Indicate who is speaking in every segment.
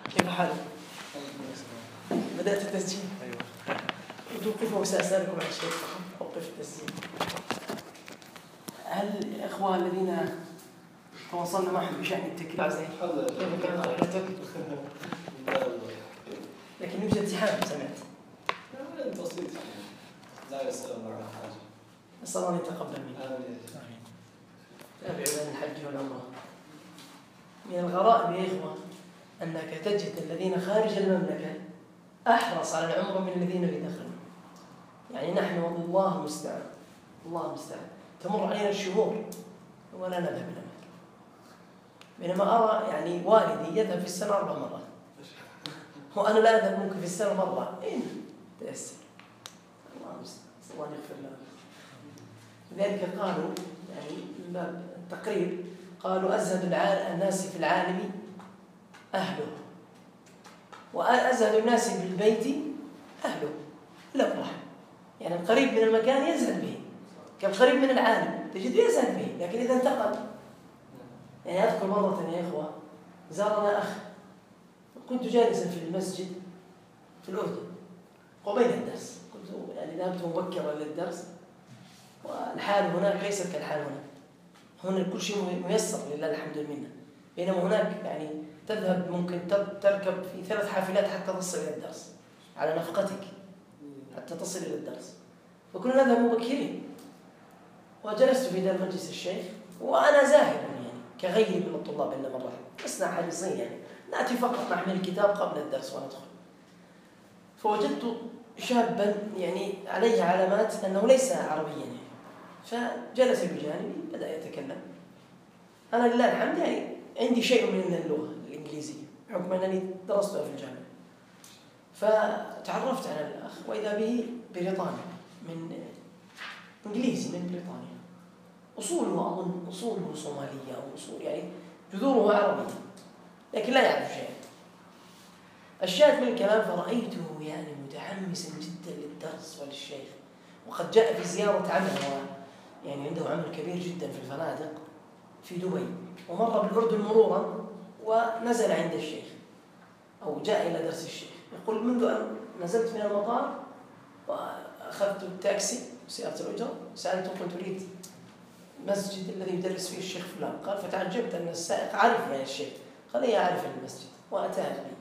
Speaker 1: كيف حالك؟ بدأت التسجيل؟
Speaker 2: أيوة.
Speaker 1: وتوقفوا سأسألكم عن شيء. أوقف التسجيل. هل الإخوة الذين تواصلنا معهم بشأن التكرار زين؟ كيف كانت رحلتك؟ لكن يوجد زحام سمعت.
Speaker 3: بسيط لا يسأل الله عن حاجة.
Speaker 1: نسأل الله أن يتقبل منك.
Speaker 3: آمين.
Speaker 1: تابعوا بين الحج والعمرة. من الغرائب يا إخوة أنك تجد الذين خارج المملكة أحرص على العمرة من الذين في داخلها. يعني نحن والله المستعان، الله المستعان، تمر علينا الشهور ولا نذهب إلى مكة. بينما أرى يعني والدي يذهب في السنة 4 مرات وأنا لا أذهب ممكن في السنة مرة. إن تيسر الله المستعان، الله يغفر لنا. لذلك قالوا يعني من باب التقريب قالوا أزهد الناس في العالم أهله وأزهد الناس بالبيت أهله الأفراح. يعني القريب من المكان يزهد به كالقريب من العالم تجده يزهد به، لكن إذا انتقل يعني أذكر مرة يا إخوة زارنا أخ، كنت جالسا في المسجد في الأردن قبيل الدرس، كنت يعني ذهبت مبكرا للدرس والحال هناك ليست كالحال هنا كل شيء ميسر لله الحمد لله، بينما هناك يعني تذهب ممكن تركب في 3 حافلات حتى تصل إلى الدرس على نفقتك حتى تصل إلى الدرس. فكنا نذهب مبكرين وجلست في دار مجلس الشيخ وأنا زاهد يعني كغيري من الطلاب إلا مرة لسنا حريصين يعني نأتي فقط نحمل الكتاب قبل الدرس وندخل. فوجدت شابا يعني عليه علامات أنه ليس عربيا يعني، فجلس بجانبي بدأ يتكلم. أنا لله الحمد يعني عندي شيء من اللغة الإنجليزية بحكم أنني درستها في الجامعة. فتعرفت على الأخ وإذا به بريطاني من إنجليزي من بريطانيا، أصوله أظن أصوله صومالية أو أصول يعني جذوره عربية لكن لا يعرف شيء. الشاهد من الكلام فرأيته يعني متحمسا جدا للدرس وللشيخ، وقد جاء في زيارة عمل يعني عنده عمل كبير جدا في الفنادق في دبي، ومر بالأردن مرورا ونزل عند الشيخ أو جاء إلى درس الشيخ. يقول منذ أن نزلت من المطار وأخذت التاكسي سيارة الأجرة سألته قلت أريد المسجد الذي يدرس فيه الشيخ فلان، قال فتعجبت أن السائق عارف يعني الشيخ، قال لي أعرف المسجد وأتاه بي.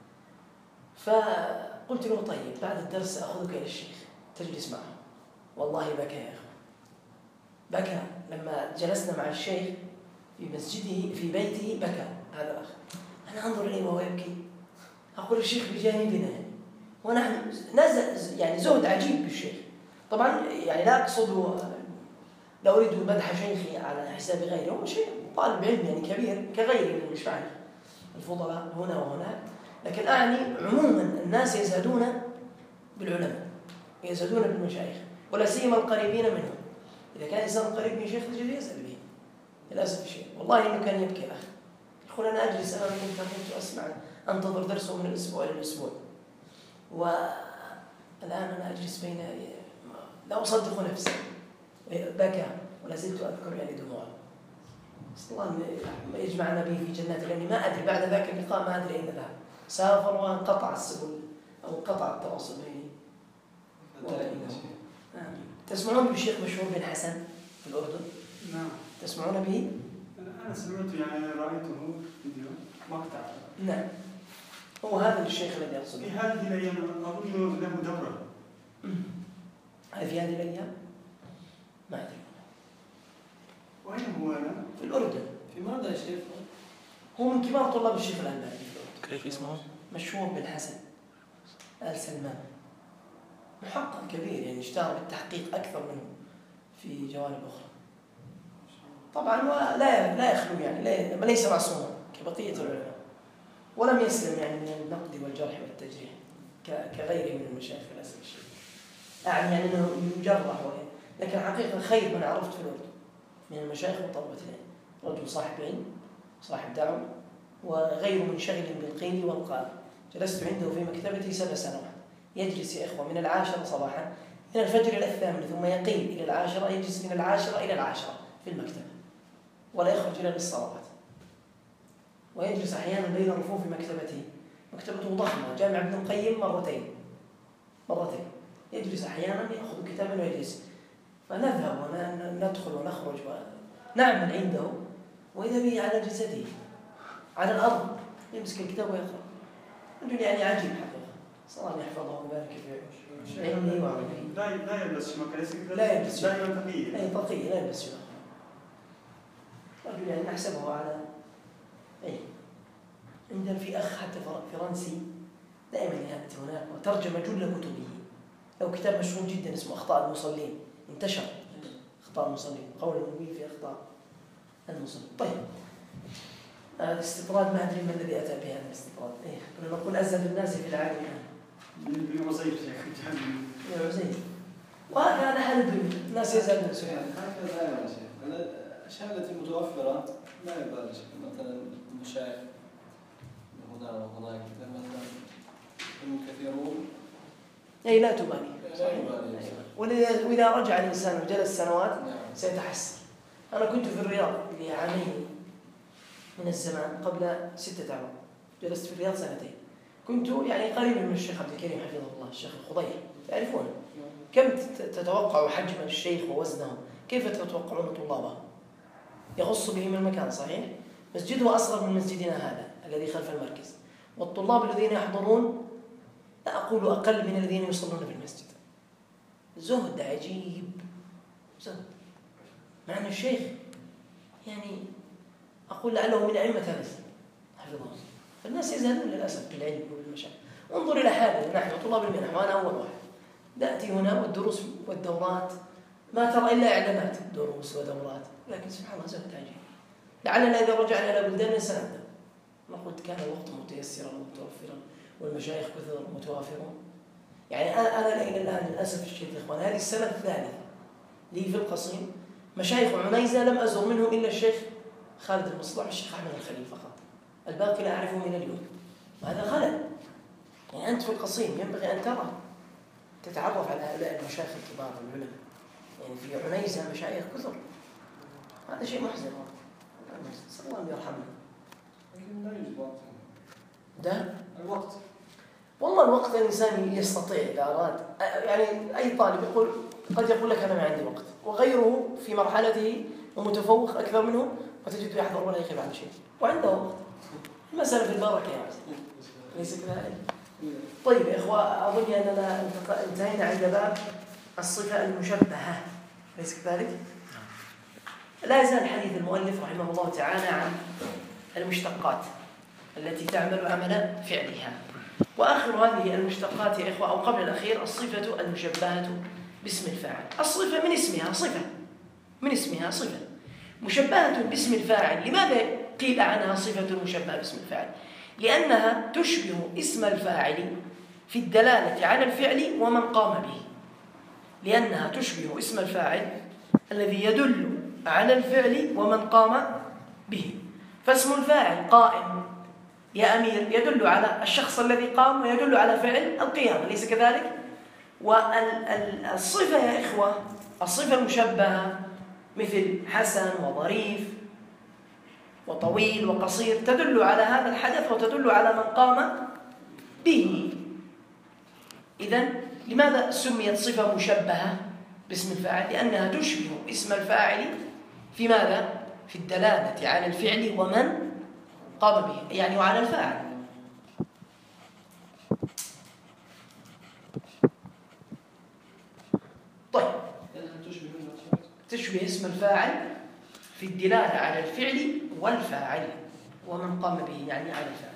Speaker 1: فقلت له طيب بعد الدرس أخذك إلى الشيخ تجلس معه. والله بكى يا أخوان، بكى لما جلسنا مع الشيخ في مسجده في بيته بكى هذا الأخ. أنا أنظر إليه وهو يبكي أقول الشيخ بجانبنا ونحن نزل يعني زهد عجيب بالشيخ. طبعا يعني لا أقصد لا أريد مدح شيخي على حساب غيره، هو شيء طالب علم يعني كبير كغيره من المشايخ الفضلاء هنا وهناك، لكن أعني عموما الناس يزهدون بالعلماء يزهدون بالمشايخ ولا سيما القريبين منهم. إذا كان إنسان قريب من شيخ تجد يزهد به للأسف الشيء. والله إنه كان يبكي الأخ يقول أنا أجلس أمام الإنترنت وأسمع أنتظر درسه من الأسبوع إلى الأسبوع، والآن أنا أجلس بين لا أصدق نفسي. بكى ولا زلت أذكر يعني دموعه. نسأل الله أن يجمعنا به في جنات، لأني ما أدري بعد ذاك اللقاء ما أدري أين ذهب، سافر وانقطع السبل أو انقطع التواصل بيني وبينه. تسمعون بالشيخ مشهور بن حسن في الأردن؟
Speaker 2: نعم.
Speaker 1: تسمعون به؟
Speaker 2: أنا سمعته يعني رأيته فيديو مقطع.
Speaker 1: نعم. هو هذا الشيخ الذي أقصده.
Speaker 2: في هذه الأيام أظن له دورة.
Speaker 1: هل في هذه الأيام؟ ما أدري.
Speaker 2: وين هو أنا؟
Speaker 1: في الأردن.
Speaker 3: في ماذا يا شيخ؟
Speaker 1: هو من كبار طلاب الشيخ الألباني في الأردن.
Speaker 4: كيف اسمه؟
Speaker 1: مشهور بن حسن آل سلمان، محقق كبير يعني اشتهر بالتحقيق أكثر منه في جوانب أخرى. طبعا لا يخلو يعني ليس معصوما كبقية العلماء، ولم يسلم يعني من النقد والجرح والتجريح كغيره من المشايخ للأسف الشديد. يعني أنه يجرح لكن حقيقة خير من عرفت في الأردن من المشايخ وطلبة العلم، رجل صاحب علم صاحب دعوة وغير منشغل بالقيل والقال. جلست عنده في مكتبتي 7 سنوات، يجلس يا إخوة من 10 صباحا إلى الفجر إلى 8 ثم يقيل إلى 10، يجلس من 10 إلى 10 في المكتبة ولا يخرج إلى للصلوات، ويجلس أحيانا بين رفوف مكتبته مكتبته ضخمة، جامع ابن القيم مرتين، يجلس أحيانا يأخذ كتابا ويجلس، فنذهب وندخل ونخرج ونعمل عنده، وإذا به على جسده على الأرض يمسك الكتاب ويقرأ. رجل يعني عجيب حقيقة، صلى الله يحفظه ويبارك في علمه وعمله.
Speaker 2: لا يلبس شماغ،
Speaker 1: لا يلبس شماغ،
Speaker 2: دائما تقي.
Speaker 1: أي تقي، لا يلبس شماغ. رجل يعني نحسبه على عندنا في أخ حتى فرنسي دائما يأتي هناك وترجم جل كتبه. له كتاب مشهور جدا اسمه أخطاء المصلين، انتشر أخطاء المصلين، قول النبي في أخطاء المصلين. طيب الاستطراد ما أدري ما الذي أتى بهذا الاستطراد. كنا نقول أزهد الناس في العالم
Speaker 2: بن عزيز يا
Speaker 1: بن عزيز، وهذا حال الدنيا، الناس يزالون سبحانه.
Speaker 3: هكذا يا شيخ، الأشياء التي متوفرة لا يبالغ، مثلا المشايخ هنا وهناك، مثلا كثيرون
Speaker 1: لا تبالي. وإذا رجع الإنسان وجلس سنوات سيتحسر. أنا كنت في الرياض لعامين من الزمان قبل 6 أعوام، جلست في الرياض 2 سنين. كنت يعني قريب من الشيخ عبد الكريم حفظه الله، الشيخ الخضير، تعرفونه. كم تتوقع حجم الشيخ ووزنه؟ كيف تتوقعون طلابه؟ يغص بهم المكان، صحيح؟ مسجده أصغر من مسجدنا هذا الذي خلف المركز، والطلاب الذين يحضرون لا أقول أقل من الذين يصلون في المسجد. زهد عجيب، زهد، مع أن الشيخ يعني أقول لعله من أئمة هذا الزمن حفظه الله. فالناس يزهدون للأسف بالعلم وبالمشايخ. انظر إلى حالنا نحن طلاب المنح، وأنا أول واحد نأتي هنا والدروس والدورات ما ترى إلا إعلانات دروس ودورات، لكن سبحان الله زهد عجيب. لعلنا إذا رجعنا إلى بلداننا سنبدأ نقول كان الوقت متيسرا ومتوفرا والمشايخ كثر متوافرون. يعني أنا إلى الآن للأسف الشديد يا إخوان، هذه السنة الثالثة لي في القصيم، مشايخ عنيزة لم أزر منهم إلا الشيخ خالد المصطفى والشيخ أحمد الخليل فقط، الباقي لا أعرفه من اليوم، وهذا خلل. يعني أنت في القصيم ينبغي أن ترى تتعرف على هؤلاء المشايخ الكبار العلماء، يعني في عنيزة مشايخ كثر، هذا شيء محزن. صلى الله يرحمنا.
Speaker 3: لكن لا يوجد وقت.
Speaker 1: ده
Speaker 3: الوقت.
Speaker 1: والله الوقت الإنسان يستطيع إذا أراد، يعني أي طالب يقول قد يقول لك أنا ما عندي وقت، وغيره في مرحلته ومتفوق أكثر منه وتجده يحضر ولا يغيب عن شيء وعنده وقت. المسألة في البركة يا عزيزي، ليس كذلك؟ طيب يا إخوة، أظن أننا انتهينا عند باب الصفة المشبهة، ليس كذلك؟ لا يزال حديث المؤلف رحمه الله تعالى عن المشتقات التي تعمل عمل فعلها. وآخر هذه المشتقات يا إخوة، أو قبل الأخير، الصفة المشبهة باسم الفاعل. الصفة من اسمها صفة، من اسمها صفة مشبهة باسم الفاعل. لماذا قيل عنها صفة مشبهة باسم الفاعل؟ لأنها تشبه اسم الفاعل في الدلالة على الفعل ومن قام به. لأنها تشبه اسم الفاعل الذي يدل على الفعل ومن قام به. فاسم الفاعل قائم يا أمير يدل على الشخص الذي قام ويدل على فعل القيام، أليس كذلك؟ والصفة يا إخوة، الصفة المشبهة مثل حسن وظريف وطويل وقصير تدل على هذا الحدث وتدل على من قام به. إذن لماذا سميت صفة مشبهة باسم الفاعل؟ لأنها تشبه اسم الفاعل في ماذا؟ في الدلالة على الفعل ومن قام به، يعني وعلى الفاعل. طيب، تشبه اسم الفاعل في الدلالة على الفعل والفاعل ومن قام به، يعني على الفاعل.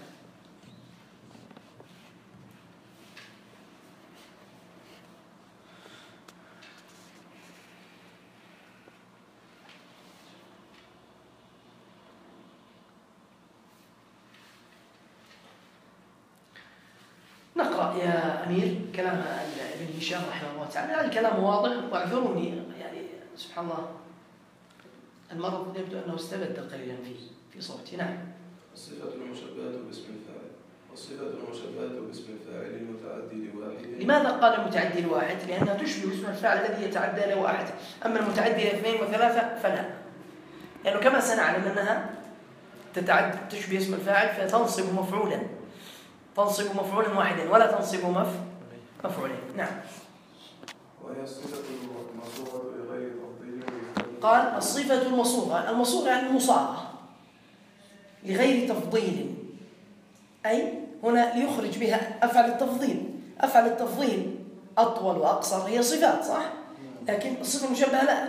Speaker 1: نقرأ يا أمير كلام ابن هشام رحمه الله تعالى. الكلام واضح، واعذروني يعني سبحان الله المرض يبدو أنه استبد قليلا في صوتي. نعم.
Speaker 4: الصفة المشبهة باسم الفاعل، والصفة المشبهة باسم الفاعل المتعدي لواحد.
Speaker 1: لماذا قال المتعدي لواحد؟ لأنها تشبه اسم الفاعل الذي يتعدى لواحد، أما المتعدي لاثنين وثلاثة فلا، لأنه كما سنعلم أنها تشبه اسم الفاعل فتنصب مفعولا، تنصب مفعولا واحدا ولا تنصب مفعولين. نعم.
Speaker 4: وهي الصفة المصوغة لغير تفضيل.
Speaker 1: قال الصفة المصوغة يعني المصاغة لغير تفضيل، أي هنا ليخرج بها أفعل التفضيل. أفعل التفضيل أطول وأقصر هي صفات، صح؟ لكن الصفة المشبهة لا،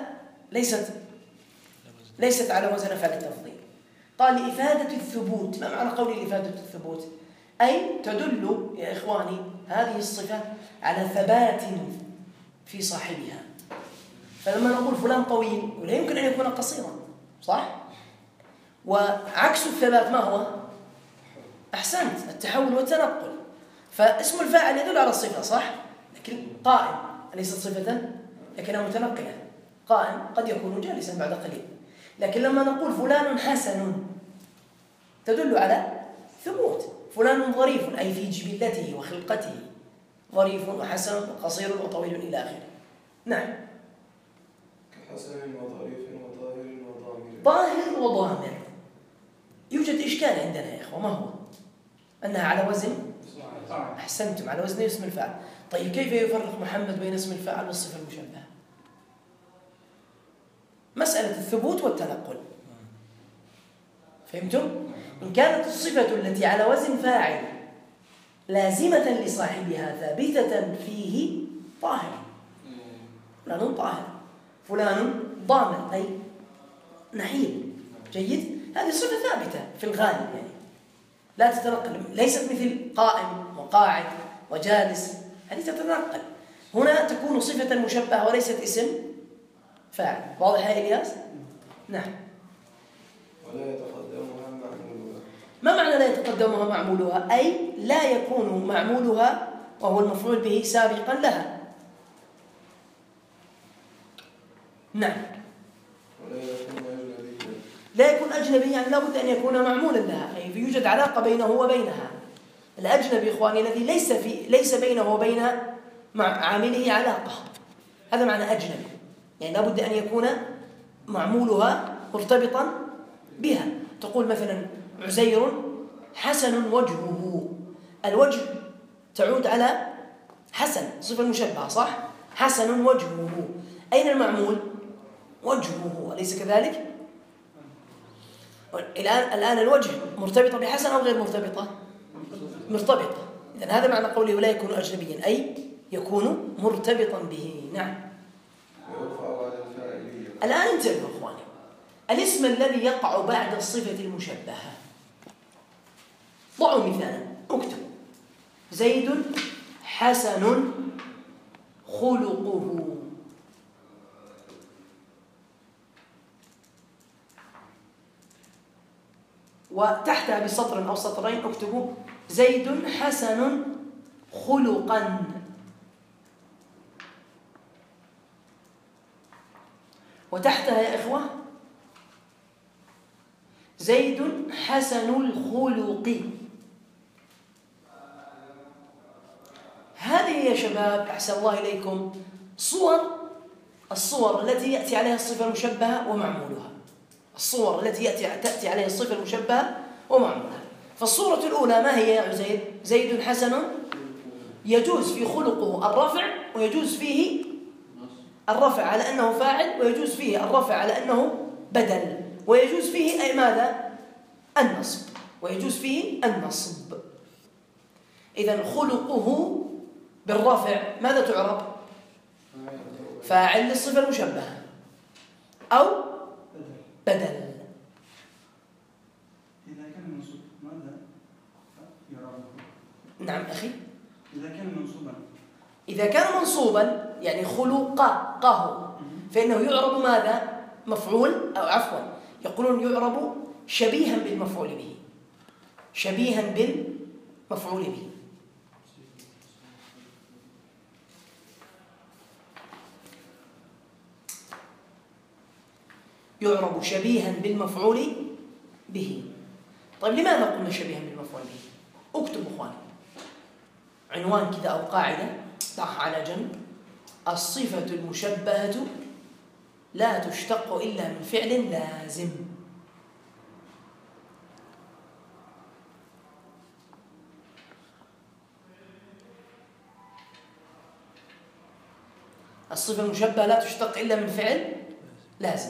Speaker 1: ليست على وزن أفعل التفضيل. قال لإفادة الثبوت. ما معنى قولي لإفادة الثبوت؟ أي تدل يا إخواني هذه الصفة على ثبات في صاحبها. فلما نقول فلان طويل ولا يمكن أن يكون قصيرا، صح؟ وعكس الثبات ما هو؟ أحسنت، التحول والتنقل. فاسم الفاعل يدل على الصفة، صح؟ لكن قائم ليست صفة لكنها متنقلة. قائم قد يكون جالسا بعد قليل. لكن لما نقول فلان حسن تدل على ثبوت. فلان ظريف أي في جبلته وخلقته، ظريف وحسن وقصير وطويل إلى آخره. نعم.
Speaker 4: كحسن وظريف وطاهر وضامر.
Speaker 1: طاهر وضامر يوجد إشكال عندنا يا إخوة، ما هو؟ أنها على وزن، أحسنتم، على وزن اسم الفاعل. طيب كيف يفرق محمد بين اسم الفاعل والصفة المشبهة؟ مسألة الثبوت والتنقل. فهمتم؟ إن كانت الصفة التي على وزن فاعل لازمة لصاحبها ثابتة فيه طاهر، فلان طاهر، فلان ضامر أي نحيل، جيد؟ هذه صفة ثابتة في الغالب، يعني لا تتنقل، ليست مثل قائم وقاعد وجالس، هذه تتنقل. هنا تكون صفة مشبهة وليست اسم فاعل. واضح يا إلياس؟ نعم.
Speaker 4: ولا يتقدمها معمولها.
Speaker 1: ما معنى لا يتقدمها معمولها؟ أي لا يكون معمولها وهو المفعول به سابقا لها. نعم.
Speaker 4: ولا يكون أجنبيا.
Speaker 1: لا يكون أجنبي يعني لا بد أن يكون معمولا لها، أي يوجد علاقة بينه وبينها. الأجنبي إخواني الذي ليس بينه وبين عامله علاقة، هذا معنى أجنبي، يعني لا بد أن يكون معمولها مرتبطا بها. تقول مثلا عزير حسن وجهه، الوجه تعود على حسن، صفة مشبهة، صح؟ حسن وجهه، أين المعمول؟ وجهه، أليس كذلك؟ الآن الوجه مرتبطة بحسن أو غير مرتبطة؟ مرتبطة. إذن هذا معنى قوله لا يكون أجنبيا، أي يكون مرتبطا به. نعم.
Speaker 4: ويرفع على الفاعلية.
Speaker 1: الآن انتبهوا أخواني، الاسم الذي يقع بعد الصفة المشبهة، ضعوا مثالا، اكتبوا زيد حسن خلقه. وتحتها بسطر أو سطرين اكتبوا زيد حسن خلقا. وتحتها يا إخوة زيد حسن الخلق. هذه يا شباب أحسن الله إليكم الصور التي يأتي عليها الصفة المشبهة ومعمولها، الصور التي تأتي عليها الصفة المشبهة ومعمولها. فالصورة الأولى ما هي يا عزيز؟ زيد حسن، يجوز في خلقه الرفع ويجوز فيه الرفع على أنه فاعل، ويجوز فيه الرفع على أنه بدل، ويجوز فيه أي ماذا؟ النصب، ويجوز فيه النصب. إذن خلقه بالرفع ماذا تعرب؟ فاعل للصفة المشبهة أو بدل.
Speaker 2: إذا كان منصوب ماذا يعرب؟
Speaker 1: نعم أخي.
Speaker 2: إذا كان
Speaker 1: منصوبا يعني خلقه فإنه يعرب ماذا؟ مفعول، أو عفوا يقولون يعرب شبيها بالمفعول به، شبيها بالمفعول به. يعرب شبيها بالمفعول به. طيب لماذا قلنا شبيها بالمفعول به؟ اكتبوا اخواني عنوان كذا أو قاعدة ضعها على جنب: الصفة المشبهة لا تشتق إلا من فعل لازم. الصفة المشبهة لا تشتق إلا من فعل لازم.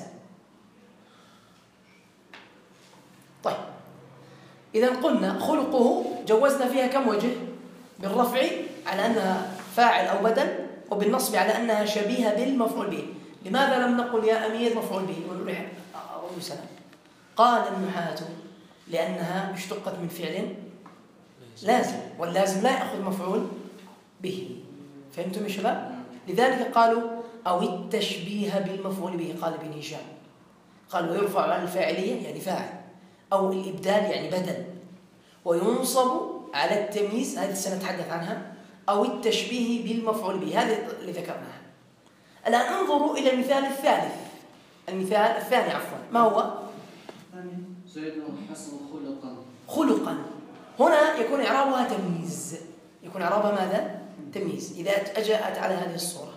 Speaker 1: طيب إذا قلنا خلقه جوزنا فيها كم وجه؟ بالرفع على أنها فاعل أو بدل، وبالنصب على أنها شبيهة بالمفعول به. لماذا لم نقل يا أمير مفعول به ونريح أبو سلام؟ قال النحاة لأنها اشتقت من فعل لازم، واللازم لا يأخذ مفعول به. فهمتم يا شباب؟ لذلك قالوا أو التشبيه بالمفعول به. قال ابن هشام قال ويرفع على الفاعلية يعني فاعل، أو الإبدال يعني بدل، وينصب على التمييز، هذه سنتحدث عنها، أو التشبيه بالمفعول به، هذه اللي ذكرناها. الآن انظروا إلى المثال الثالث، المثال الثاني عفوا، ما هو؟
Speaker 5: زيد حسن خلقا.
Speaker 1: خلقا هنا يكون إعرابها تمييز، يكون إعرابها ماذا؟ تمييز إذا أجاءت على هذه الصورة.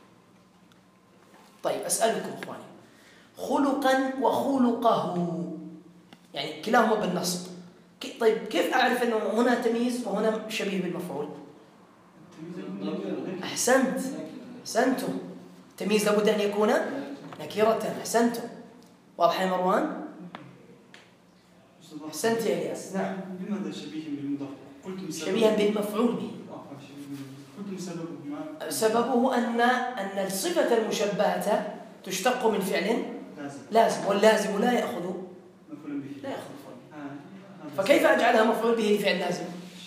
Speaker 1: طيب أسألكم إخواني، خلقا وخلقه يعني كلاهما بالنصب، طيب كيف أعرف أنه هنا تمييز وهنا شبيه بالمفعول؟ أحسنتم. تمييز لابد أن يكون نكرة. أحسنتم. واضح يا مروان؟ أحسنت يا إلياس. نعم.
Speaker 2: لماذا شبيه بالمضاف؟
Speaker 1: شبيها بالمفعول به.
Speaker 2: قلتم سببه
Speaker 1: سببه أن الصفة المشبهة تشتق من فعل لازم، واللازم لا يأخذ
Speaker 2: مفعول به.
Speaker 1: لا يأخذ مفعول به. فكيف أجعلها مفعول به لفعل لازم؟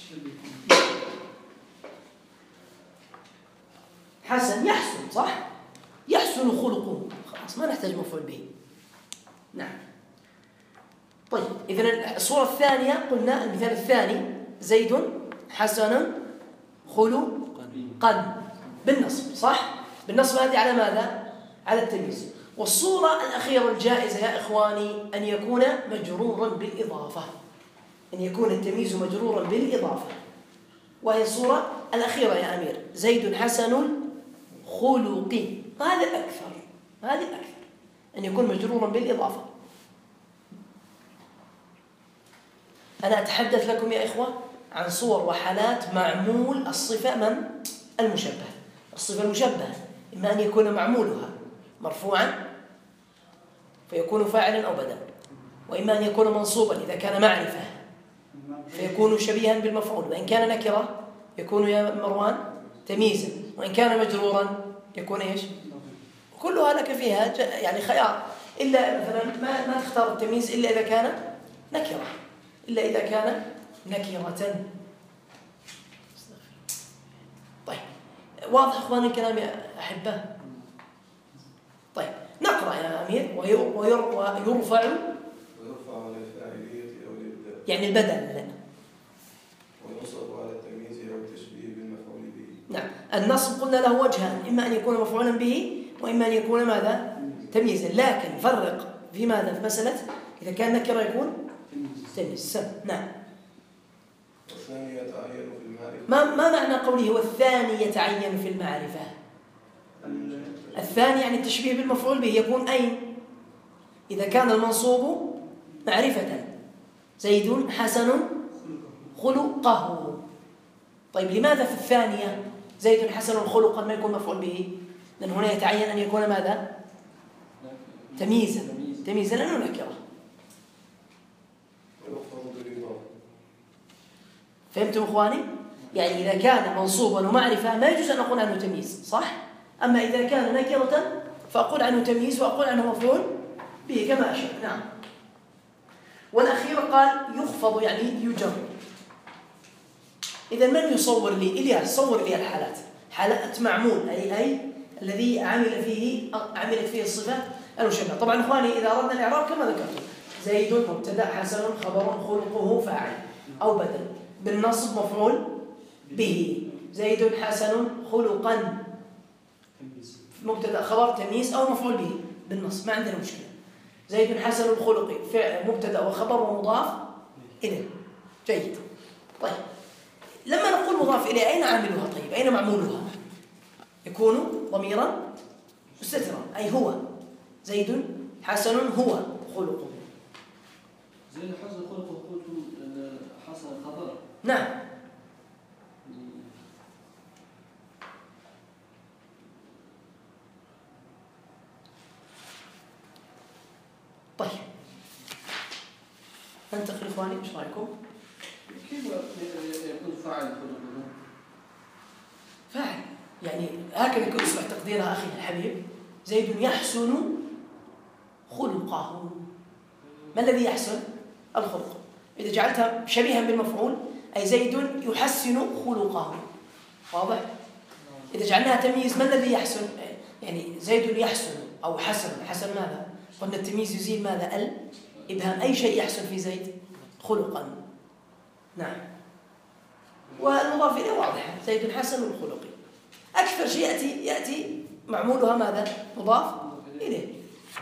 Speaker 1: حسن يحسن، صح؟ يحسن خلقه، خلاص ما نحتاج مفعول به. نعم. طيب إذن الصورة الثانية قلنا المثال الثاني زيد حسن خلقا بالنصب، صح؟ بالنصب هذه على ماذا؟ على التمييز. والصورة الأخيرة الجائزة يا إخواني أن يكون مجرورا بالإضافة، أن يكون التمييز مجرورا بالإضافة، وهي الصورة الأخيرة يا أمير زيد حسن خلقي. هذا أكثر أن يكون مجرورا بالإضافة. أنا أتحدث لكم يا إخوة عن صور وحالات معمول الصفة من المشبه. الصفة المشبهة إما أن يكون معمولها مرفوعا فيكون فاعلا أو بدلا، وإما أن يكون منصوبا إذا كان معرفة فيكون شبيها بالمفعول، وإن كان نكرة يكون يا مروان تمييزا، وإن كان مجرورا يكون إيش؟ كلها لك فيها يعني خيار، إلا مثلا ما تختار التمييز إلا إذا كان نكرة، إلا إذا كان نكرة. طيب واضح إخواني الكلام يا أحبة؟ طيب نقرأ يا أمير. ويرفع
Speaker 4: على الفاعلية أو الإبدال
Speaker 1: يعني البدل،
Speaker 4: وينصب على التمييز أو التشبيه بالمفعول به.
Speaker 1: نعم. النصب قلنا له وجهان، إما أن يكون مفعولا به وإما أن يكون ماذا؟ تمييزا. لكن فرق في ماذا؟ في مسألة إذا كان نكرة يكون تمييز. نعم.
Speaker 4: والثاني يتعين في المعرفة.
Speaker 1: ما معنى قوله والثاني يتعين في المعرفة؟ الثاني يعني التشبيه بالمفعول به يكون أين؟ إذا كان المنصوب معرفة زيد حسن خلقه. طيب لماذا في الثانية زيد حسن خلقا ما يكون مفعول به؟ لأن هنا يتعين أن يكون ماذا؟ تمييزا لأنه نكرة. فهمتم إخواني؟ يعني إذا كان منصوبا ومعرفة ما يجوز أن أقول عنه تمييز، صح؟ أما إذا كان نكرة فأقول عنه تمييز وأقول عنه مفعول به كما أشار. نعم. والأخير قال يخفض يعني يجر. إذا من يصور لي؟ إلياس صور لي الحالات. حالات معمول أي الذي عملت فيه الصفات المشبهة. طبعا إخواني إذا أردنا الإعراب كما ذكرت زيد مبتدأ حسن خبر خلقه فاعل أو بدل، بالنصب مفعول به. زيد حسن خلقا مبتدأ خبر تمييز أو مفعول به بالنصب، ما عندنا مشكلة. زيد حسن الخلق مبتدأ وخبر ومضاف إليه. جيد. طيب لما نقول مضاف إليه أين عاملها؟ طيب أين معمولها؟ يكون ضميرا مستترا أي هو. زيد حسن هو خلقه.
Speaker 5: زيد حسن خلقه قلت حسن خبر.
Speaker 1: نعم. ننتقل إخواني، إيش رأيكم؟
Speaker 5: كيف يكون فاعل خلقه؟
Speaker 1: فاعل، يعني هكذا يكون يصبح تقديرها أخي الحبيب: زيد يحسن خلقه. ما الذي يحسن؟ الخلق. إذا جعلتها شبيها بالمفعول أي زيد يحسن خلقه. واضح؟ إذا جعلناها تمييز ما الذي يحسن؟ يعني زيد يحسن أو حسن. حسن ماذا؟ قلنا التمييز يزيل ماذا؟ الإبهام. أي شيء يحسن في زيد؟ خلقا. نعم. والمضاف إليه واضح: زيد حسن الخلق. أكثر شيء يأتي معمولها ماذا؟ مضاف إليه.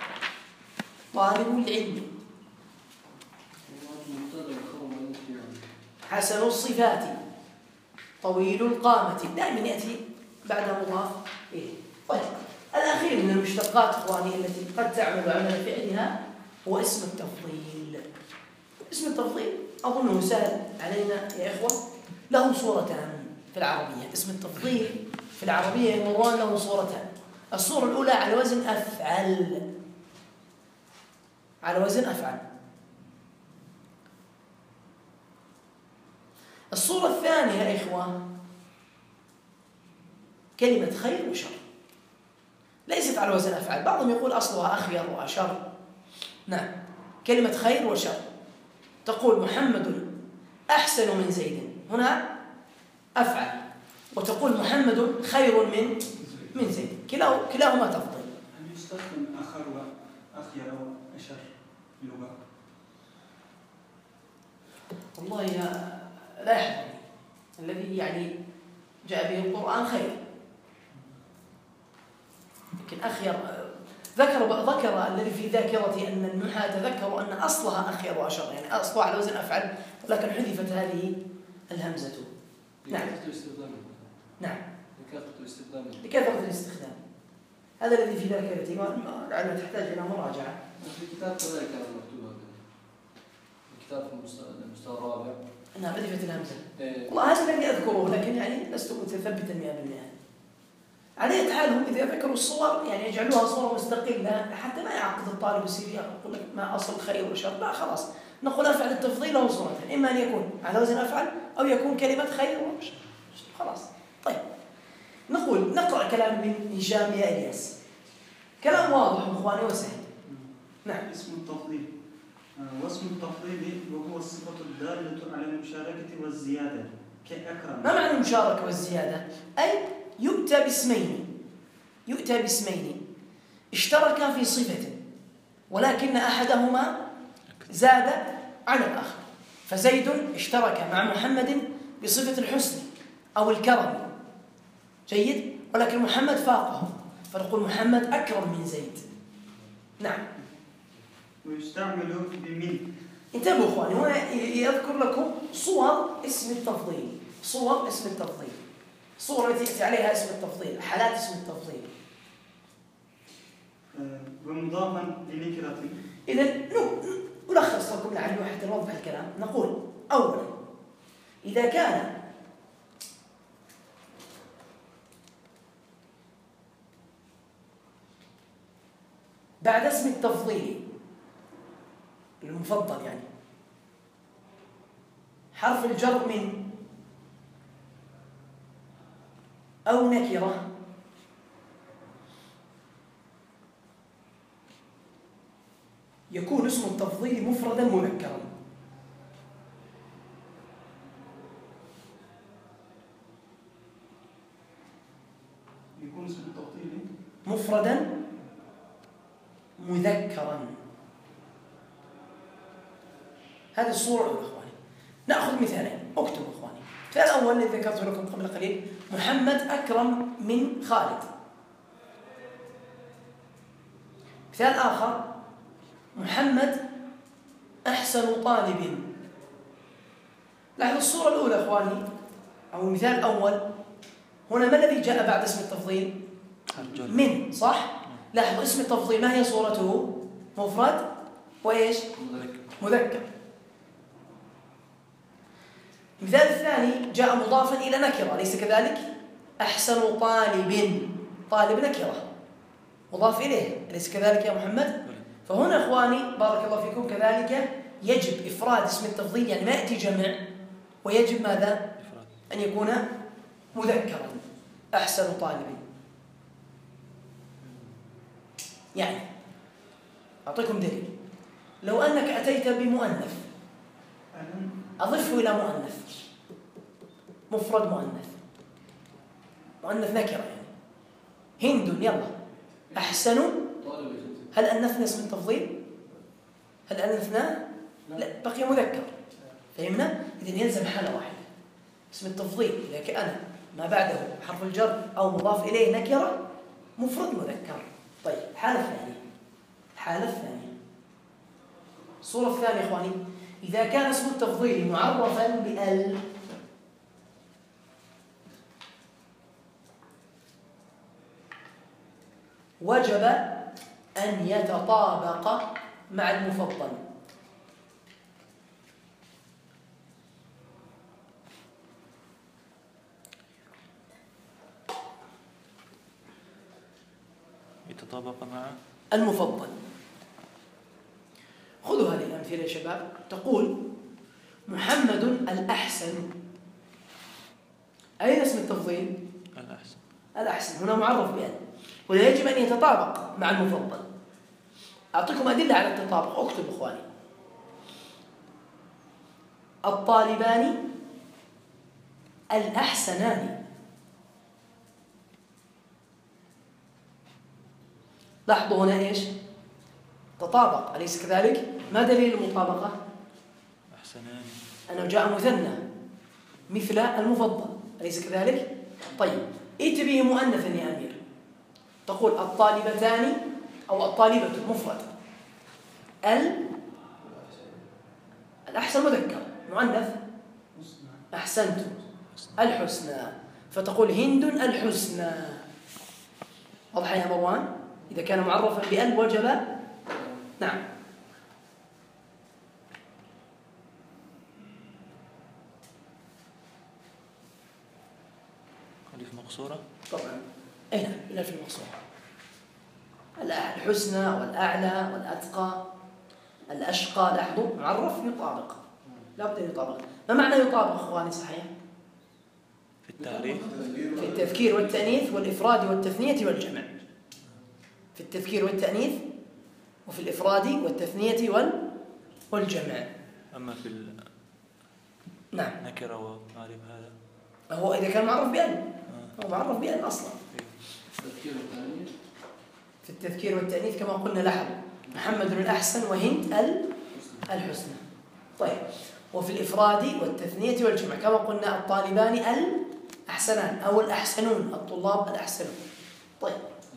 Speaker 1: طالب العلم. حسن الصفات. طويل القامة. دائما يأتي بعد مضاف إليه. طيب، الأخير من المشتقات إخواني التي قد تعمل عمل فعلها هو اسم التفضيل. اسم التفضيل أظنه سهل علينا يا إخوة. له صورتان في العربية. اسم التفضيل في العربية يمرون له صورتان. الصورة الأولى على وزن أفعل. على وزن أفعل. الصورة الثانية يا إخوة كلمة خير وشر، ليست على وزن أفعل. بعضهم يقول أصلها أخير وأشر. نعم، كلمة خير وشر. تقول محمد أحسن من زيد، هنا أفعل، وتقول محمد خير من زيد. كلاهما تفضيل.
Speaker 2: هل يستخدم أخر وأخير وأشر في اللغة؟
Speaker 1: والله لا يحضرني. الذي يعني جاء به القرآن خير، لكن أخير ذكر الذي في ذاكرتي أن النحاة ذكروا أن أصلها أخير وأشر، يعني أصلها على وزن أفعل، ولكن حذفت هذه الهمزة. نعم. نعم. لكثرة الاستخدام. هذا الذي في ذاكرتي، لعله تحتاج إلى مراجعة.
Speaker 5: في كتاب كذلك كان مكتوب هذا. كتاب في المستوى الرابع.
Speaker 1: نعم، حذفت الهمزة. والله هذا الذي أذكره، لكن يعني لست متثبتا 100%. على أي حال هم إذا ذكروا الصور يعني يجعلوها صورة مستقلة حتى ما يعقد الطالب السيري يقول لك ما أصل خير وشر. لا، خلاص نقول أفعل التفضيل له صورتين: إما أن يكون على وزن أفعل أو يكون كلمة خير وشر. خلاص. طيب، نقرأ كلام من هشام يا إلياس. كلام واضح إخواني وسهل. نعم.
Speaker 2: اسم التفضيل. واسم التفضيل وهو الصفة الدالة على المشاركة والزيادة كأكرم.
Speaker 1: ما معنى المشاركة والزيادة؟ أي يؤتى باسمين اشتركا في صفة، ولكن أحدهما زاد على الآخر. فزيد اشترك مع محمد بصفة الحسن أو الكرم، جيد، ولكن محمد فاقه، فنقول محمد أكرم من زيد. نعم.
Speaker 2: ويستعمل بمن.
Speaker 1: انتبهوا إخواني، هنا يذكر لكم صور اسم التفضيل. صور اسم التفضيل، صورة يأتي عليها اسم التفضيل، حالات اسم التفضيل.
Speaker 2: ومضافا لنكرة.
Speaker 1: إذا نلخص لكم لعله حتى نوضح الكلام. نقول أولا إذا كان بعد اسم التفضيل المفضل يعني حرف الجر من أو نكرة، يكون اسم التفضيل مفردا منكرا.
Speaker 2: يكون اسم التفضيل
Speaker 1: مفردا مذكرا. هذه الصورة الأولى إخواني. نأخذ مثالين، اكتبوا إخواني. المثال الأول الذي ذكرته لكم قبل قليل: محمد أكرم من خالد. مثال آخر: محمد أحسن طالب. لاحظوا الصورة الأولى إخواني أو المثال الأول، هنا ما الذي جاء بعد اسم التفضيل؟ من، صح؟ لاحظوا اسم التفضيل ما هي صورته؟ مفرد وإيش؟ مذكر. المثال الثاني جاء مضافا إلى نكرة، أليس كذلك؟ أحسن طالب. طالب نكرة مضاف إليه، أليس كذلك يا محمد؟ فهنا إخواني بارك الله فيكم كذلك يجب إفراد اسم التفضيل، يعني ما يأتي جمع، ويجب ماذا؟ أن يكون مذكرا. أحسن طالب. يعني أعطيكم دليل. لو أنك أتيت بمؤنث أضفه إلى مؤنث، مفرد مؤنث نكرة يعني هند، يلا أحسن، هل أنثنا اسم التفضيل؟ هل أنثنا؟ لا، بقي مذكر. فهمنا؟ إذن يلزم حالة واحدة، اسم التفضيل إذا كان ما بعده حرف الجر أو مضاف إليه نكرة مفرد مذكر. طيب الحالة الثانية الصورة الثانية إخواني، إذا كان اسم التفضيل معرفا بأل، وجب أن يتطابق مع المفضل.
Speaker 6: يتطابق مع
Speaker 1: المفضل. خذوا هذه الأمثلة يا شباب. تقول محمد الأحسن، أين اسم التفضيل؟ الأحسن هنا معرف بأن، ولا يجب أن يتطابق مع المفضل. أعطيكم أدلة على التطابق، أكتب إخواني. الطالبان الأحسنان. لاحظوا هنا إيش؟ تطابق، أليس كذلك؟ ما دليل المطابقة؟
Speaker 6: أحسنان،
Speaker 1: أنه جاء مثنى مثل المفضل، أليس كذلك؟ طيب ائت به مؤنثا يا أمير، تقول الطالبتان أو الطالبة مفرد، الأحسن مذكر، مؤنث أحسنت الحسنى، فتقول هند الحسنى. واضح يا مروان؟ إذا كان معرفا بأل وجب. نعم.
Speaker 6: ألف مقصورة
Speaker 1: طبعا أين الألف المقصورة؟ الحسنى والأعلى والأتقى الأشقى. لاحظوا معرف يطابق، لا بد أن يطابق. ما معنى يطابق إخواني صحيح؟
Speaker 6: في التعريف،
Speaker 1: في التذكير والتأنيث والإفراد والتثنية والجمع. في التذكير والتأنيث وفي الإفراد والتثنية والجمع.
Speaker 6: أما في
Speaker 1: نعم
Speaker 6: نكرة ومعرفة هذا
Speaker 1: هو إذا كان معرف بأن، هو معرف بأن أصلا. في التذكير والتأنيث كما قلنا، لاحظ محمد الأحسن وهند الحسنى. طيب وفي الإفراد والتثنية والجمع كما قلنا الطالبان الأحسنان أو الأحسنون، الطلاب الأحسنون. طيب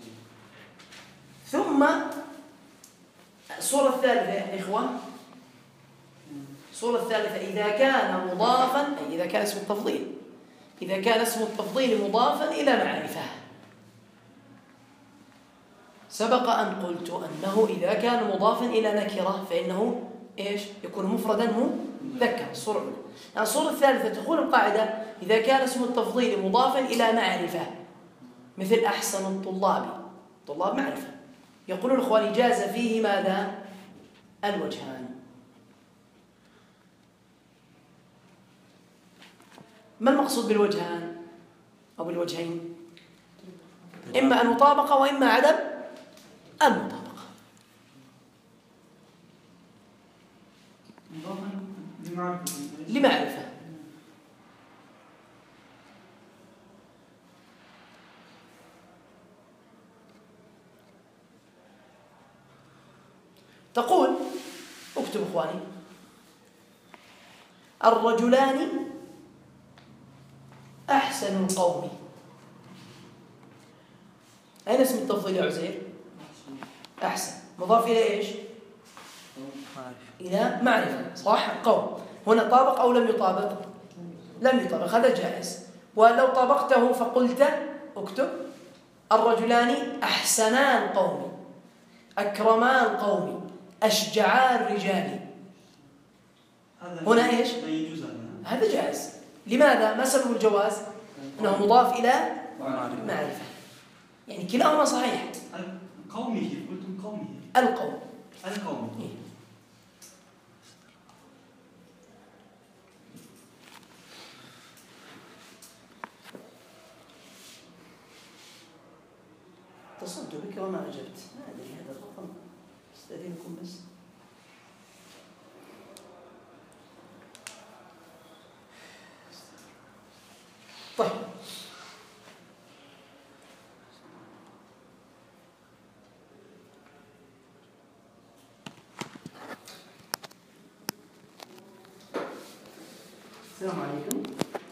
Speaker 1: ثم الصورة الثالثة يا إخوة، الصورة الثالثة إذا كان مضافا، أي إذا كان اسم التفضيل، إذا كان اسم التفضيل مضافا إلى معرفة. سبق أن قلت أنه إذا كان مضافا إلى نكرة فإنه إيش؟ يكون مفردا مذكرا. الصورة الأولى. الصورة الثالثة تقول القاعدة إذا كان اسم التفضيل مضافا إلى معرفة، مثل أحسن الطلاب، طلاب معرفة، يقولون الإخوان جاز فيه ماذا؟ الوجهان. ما المقصود بالوجهان أو بالوجهين؟ إما المطابقة وإما عدم المطابقة. لمعرفة. تقول اكتب إخواني الرجلان أحسن القوم. أين اسم التفضيل يا عزير؟ أحسن مضاف إلى إيش؟ إلى معرفة، صح؟ قوم هنا طابق أو لم يطابق؟ لم يطابق، هذا جائز. ولو طابقته فقلت اكتب الرجلان أحسنا القوم، أكرما القوم، أشجعا الرجال. هنا إيش؟ هذا جائز. لماذا؟ ما سبب الجواز؟ أنه مضاف إلى معرفة، يعني كلاهما صحيح.
Speaker 2: قومه، قلتم قومه.
Speaker 1: القوم.
Speaker 2: القوم.
Speaker 1: اتصلت بك وما أجبت، ما أدري هذا الرقم، استأذنكم بس. طيب السلام عليكم،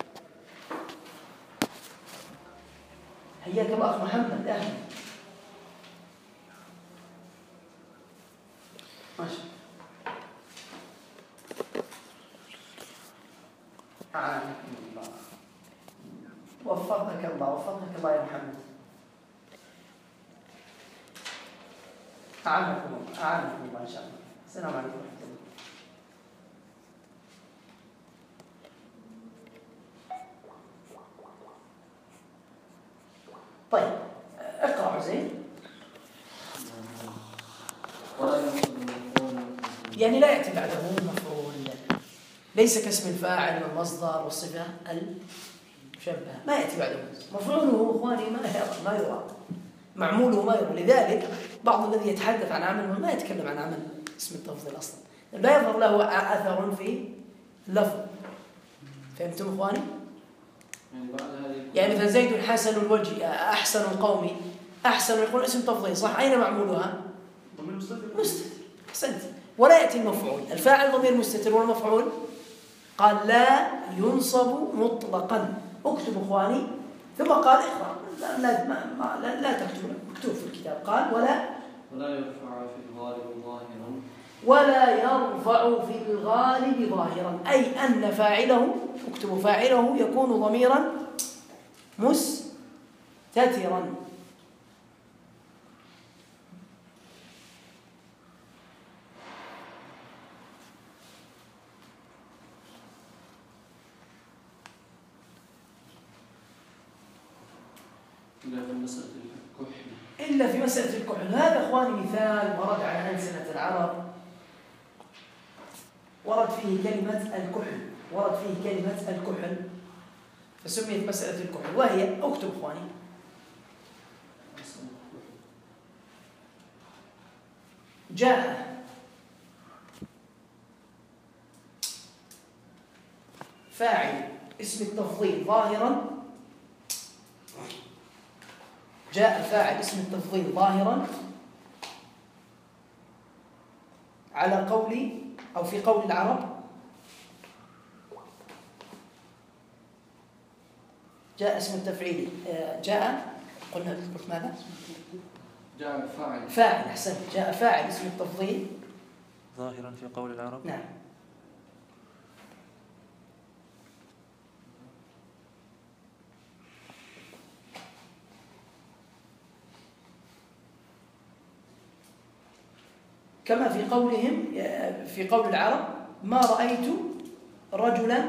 Speaker 1: حياك الله أخ محمد، أهلا. ماشي. أعانكم الله، وفقك الله، وفقك الله يا محمد. أعانكم الله، أعانكم الله إن شاء الله. السلام عليكم ورحمة الله. طيب اقرأ زين. يعني لا يأتي بعده مفعول، ليس كاسم الفاعل والمصدر والصفة المشبهة، ما يأتي بعده. مفعوله إخواني ما يرى، معموله ما يرى. لذلك بعض الذي يتحدث عن عمل ما يتكلم عن عمل اسم التفضيل أصلا، لا يظهر له أثر في اللفظ. فهمتم إخواني؟ يعني مثلا زيد حسن الوجه، أحسن القوم، أحسن يقول اسم تفضيل صح، أين معمولها؟ مستتر. أحسنت. ولا يأتي المفعول، الفاعل ضمير مستتر، والمفعول قال لا ينصب مطلقا. اكتب إخواني، ثم قال اقرأ، لا تكتب، مكتوب في الكتاب، قال ولا
Speaker 5: يرفع في الغالب ظاهرا،
Speaker 1: ولا يرفع في الغالب ظاهرا، أي أن فاعله، اكتبوا فاعله يكون ضميرا مستترا. إلا في مسألة الكحل. هذا إخواني مثال ورد على ألسنة العرب، ورد فيه كلمة الكحل، فسميت مسألة الكحل، وهي اكتب إخواني جاء فاعل اسم التفضيل ظاهرا، جاء فاعل اسم التفضيل ظاهرا على قول أو في قول العرب، جاء اسم التفعيل، جاء قلت ماذا؟
Speaker 5: جاء
Speaker 1: فاعل. أحسنت، جاء فاعل اسم التفضيل
Speaker 6: ظاهرا في قول العرب.
Speaker 1: نعم. كما في قولهم، في قول العرب ما رأيت رجلا،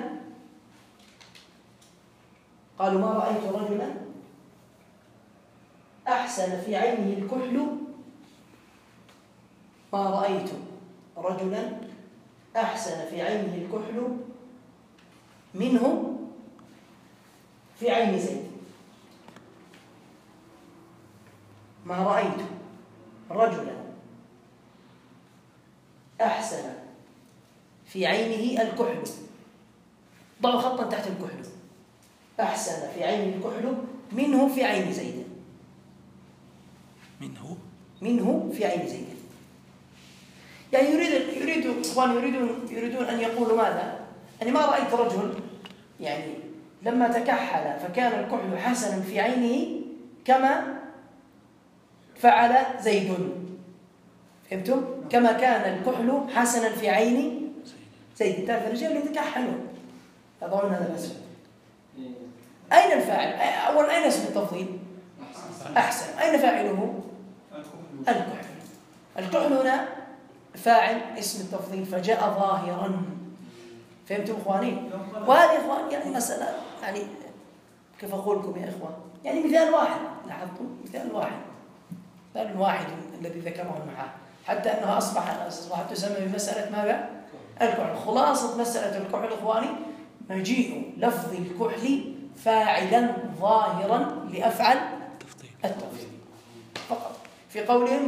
Speaker 1: قالوا ما رأيت رجلا أحسن في عينه الكحل، ما رأيت رجلا أحسن في عينه الكحل منه في عين زيد. ما رأيت رجلا أحسن في عينه الكحل، ضعوا خطا تحت الكحل، أحسن في عينه الكحل منه في عين زيد، منه في عين زيد. يعني يريد إخوان يريدون أن يقولوا ماذا؟ أني ما رأيت رجل يعني لما تكحل فكان الكحل حسنا في عينه كما فعل زيد. فهمتم؟ كما كان الكحل حسنا في عين زيد. تعرف الرجال يتكحلون يضعون هذا الاسم. أين الفاعل؟ أولا أين اسم التفضيل؟ أحسن. أين فاعله؟ الكحل. الكحل هنا فاعل اسم التفضيل فجاء ظاهرا. فهمتم إخواني؟ وهذه إخوان يعني مسألة، يعني كيف أقول لكم يا إخوان، يعني مثال واحد، لاحظتم؟ مثال واحد الذي ذكره معه، حتى أنها أصبحت تسمى بمسألة ماذا؟ الكحل. خلاصة مسألة الكحل إخواني مجيء لفظ الكحل فاعلا ظاهرا لأفعل التفضيل. فقط. في قولهم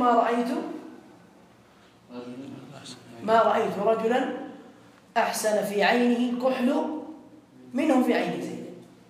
Speaker 1: ما رأيت رجلا أحسن في عينه الكحل منه في عين زيد.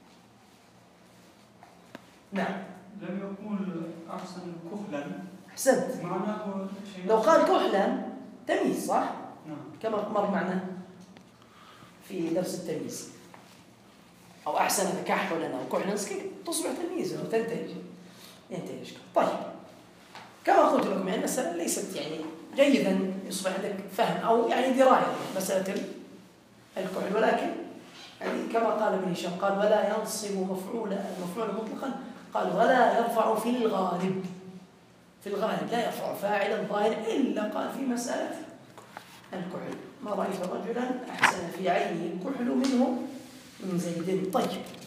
Speaker 1: نعم.
Speaker 2: لم يقول أحسن كحلا.
Speaker 1: أحسنت.
Speaker 2: معناه شيء.
Speaker 1: لو قال كحلا تمييز صح؟
Speaker 2: نعم.
Speaker 1: كما مر معنا في درس التمييز. أو أحسن كحلا أو كحلا تصبح تمييزا وتنتج ينتج. طيب كما قلت لكم يعني المسألة ليست يعني جيدا يصبح عندك فهم أو يعني دراية مسألة الكحل، ولكن يعني كما قال ابن هشام قال ولا ينصب المفعول مطلقا، قال ولا يرفع في الغالب لا يرفع فاعلا ظاهرا إلا قال في مسألة الكحل ما رأيت رجلا أحسن في عينه الكحل منه من زيد. طيب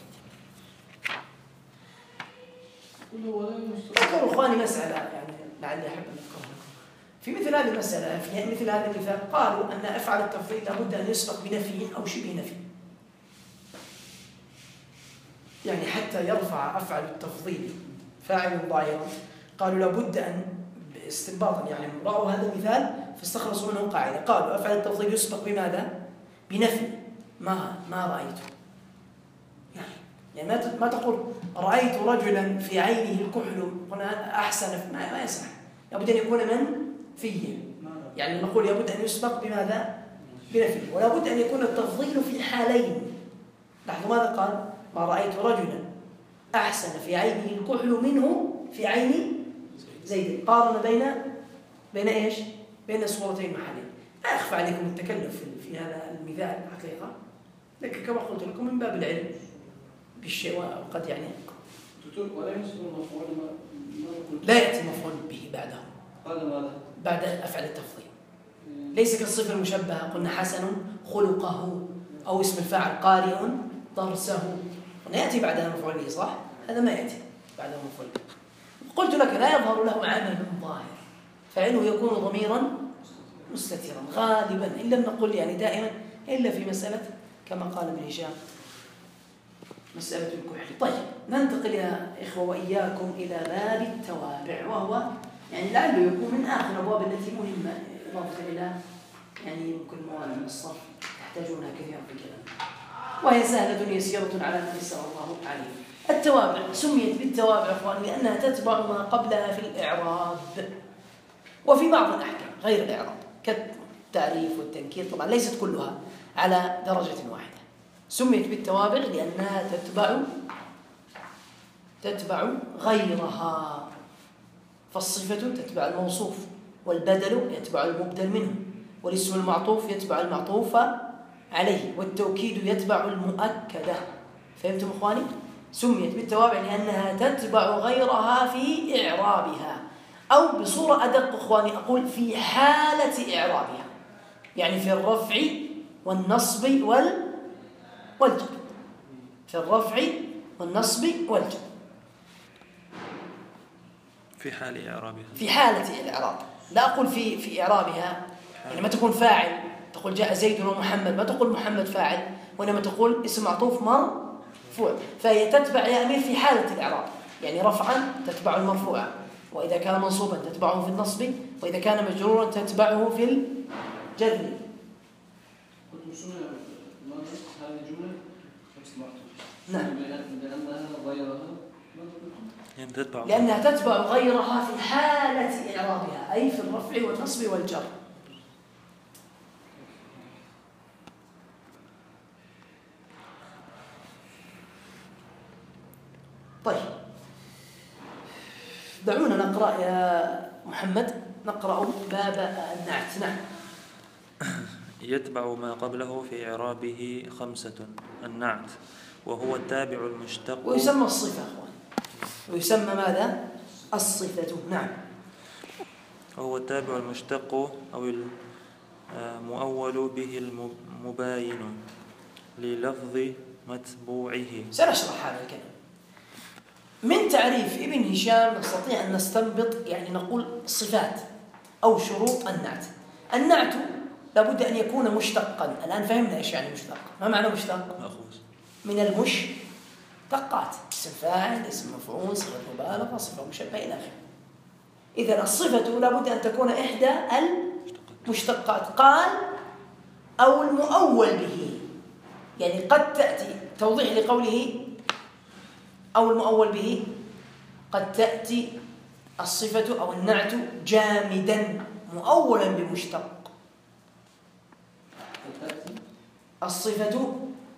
Speaker 1: ذكروا إخواني مسألة يعني لعلي أحب أن أذكرها في مثل هذه المسألة. في مثل هذا المثال قالوا أن أفعل التفضيل لابد أن يسبق بنفي أو شبه نفي، يعني حتى يرفع أفعل التفضيل فاعل ظاهرا قالوا لابد أن استنباطا يعني رأوا هذا المثال فاستخلصوا منه قاعدة، قالوا أفعل التفضيل يسبق بماذا؟ بنفي ما رأيته. يعني ما تقول رأيت رجلا في عينه الكحل هنا أحسن ما يصح، لابد أن يكون منفيا. يعني نقول لابد أن يسبق بماذا؟ بنفي. ولابد أن يكون التفضيل في حالين. لاحظوا ماذا قال؟ ما رأيت رجلا أحسن في عينه الكحل منه في عين زيد. قارن بين إيش؟ بين صورتين محلين. لا يخفى عليكم التكلف في هذا المثال حقيقة، لكن كما قلت لكم من باب العلم بالشيء وقد يعني
Speaker 5: ولا ينصب المفعول
Speaker 1: لا يأتي مفعول به بعده بعد أفعل التفضيل. ليس كالصفة المشبهة قلنا حسن خلقه أو اسم الفاعل قارئ درسه يأتي بعدها مفعول به صح؟ هذا ما يأتي بعدها مفعول به. قلت لك لا يظهر له عمل ظاهر فإنه يكون ضميرا مستترا غالبا إن لم نقل يعني دائما إلا في مسألة كما قال ابن هشام مسألة الكحل. طيب ننتقل يا إخوة وإياكم إلى باب التوابع، وهو يعني لعله يكون من آخر الأبواب التي مهمة إضافة إلى يعني يمكن مواد الصرف تحتاجونها كثيرا في الكلام، وهي سهلة يسيرة على ما يسر الله عليه. التوابع سميت بالتوابع أخوان لأنها تتبع ما قبلها في الإعراب وفي بعض الأحكام غير الإعراب كالتعريف والتنكير، طبعا ليست كلها على درجة واحدة. سميت بالتوابع لأنها تتبع غيرها، فالصفة تتبع الموصوف، والبدل يتبع المبدل منه، والاسم المعطوف يتبع المعطوف عليه، والتوكيد يتبع المؤكدة. فهمتم إخواني؟ سميت بالتوابع لأنها تتبع غيرها في إعرابها، أو بصورة أدق إخواني أقول في حالة إعرابها، يعني في الرفع والنصب والجر. في الرفع والنصب والجر
Speaker 6: في حال إعرابها،
Speaker 1: في حالة الإعراب، لا أقول في إعرابها. يعني ما تكون فاعل تقول جاء زيد ومحمد، ما تقول محمد فاعل، وإنما تقول اسم معطوف مرفوع، فهي تتبع يا أمير في حالة الإعراب، يعني رفعا تتبع المرفوع، وإذا كان منصوبا تتبعه في النصب، وإذا كان مجرورا تتبعه في الجر.
Speaker 5: هذه الجملة
Speaker 1: نعم
Speaker 5: لأنها غيرها
Speaker 1: لأنها تتبع غيرها في حالة إعرابها، أي في الرفع والنصب والجر. طيب دعونا نقرأ يا محمد، نقرأ باب النعت. نعم.
Speaker 6: يتبع ما قبله في إعرابه 5: النعت وهو التابع المشتق،
Speaker 1: ويسمى الصفة أخوان، ويسمى ماذا؟ الصفة. نعم.
Speaker 6: وهو التابع المشتق أو المؤول به المباين للفظ متبوعه.
Speaker 1: سنشرح هذا الكلام. من تعريف ابن هشام نستطيع أن نستنبط يعني نقول صفات أو شروط النعت. النعت لابد أن يكون مشتقا. الآن فهمنا إيش يعني مشتق. ما معنى مشتق؟
Speaker 6: مأخوذ
Speaker 1: من المشتقات، اسم فاعل، اسم مفعول، صيغة مبالغة، صفة مشبهة إلى آخره. إذا الصفة لابد أن تكون إحدى المشتقات. قال أو المؤول به، يعني قد تأتي توضيح لقوله أو المؤول به، قد تأتي الصفة أو النعت جامدا مؤولا بمشتق. الصفة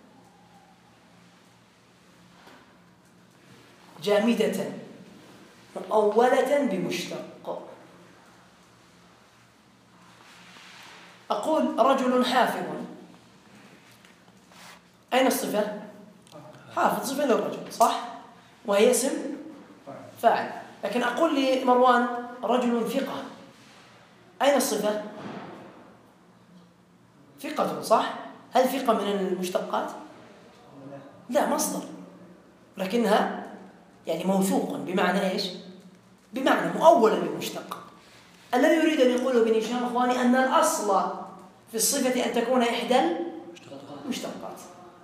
Speaker 1: جامدة مؤولة بمشتق. أقول رجل حافظ، أين الصفة؟ حافظ صفة للرجل، صح؟ وهي اسم فاعل. لكن أقول لمروان رجل ثقة، أين الصفة؟ ثقة، صح؟ هل ثقة من المشتقات؟ لا، مصدر، لكنها يعني موثوق بمعنى إيش؟ بمعنى مؤولا بالمشتق. الذي يريد أن يقوله ابن هشام أخواني أن الأصل في الصفة أن تكون إحدى المشتقات.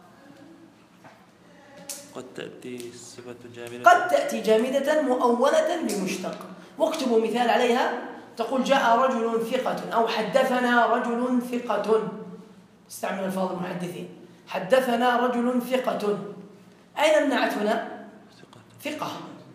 Speaker 6: قد تأتي الصفة جامدة،
Speaker 1: قد تأتي جامدة مؤولة بمشتق. واكتبوا مثال عليها، تقول جاء رجل ثقة أو حدثنا رجل ثقة، استعمل ألفاظ المحدثين، حدثنا رجل ثقة. أين النعت هنا؟ ثقة.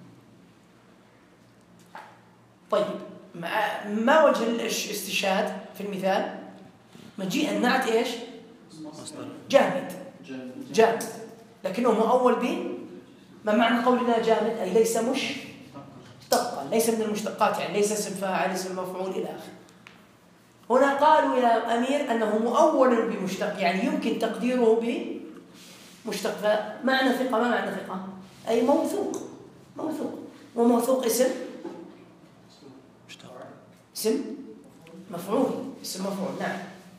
Speaker 1: طيب ما وجه الاستشهاد في المثال؟ مجيء النعت إيش؟ جامد، جامد، لكنه مؤول به. ما معنى قولنا جامد؟ أي ليس مشتقا، ليس من المشتقات، يعني ليس اسم فاعل اسم مفعول إلى آخره. هنا قالوا يا أمير أنه مؤول بمشتق، يعني يمكن تقديره بمشتق. فمعنى ثقة، ما معنى ثقة؟ أي موثوق، موثوق، وموثوق اسم اسم مفعول، اسم مفعول. نعم.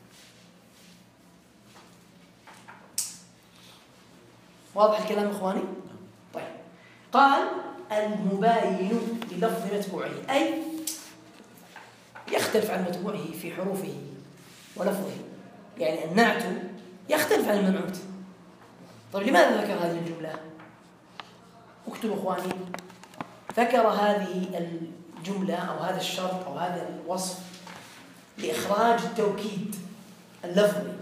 Speaker 1: واضح الكلام إخواني؟ طيب، قال المباين للفظ متبوعه، أي يختلف عن متبوعه في حروفه ولفظه، يعني النعت يختلف عن المنعوت. طيب لماذا ذكر هذه الجملة؟ اكتبوا إخواني، ذكر هذه الجملة أو هذا الشرط أو هذا الوصف لإخراج التوكيد اللفظي.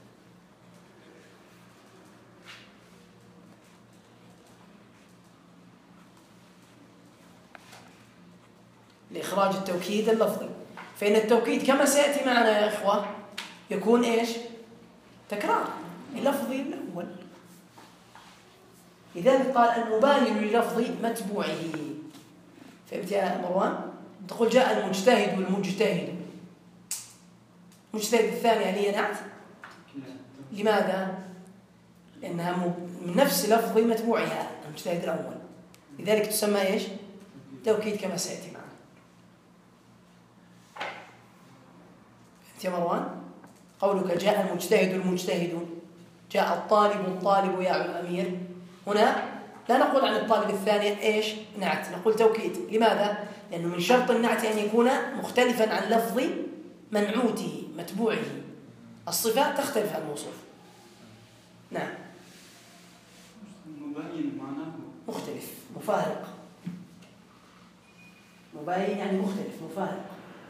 Speaker 1: لإخراج التوكيد اللفظي، فإن التوكيد كما سيأتي معنا يا إخوة يكون إيش؟ تكرار اللفظي الأول. لذلك قال المباين للفظ متبوعه. فهمت يا مروان؟ تقول جاء المجتهد والمجتهد، المجتهد الثاني هل هي نعت؟ لماذا؟ لأنها من نفس لفظ متبوعها المجتهد الأول، لذلك تسمى إيش؟ توكيد كما سيأتي معنا. فهمت يا مروان؟ قولك جاء المجتهد المجتهد، جاء الطالب الطالب يا أمير، هنا لا نقول عن الطالب الثاني إيش؟ نعت، نقول توكيد. لماذا؟ لأنه من شرط النعت أن يكون مختلفا عن لفظ منعوته متبوعه. الصفات تختلف عن الموصوف. نعم.
Speaker 2: مبين معناه
Speaker 1: مختلف، مفارق. مبين يعني مختلف، مفارق.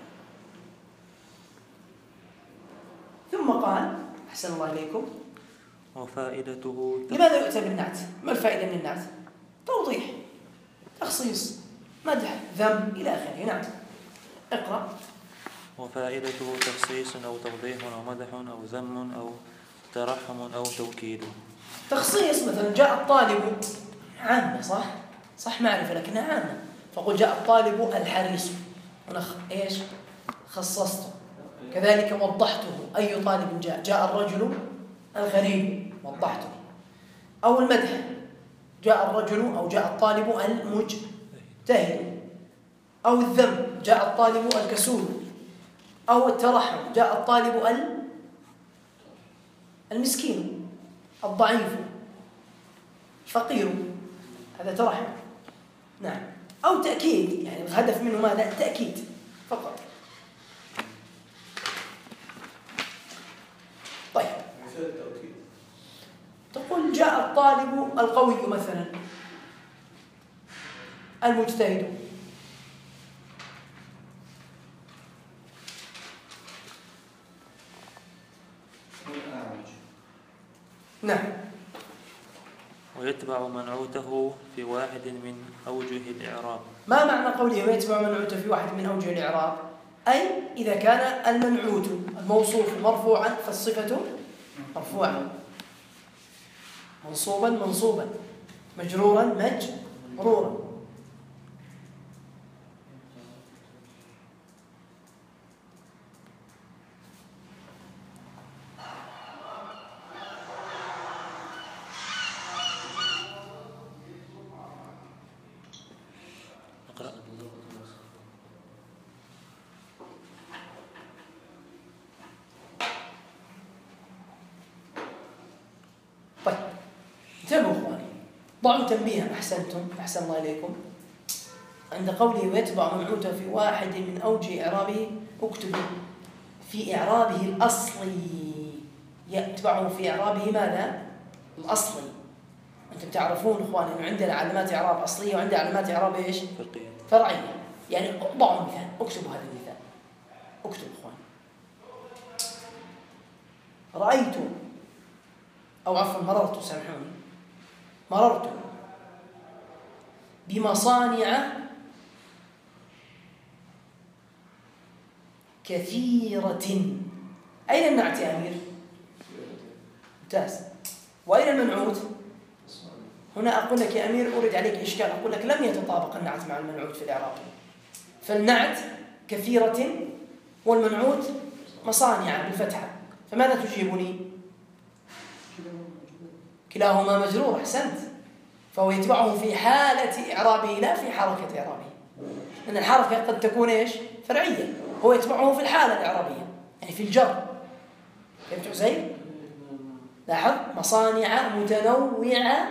Speaker 1: ثم قال أحسن الله إليكم،
Speaker 6: وفائدته
Speaker 1: لماذا يؤتى بالنعت؟ ما الفائدة من النعت؟ توضيح، تخصيص، مدح، ذم إلى آخره. نعم. اقرأ.
Speaker 6: وفائدته تخصيص أو توضيح أو مدح أو ذم أو ترحم أو توكيد.
Speaker 1: تخصيص، مثلا جاء الطالب، عامة، صح معرفة لكنها عامة، فقل جاء الطالب الحريص، هنا إيش؟ خصصته. كذلك وضحته، أي طالب جاء، جاء الرجل الغريب، وضحته. أو المدح، جاء الرجل أو جاء الطالب المجتهد. أو الذم، جاء الطالب الكسول. أو الترحم، جاء الطالب المسكين الضعيف الفقير، هذا ترحم. نعم. أو تأكيد، يعني الهدف منه ماذا؟ تأكيد فقط. طيب،
Speaker 4: مثال التوكيد،
Speaker 1: تقول جاء الطالب القوي مثلا المجتهد، نعم.
Speaker 6: ويتبع منعوته في واحد من أوجه الإعراب.
Speaker 1: ما معنى قوله ويتبع منعوته في واحد من أوجه الإعراب؟ أي إذا كان المنعوت الموصوف مرفوعا فالصفة مرفوعا، منصوبا منصوبا، مجرورا مجرورا.
Speaker 6: اقرأ.
Speaker 1: طيب انتبهوا اخواني، ضعوا تنبيها. احسنتم، احسن الله اليكم. عند قوله ويتبع منعوته في واحد من اوجه اعرابه، اكتبوا في اعرابه الاصلي، يتبعه في اعرابه ماذا؟ الاصلي. انتم تعرفون اخواني انه عندنا علامات اعراب اصليه وعندنا علامات اعراب ايش؟
Speaker 6: فرقية.
Speaker 1: فرعيه. يعني ضعوا مثال، اكتبوا هذا المثال، اكتبوا اخواني. رايت، أو عفوا مررت، سامحوني، مررت بمصانع كثيرة. أين النعت يا أمير؟ ممتاز. وأين المنعوت؟ هنا أقول لك يا أمير أورد عليك إشكال، أقول لك لم يتطابق النعت مع المنعوت في الإعراب، فالنعت كثيرة والمنعوت مصانع بالفتحة، فماذا تجيبني؟ كلاهما مجرور. أحسنت. فهو يتبعه في حالة إعرابه لا في حركة إعرابه، لأن الحركة قد تكون إيش؟ فرعية. هو يتبعه في الحالة الإعرابية، يعني في الجر. فهمت حسين؟ لاحظ، مصانع متنوعة.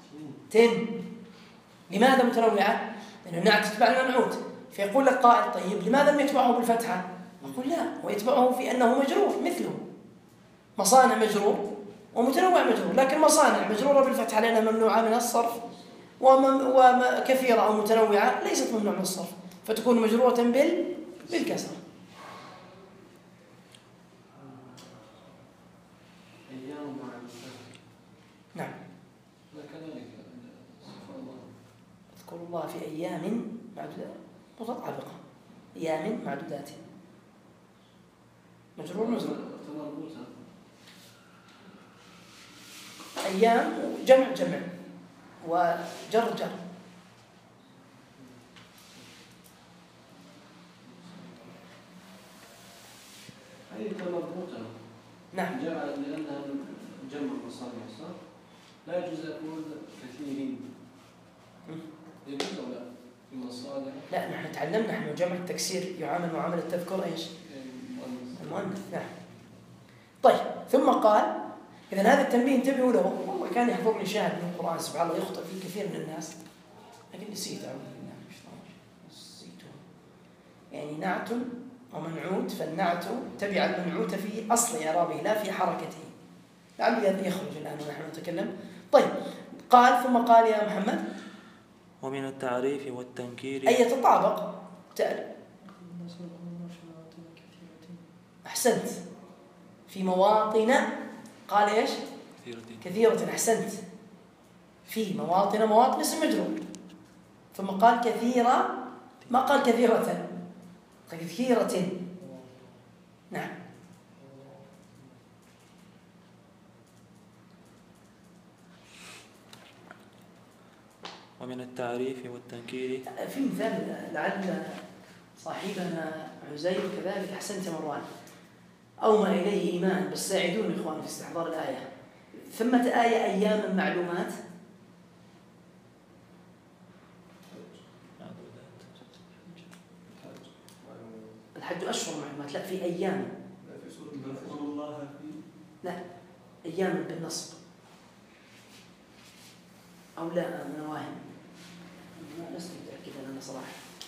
Speaker 1: لماذا متنوعة؟ لأنه النعت تتبع المنعوت. فيقول لك قائل طيب لماذا لم يتبعه بالفتحة؟ أقول لا، ويتبعه في أنه مجرور مثله. مصانع مجرور ومتنوع مجرور، لكن مصانع مجرورة بالفتحة لأنها ممنوعة من الصرف، وكثيرة أو متنوعة ليست ممنوعة من الصرف، فتكون مجرورة بالكسر. نعم. اذكر الله في أيام معدودات متطابقة، أيام معدودات، مجرور. أيام جمع وجر.
Speaker 5: هي مربوطة.
Speaker 1: نعم.
Speaker 5: لأنها جمع مصانع صح؟ لا يجوز أقول كثيرين. يجوز أو لا؟ في مصانع.
Speaker 1: لا، نحن تعلمنا نحن جمع التكسير يعامل معاملة تذكر ايش؟ المؤنث. نعم. طيب ثم قال إذا هذا التنبيه انتبهوا له. والله كان يحضرني شاهد من القرآن سبحان الله يخطئ فيه كثير من الناس، لكن نسيت، أعوذ بالله نسيته. يعني نعت ومنعوت، فالنعت تبع المنعوت في أصل إعرابه لا في حركته. لعله يخرج الآن ونحن نتكلم. طيب قال ثم قال يا محمد
Speaker 6: ومن التعريف والتنكير
Speaker 1: أي يتطابق أحسنت. في مواطن قال إيش؟ كثيرة. أحسنت. في مواطن اسم مجرور، ثم قال كثيرة، ما قال كثيرة، كثيرة. نعم.
Speaker 6: ومن التعريف والتنكير
Speaker 1: في مثال لعل صاحبنا عزير كذلك. أحسنت مروان، أومى إليه إيمان، بس ساعدوني إخواني في استحضار الآية. ثمة آية أيام معلومات، الحج أشهر معلومات، لا في أيام، لا أيام بالنصب، أو لا أنا واهم، لست متأكد أنا صراحة.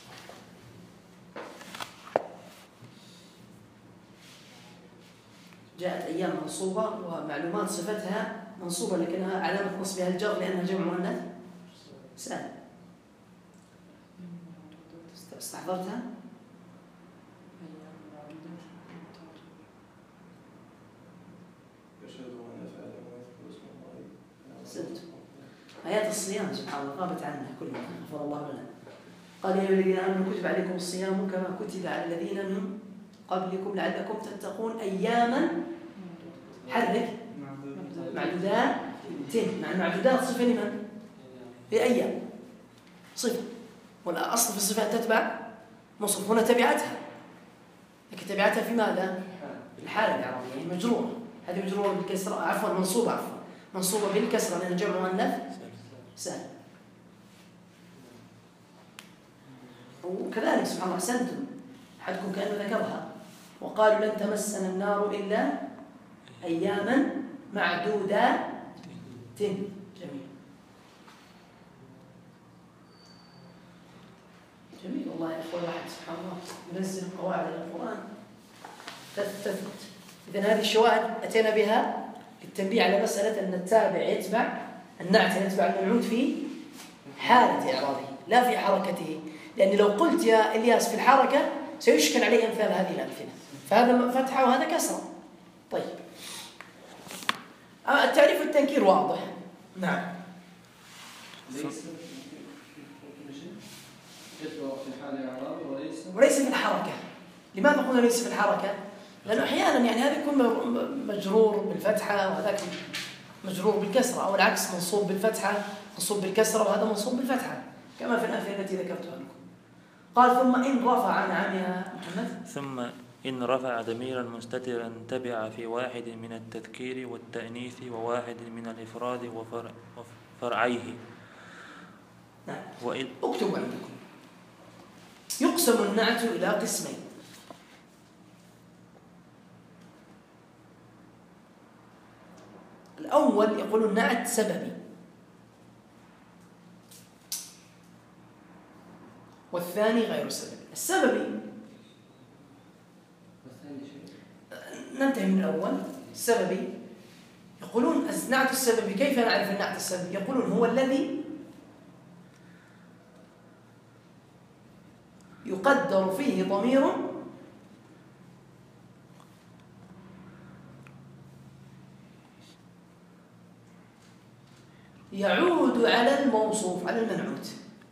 Speaker 1: جاءت أيام منصوبة ومعلومات صفتها منصوبة لكنها علامة نصبها الجر لأنها جمع مؤنث سالم. استحضرتها؟ آيات الصيام سبحان الله غابت عنا كلها، غفر الله لنا. قال يا أيها الذين آمنوا كتب عليكم الصيام كما كتب على الذين من قبلكم لعلكم تتقون أياما حرك معدودات مع المعدودات صفة لمن؟ لأيام صفة، والأصل في الصفات تتبع موصوف، هنا تبعتها، لكن تبعتها في ماذا؟ الحالة الإعرابية، يعني مجرورة، هذه مجرورة بالكسرة، عفوا منصوبة بالكسرة لأن جمع مؤنث سالم. وكذلك سبحان الله أحسنتم، أحدكم كأنه ذكرها وقالوا لن تمسنا النار إلا أياما معدودات. جميل. جميل والله يا إخوة، الواحد سبحان الله ينزل قواعد القرآن تثبت. إذن هذه الشواهد أتينا بها للتنبيه على مسألة أن التابع يتبع النعت، يتبع المنعوت في حالة إعرابه لا في حركته، لأن لو قلت يا إلياس في الحركة سيشكل عليه أمثال هذه الأمثلة، فهذا فتحة وهذا كسرة. طيب التعريف والتنكير واضح. نعم. وليس في الحركة. لماذا قلنا ليس في الحركة؟ لأنه أحيانا يعني هذا يكون مجرور بالفتحة وهذاك مجرور بالكسرة، أو العكس منصوب بالفتحة منصوب بالكسرة وهذا منصوب بالفتحة، كما في الأمثلة التي ذكرتها لكم. قال ثم إن رفع، نعم يا محمد.
Speaker 6: ثم إن رفع ضميرا مستترا تبع في واحد من التذكير والتأنيث وواحد من الإفراد وفرعيه.
Speaker 1: نعم.
Speaker 6: وإذ
Speaker 1: اكتبوا عندكم. يقسم النعت إلى قسمين. الأول يقول النعت سببي، والثاني غير سببي. السببي ننتهي من الأول. السببي يقولون النعت السببي، كيف نعرف النعت السببي؟ يقولون هو الذي يقدر فيه ضمير يعود على الموصوف، على المنعوت.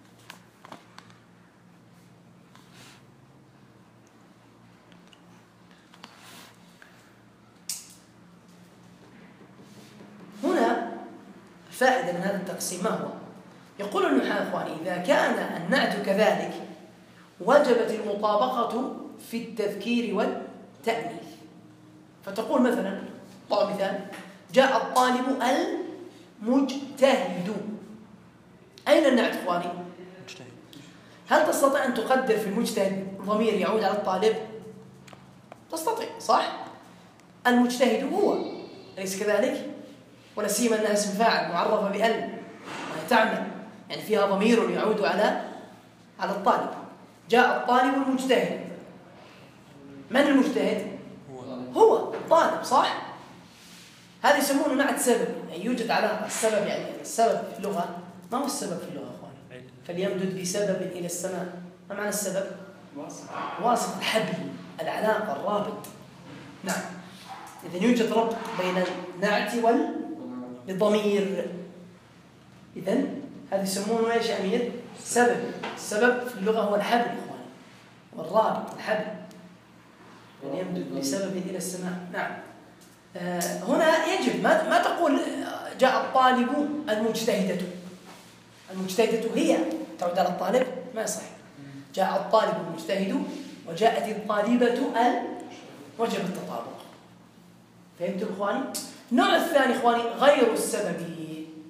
Speaker 1: هنا فائدة من هذا التقسيم ما هو؟ يقول النحاة إخواني إذا كان النعت كذلك وجبت المطابقة في التذكير والتأنيث. فتقول مثلا، طبعا مثال، جاء الطالب المجتهد. أين النعت إخواني؟
Speaker 6: مجتهد.
Speaker 1: هل تستطيع أن تقدر في المجتهد ضمير يعود على الطالب؟ تستطيع، صح؟ المجتهد هو، أليس كذلك؟ ولا سيما أنها اسم فاعل معرفة بأل وهي تعمل، يعني فيها ضمير يعود على الطالب. جاء الطالب المجتهد. من المجتهد؟ هو الطالب، صح؟ هذا يسمونه نعت سبب، يعني يوجد علاقة. السبب يعني السبب في اللغة، ما هو السبب في اللغة أخواني؟ فليمدد بسبب إلى السماء. ما معنى السبب؟ واسط، الحبل، العلاقة، الرابط. نعم. إذن يوجد ربط بين النعت والضمير. إذن هذا يسمونه ايش يا أمير؟ سبب. السبب في اللغة هو الحبل إخواني، والرابط الحبل، يعني يمدد بسبب إلى السماء. نعم. هنا يجب ما تقول جاء الطالب المجتهدة. المجتهدة هي تعود على الطالب، ما يصح. جاء الطالب المجتهد وجاءت الطالبة وجب التطابق. فهمتم إخواني؟ النوع الثاني إخواني غير السببي.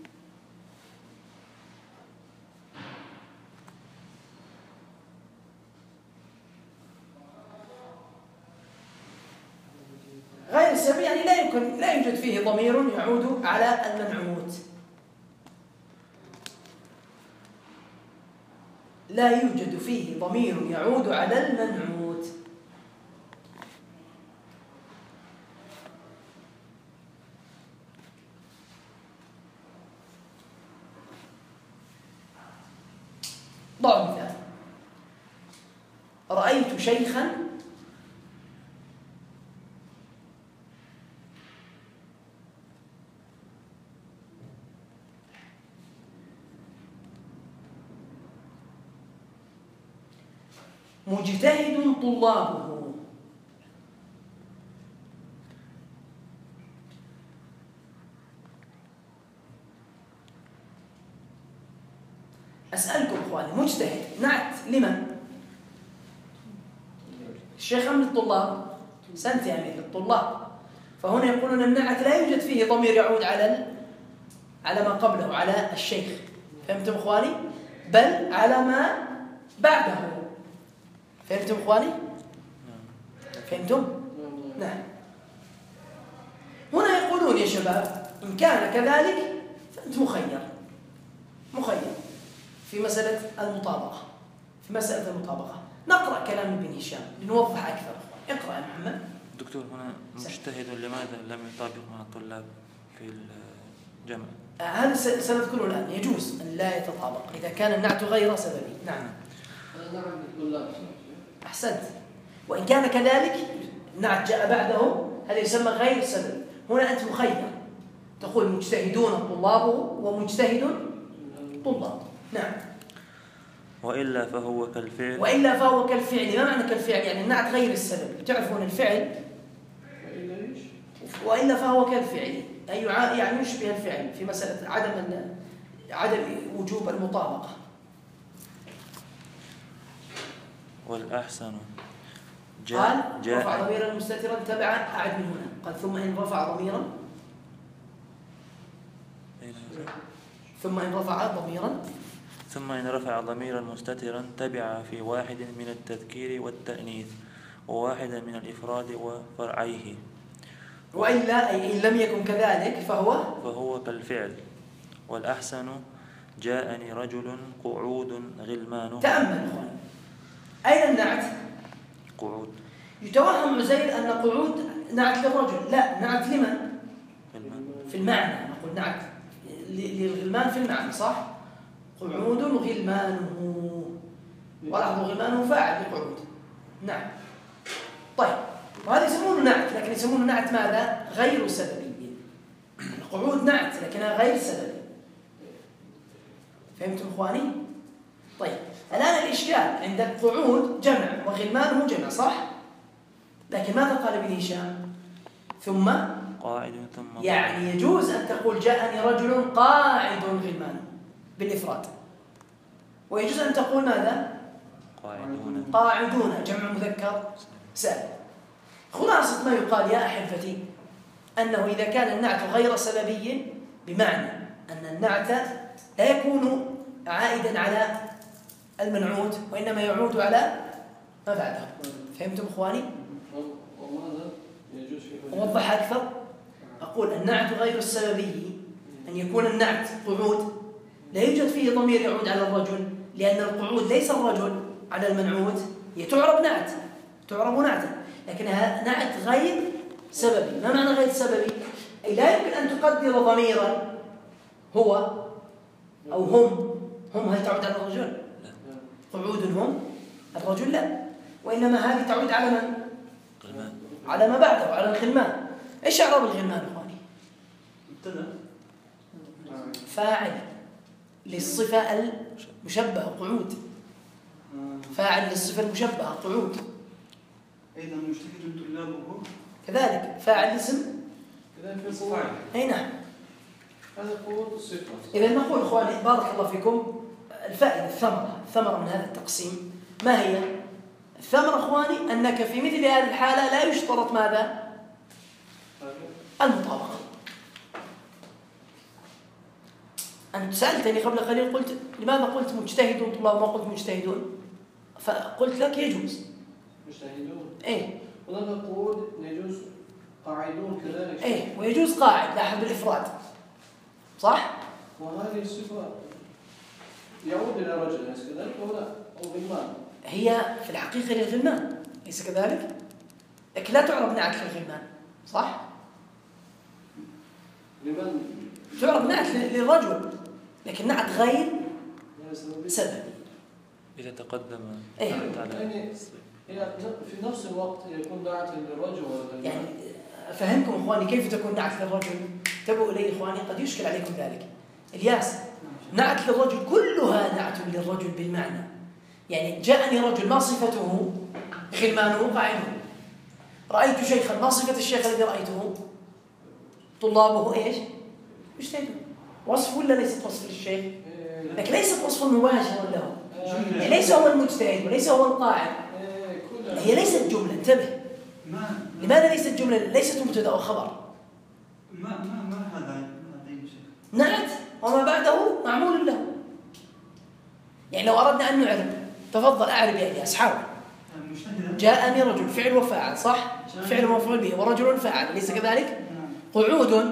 Speaker 1: غير السبب يعني لا يوجد فيه ضمير يعود على المنعوت. لا يوجد فيه ضمير يعود على المنعوت. ضع مثال. رأيت شيخا مجتهد طلابه. أسألكم إخواني، مجتهد نعت لمن؟ الشيخ أم للطلاب؟ سنت يعني للطلاب. فهنا يقولون النعت لا يوجد فيه ضمير يعود على ما قبله، على الشيخ. فهمتم إخواني؟ بل على ما بعده. فهمتم إخواني؟ فهمتم؟ نعم. هنا يقولون يا شباب إن كان كذلك فأنت مخير في مسألة المطابقة. نقرأ كلام ابن هشام لنوضح أكثر. اقرأ يا محمد.
Speaker 6: دكتور، هنا مجتهد لماذا لم يطابق مع الطلاب في الجمع؟
Speaker 1: هذا سنذكره الآن. يجوز أن لا يتطابق إذا كان النعت غير سببي. نعم. أحسنت. وإن كان كذلك النعت جاء بعده، هذا يسمى غير سببي. هنا أنت مخير، تقول مجتهدون طلابه ومجتهد طلاب. نعم.
Speaker 6: وإلا فهو كالفعل.
Speaker 1: ما معنى كالفعل؟ يعني النعت غير السبب. تعرفون الفعل وإلا فهو كالفعل، أي يعني يشبه الفعل في مسألة عدم وجوب المطابقة.
Speaker 6: والأحسن
Speaker 1: قال رفع ضميرا مستترا تبع. أعد من هنا. قال ثم إن رفع ضميرا
Speaker 6: ثم إن رفع ضميرا مستترا تبع في واحد من التذكير والتأنيث وواحد من الإفراد وفرعيه.
Speaker 1: وإلا أي إن لم يكن كذلك فهو
Speaker 6: كالفعل. والأحسن جاءني رجل قعود غلمان.
Speaker 1: تأمل أخوان، أين النعت؟
Speaker 6: قعود.
Speaker 1: يتوهم عزير أن قعود نعت للرجل. لا، نعت لمن؟ في المعنى. نقول نعت للغلمان في المعنى، صح؟ قعود غلمانه. ولاحظوا غلمانه فاعل لقعود. نعم. طيب، وهذا يسمونه نعت، لكن يسمونه نعت ماذا؟ غير سببي. القعود نعت لكنها غير سببي. فهمتم إخواني؟ طيب، الآن الإشكال عند القعود جمع وغلمانه جمع، صح؟ لكن ماذا قال ابن هشام؟ ثم
Speaker 6: قاعد ثم
Speaker 1: يعني يجوز أن تقول جاءني رجل قاعد غلمانه بالإفراد، ويجوز أن تقول ماذا؟ قاعدون جمع مذكر سالم. خلاصة ما يقال يا أحبتي أنه إذا كان النعت غير سببي، بمعنى أن النعت لا يكون عائدا على المنعوت وإنما يعود على ما بعده. فهمتم إخواني؟ أوضح أكثر. أقول النعت غير السببي أن يكون النعت قعود لا يوجد فيه ضمير يعود على الرجل، لأن القعود ليس الرجل على المنعوت، هي تعرب نعتا، لكنها نعت غير سببي. ما معنى غير سببي؟ أي لا يمكن أن تقدر ضميرا هو أو هم هل تعود على الرجل؟ قعود هم الرجل لا، وإنما هذه تعود على من؟ على ما بعده، على الغلمان. إيش أعراب الغلمان إخواني؟ فاعل للصفة المشبهة قعود. فاعل للصفة المشبهة قعود.
Speaker 2: أيضا مجتهد طلابه
Speaker 1: كذلك فاعل الاسم
Speaker 5: كذلك.
Speaker 1: أي نعم.
Speaker 5: هذا قوة الصفة.
Speaker 1: إذا نقول إخواني بارك الله فيكم، الفائدة الثمرة من هذا التقسيم ما هي؟ الثمرة إخواني أنك في مثل هذه الحالة لا يشترط ماذا؟ المطابقة. أنت سألتني قبل قليل قلت لماذا قلت مجتهدون طلاب ما قلت مجتهدون؟ فقلت لك يجوز
Speaker 5: مجتهدون.
Speaker 1: إيه.
Speaker 5: ونقول يجوز قاعدون كذلك.
Speaker 1: إيه، ويجوز قاعد لاحظ بالإفراد، صح؟
Speaker 5: وهذه الصفة يعود إلى رجل أليس كذلك ولا أو غلمان؟
Speaker 1: هي في الحقيقة للغلمان ليس كذلك؟ لكن لا تعرب نعت للغلمان، صح؟
Speaker 5: لمن؟
Speaker 1: تعرب نعت للرجل لكن نعت غير سببي.
Speaker 6: إذا تقدم
Speaker 5: يعني في نفس الوقت يكون نعت للرجل ولا
Speaker 1: يعني أفهمكم إخواني كيف تكون نعت للرجل؟ انتبهوا إلي إخواني قد يشكل عليكم ذلك. الياس، نعت للرجل كلها نعت للرجل بالمعنى، يعني جاءني رجل ما صفته؟ غلمانه قاعدون. رأيت شيخا ما صفة الشيخ الذي رأيته؟ طلابه إيش؟ مجتهدون. وصف ولا ليست وصف للشيخ؟ لكن ليست وصف مباشر له، يعني ليس هو المجتهد وليس هو القاعد، هي ليست جملة. انتبه، لماذا ليست جملة؟ ليست مبتدأ وخبر.
Speaker 2: ما هذا شيء.
Speaker 1: نعت وما بعده معمول له. يعني لو أردنا أن نعرب، تفضل أعرب يا إلياس، حاول. جاءني رجل، فعل وفاعل صح؟ فعل مفعول به، ورجل فاعل، ليس كذلك؟ قعود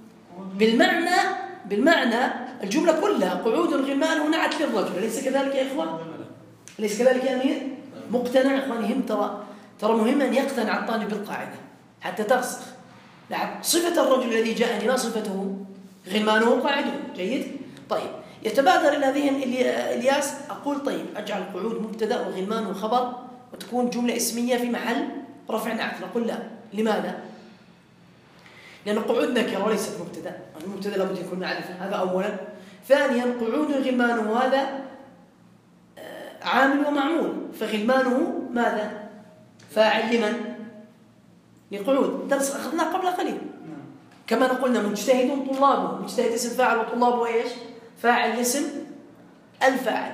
Speaker 1: بالمعنى الجملة كلها، قعود غلمان ونعت للرجل، ليس كذلك يا إخوان؟ ليس كذلك يا أمير؟ مقتنع إخواني؟ ترى مهم أن يقتنع الطالب بالقاعدة حتى ترسخ. صفة الرجل الذي جاءني ما صفته؟ غلمانه قاعدون. جيد؟ طيب، يتبادر إلى ذهن إلياس، أقول طيب أجعل قعود مبتدأ وغلمانه خبر وتكون جملة اسمية في محل رفع نعت. نقول لا. لماذا؟ لأن قعود نكرة وليست مبتدأ، المبتدأ لابد يكون معرفة، هذا أولا. ثانيا قعود غلمانه هذا عامل ومعمول، فغلمانه ماذا؟ فاعل لمن؟ لقعود. درس أخذناه قبل قليل. كما قلنا مجتهد طلابه، مجتهد اسم فاعل وطلابه ايش؟ فاعل اسم الفاعل.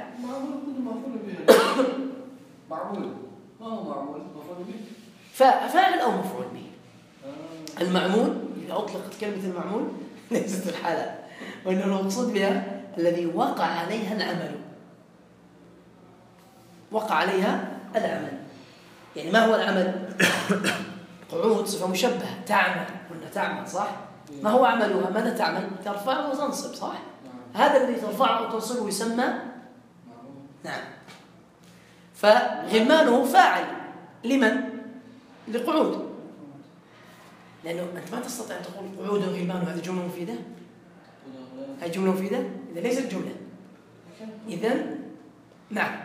Speaker 5: معمول ما هو معمول؟ مفعول به؟
Speaker 1: فاعل أو مفعول به. المعمول إذا أطلقت كلمة المعمول ليست الحالة، وإنما المقصود بها الذي وقع عليها العمل. وقع عليها العمل. يعني ما هو العمل؟ قعود صفة مشبهة، تعمل، قلنا تعمل صح؟ ما هو عملها؟ ماذا تعمل؟ ترفع وتنصب صح؟ هذا الذي ترفعه وتنصبه يسمى نعم. فغلمانه فاعل لمن؟ لقعود. لأنه أنت ما تستطيع أن تقول قعود غلمانه، هذه جملة مفيدة؟ هذه جملة مفيدة؟ إذا ليست جملة، إذن نعم.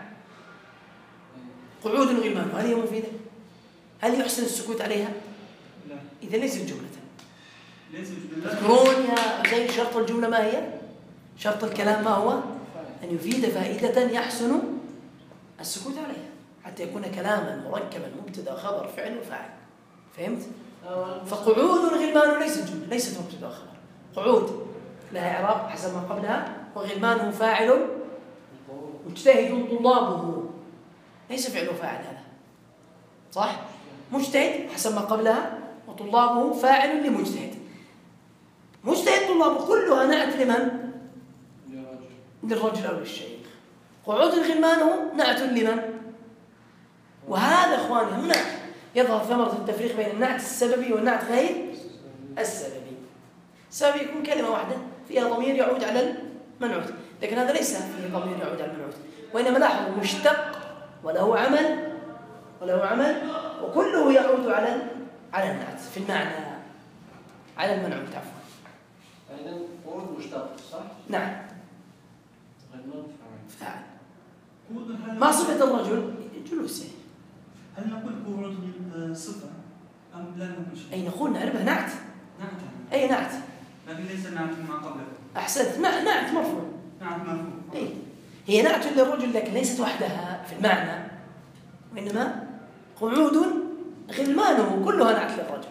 Speaker 1: قعود غلمانه هل هي مفيدة؟ هل يحسن السكوت عليها؟
Speaker 2: لا.
Speaker 1: إذا ليست جملة. تذكرون يا زين شرط الجملة ما هي؟ شرط الكلام ما هو؟ أن يفيد فائدة يحسن السكوت عليها، حتى يكون كلاما مركبا مبتدا خبر فعل وفاعل. فهمت؟ فقعود غلمان ليست جملة، ليست مبتدا خبر. قعود لها إعراب حسب ما قبلها، وغلمانه فاعل مجتهد طلابه، ليس فعل وفاعل هذا صح؟ مجتهد حسب ما قبلها، وطلابه فاعل لمجتهد. مجتهد طلابه كلها نعت لمن؟ للرجل أو للشيخ. قعود غلمانه نعت لمن؟ وهذا إخواني هنا يظهر ثمرة التفريق بين النعت السببي والنعت غير السببي. السبب يكون كلمة واحدة فيها ضمير يعود على المنعوت، لكن هذا ليس فيه ضمير يعود على المنعوت، وإنما لاحظوا مشتق وله عمل وكله يعود على النعت في المعنى، على المنعوت عفوا.
Speaker 5: إذا قعود مشتق صح؟
Speaker 1: نعم.
Speaker 5: غلمان
Speaker 1: فاعل. ما صفة الرجل؟ جلوسه.
Speaker 2: هل نقول قعود صفة أم لا نقول شيء؟
Speaker 1: أي نقول نعرفها نعت.
Speaker 2: نعت.
Speaker 1: أي نعت.
Speaker 2: لكن ليس نعت ما قبله.
Speaker 1: أحسنت، نعت مرفوع.
Speaker 2: نعت مرفوع.
Speaker 1: أي هي نعت للرجل، لكن ليست وحدها في المعنى، وإنما قعود غلمانه كلها نعت للرجل.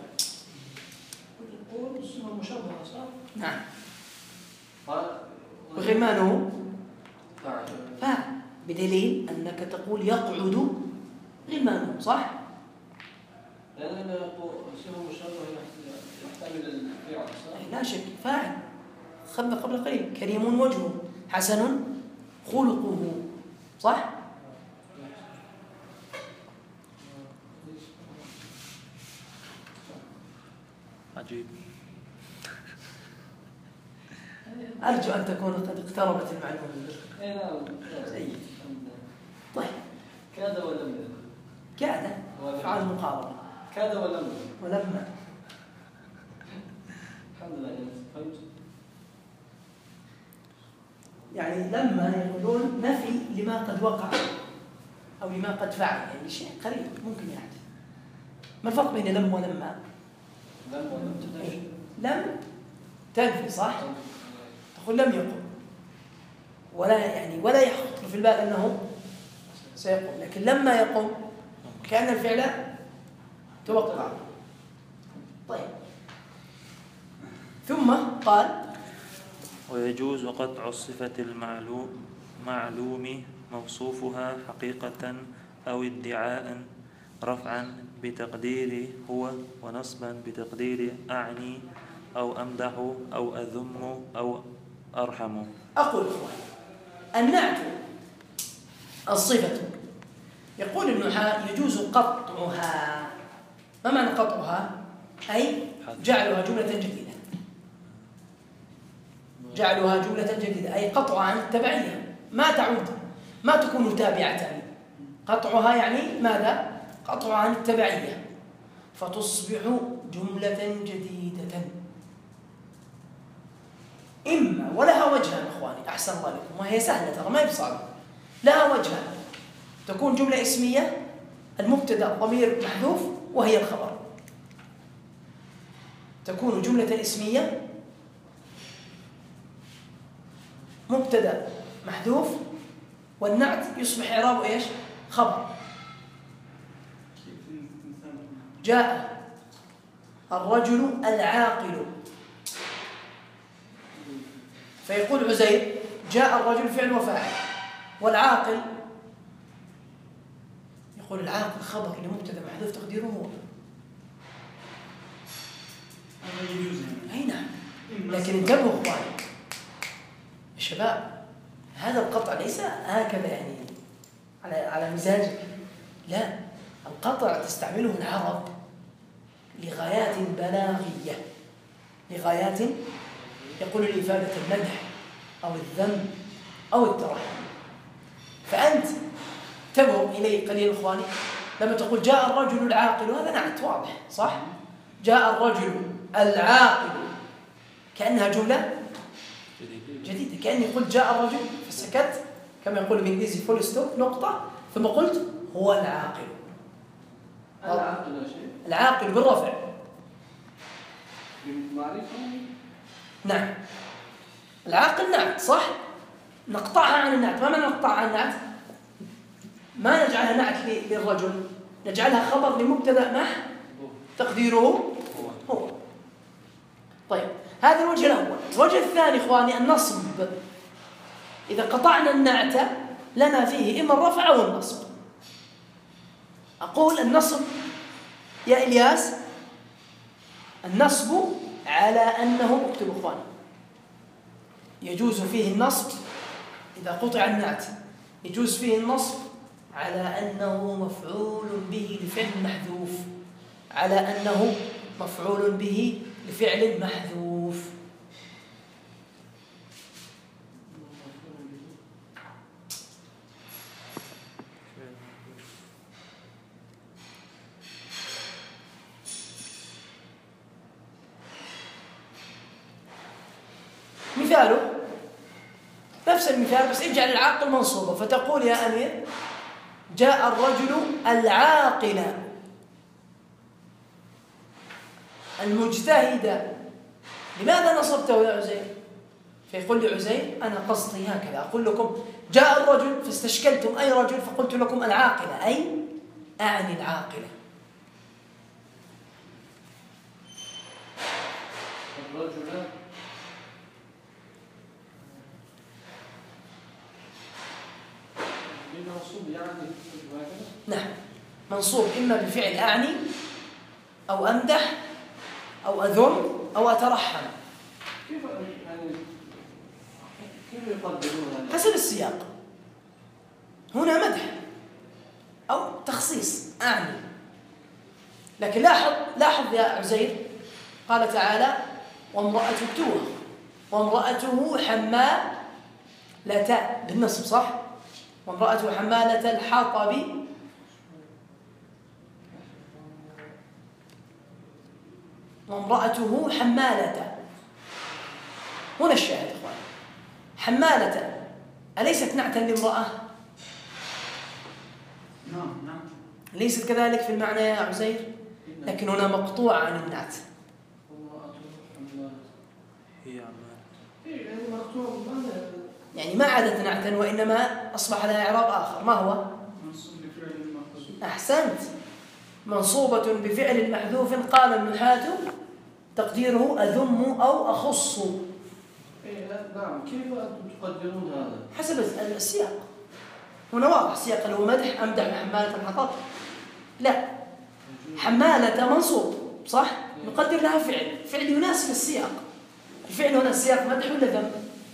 Speaker 5: قعود صفة مشبهة صح؟
Speaker 1: نعم. وغلمانه فاعل، بدليل أنك تقول يقعد غلمانه صح؟
Speaker 5: لأن صفة مشبهة يحتمل الفعل صح؟
Speaker 1: لا شك فاعل. خذنا قبل قليل كريم وجهه، حسن خلقه صح؟
Speaker 6: عجيب.
Speaker 1: أرجو أن تكون قد اقتربت المعلومة.
Speaker 5: اي نعم.
Speaker 1: جيد. طيب
Speaker 5: كاد ولم يكن.
Speaker 1: كاد فعل المقاربة.
Speaker 5: كاد ولم يكن.
Speaker 1: ولما
Speaker 5: الحمد لله فهمت.
Speaker 1: يعني لما يقولون نفي لما قد وقع أو لما قد فعل، يعني شيء قريب ممكن يحدث. ما الفرق بين لم ولما؟ لم تنفي صح؟ تقول لم يقل، ولا يخطر في البال أنه سيقوم، لكن لما يقوم كأن الفعل توقع. طيب، ثم قال
Speaker 6: ويجوز قطع الصفة المعلوم موصوفها حقيقة أو ادعاء، رفعا بتقدير هو، ونصبا بتقدير أعني أو أمدح أو أذم أو أرحم.
Speaker 1: أقول النعت الصفة، يقول النحاة يجوز قطعها. ما معنى قطعها؟ أي جعلها جملة جديدة. جعلها جملة جديدة أي قطعها عن التبعية، ما تعود، ما تكون تابعة. قطعها يعني ماذا؟ قطعها عن التبعية، فتصبح جملة جديدة. إما ولها وجهان إخواني، أحسن الله لكم، وهي سهلة ترى ما هي بصعبة. لها وجهان، تكون جملة اسمية، المبتدأ ضمير محذوف وهي الخبر. تكون جملة اسمية مبتدأ محذوف والنعت يصبح إعرابه إيش؟ خبر. جاء الرجل العاقل، فيقول عزير جاء الرجل فعل وفاعل، والعاقل يقول العاقل خبر لمبتدأ محذوف تقديره هو. أي نعم، لكن انتبهوا اخواني يا شباب، هذا القطع ليس هكذا يعني على مزاجك، لا، القطع تستعمله العرب لغايات بلاغية، لغايات يقول لإفادة المدح أو الذم أو الترحم. فأنت تبغ إليه قليل إخواني لما تقول جاء الرجل العاقل، هذا نعت واضح صح؟ جاء الرجل العاقل كأنها جملة جديدة، كأني قلت جاء الرجل فسكت كما يقول بالإنجليزي فول ستوب نقطة، ثم قلت هو العاقل.
Speaker 5: العاقل شيء؟
Speaker 1: العاقل بالرفع.
Speaker 5: بالمعرفة؟
Speaker 1: نعم، العاقل نعت صح؟ نقطعها عن النعت. ما معنى نقطعها عن النعت؟ ما نجعلها نعت للرجل، نجعلها خبر لمبتدأ مح تقديره هو. طيب، هذا الوجه الأول. الوجه الثاني إخواني النصب. إذا قطعنا النعت لنا فيه إما الرفع أو النصب. أقول النصب يا إلياس، النصب على أنه، اكتب إخواني، يجوز فيه النصب إذا قطع النعت، يجوز فيه النصب على أنه مفعول به لفعل محذوف، على أنه مفعول به لفعل محذوف. مثاله نفس المثال بس اجعل العاقل منصوبة، فتقول يا أمير جاء الرجل العاقل المجتهد، لماذا نصبته يا عزير؟ فيقول لي عزير أنا قصدي هكذا، أقول لكم جاء الرجل فاستشكلتم أي رجل، فقلت لكم العاقلة، أي أعني العاقلة.
Speaker 5: الرجل منصوب يعني هكذا؟
Speaker 1: نعم، منصوب إما بفعل أعني أو أمدح أو أذم أو أترحم.
Speaker 5: كيف يعني كيف يقدرون هذا؟
Speaker 1: حسب السياق، هنا مدح أو تخصيص أعني. لكن لاحظ يا عزير قال تعالى وامرأته توه، وامرأته حمالة بالنصب صح؟ وامرأته حمالة الحطب، وامرأته حمالة. هنا الشاهد إخوان، حمالة أليست نعتا لامرأة؟
Speaker 2: نعم.
Speaker 1: ليست كذلك في المعنى يا عزير؟ لكن هنا مقطوع عن النعت.
Speaker 6: هي عمالة،
Speaker 1: يعني ما عادت نعتا وإنما أصبح لها إعراب آخر. ما هو؟ أحسنت، منصوبة بفعل محذوف قال النحاة تقديره أذم أو أخص.
Speaker 5: نعم، كيف أنتم تقدرون هذا؟
Speaker 1: حسب السياق. هنا واضح السياق اللي هو مدح، أمدح حمالة الحطب. لا، حمالة منصوب صح؟ نقدر لها فعل يناسب السياق. الفعل هنا السياق مدح ولا ذم؟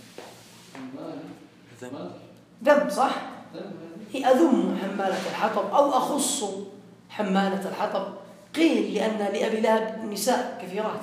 Speaker 1: ذم صح؟ هي أذم حمالة الحطب أو أخص حمالة الحطب. قيل لأن لأبي لهب نساء كثيرات،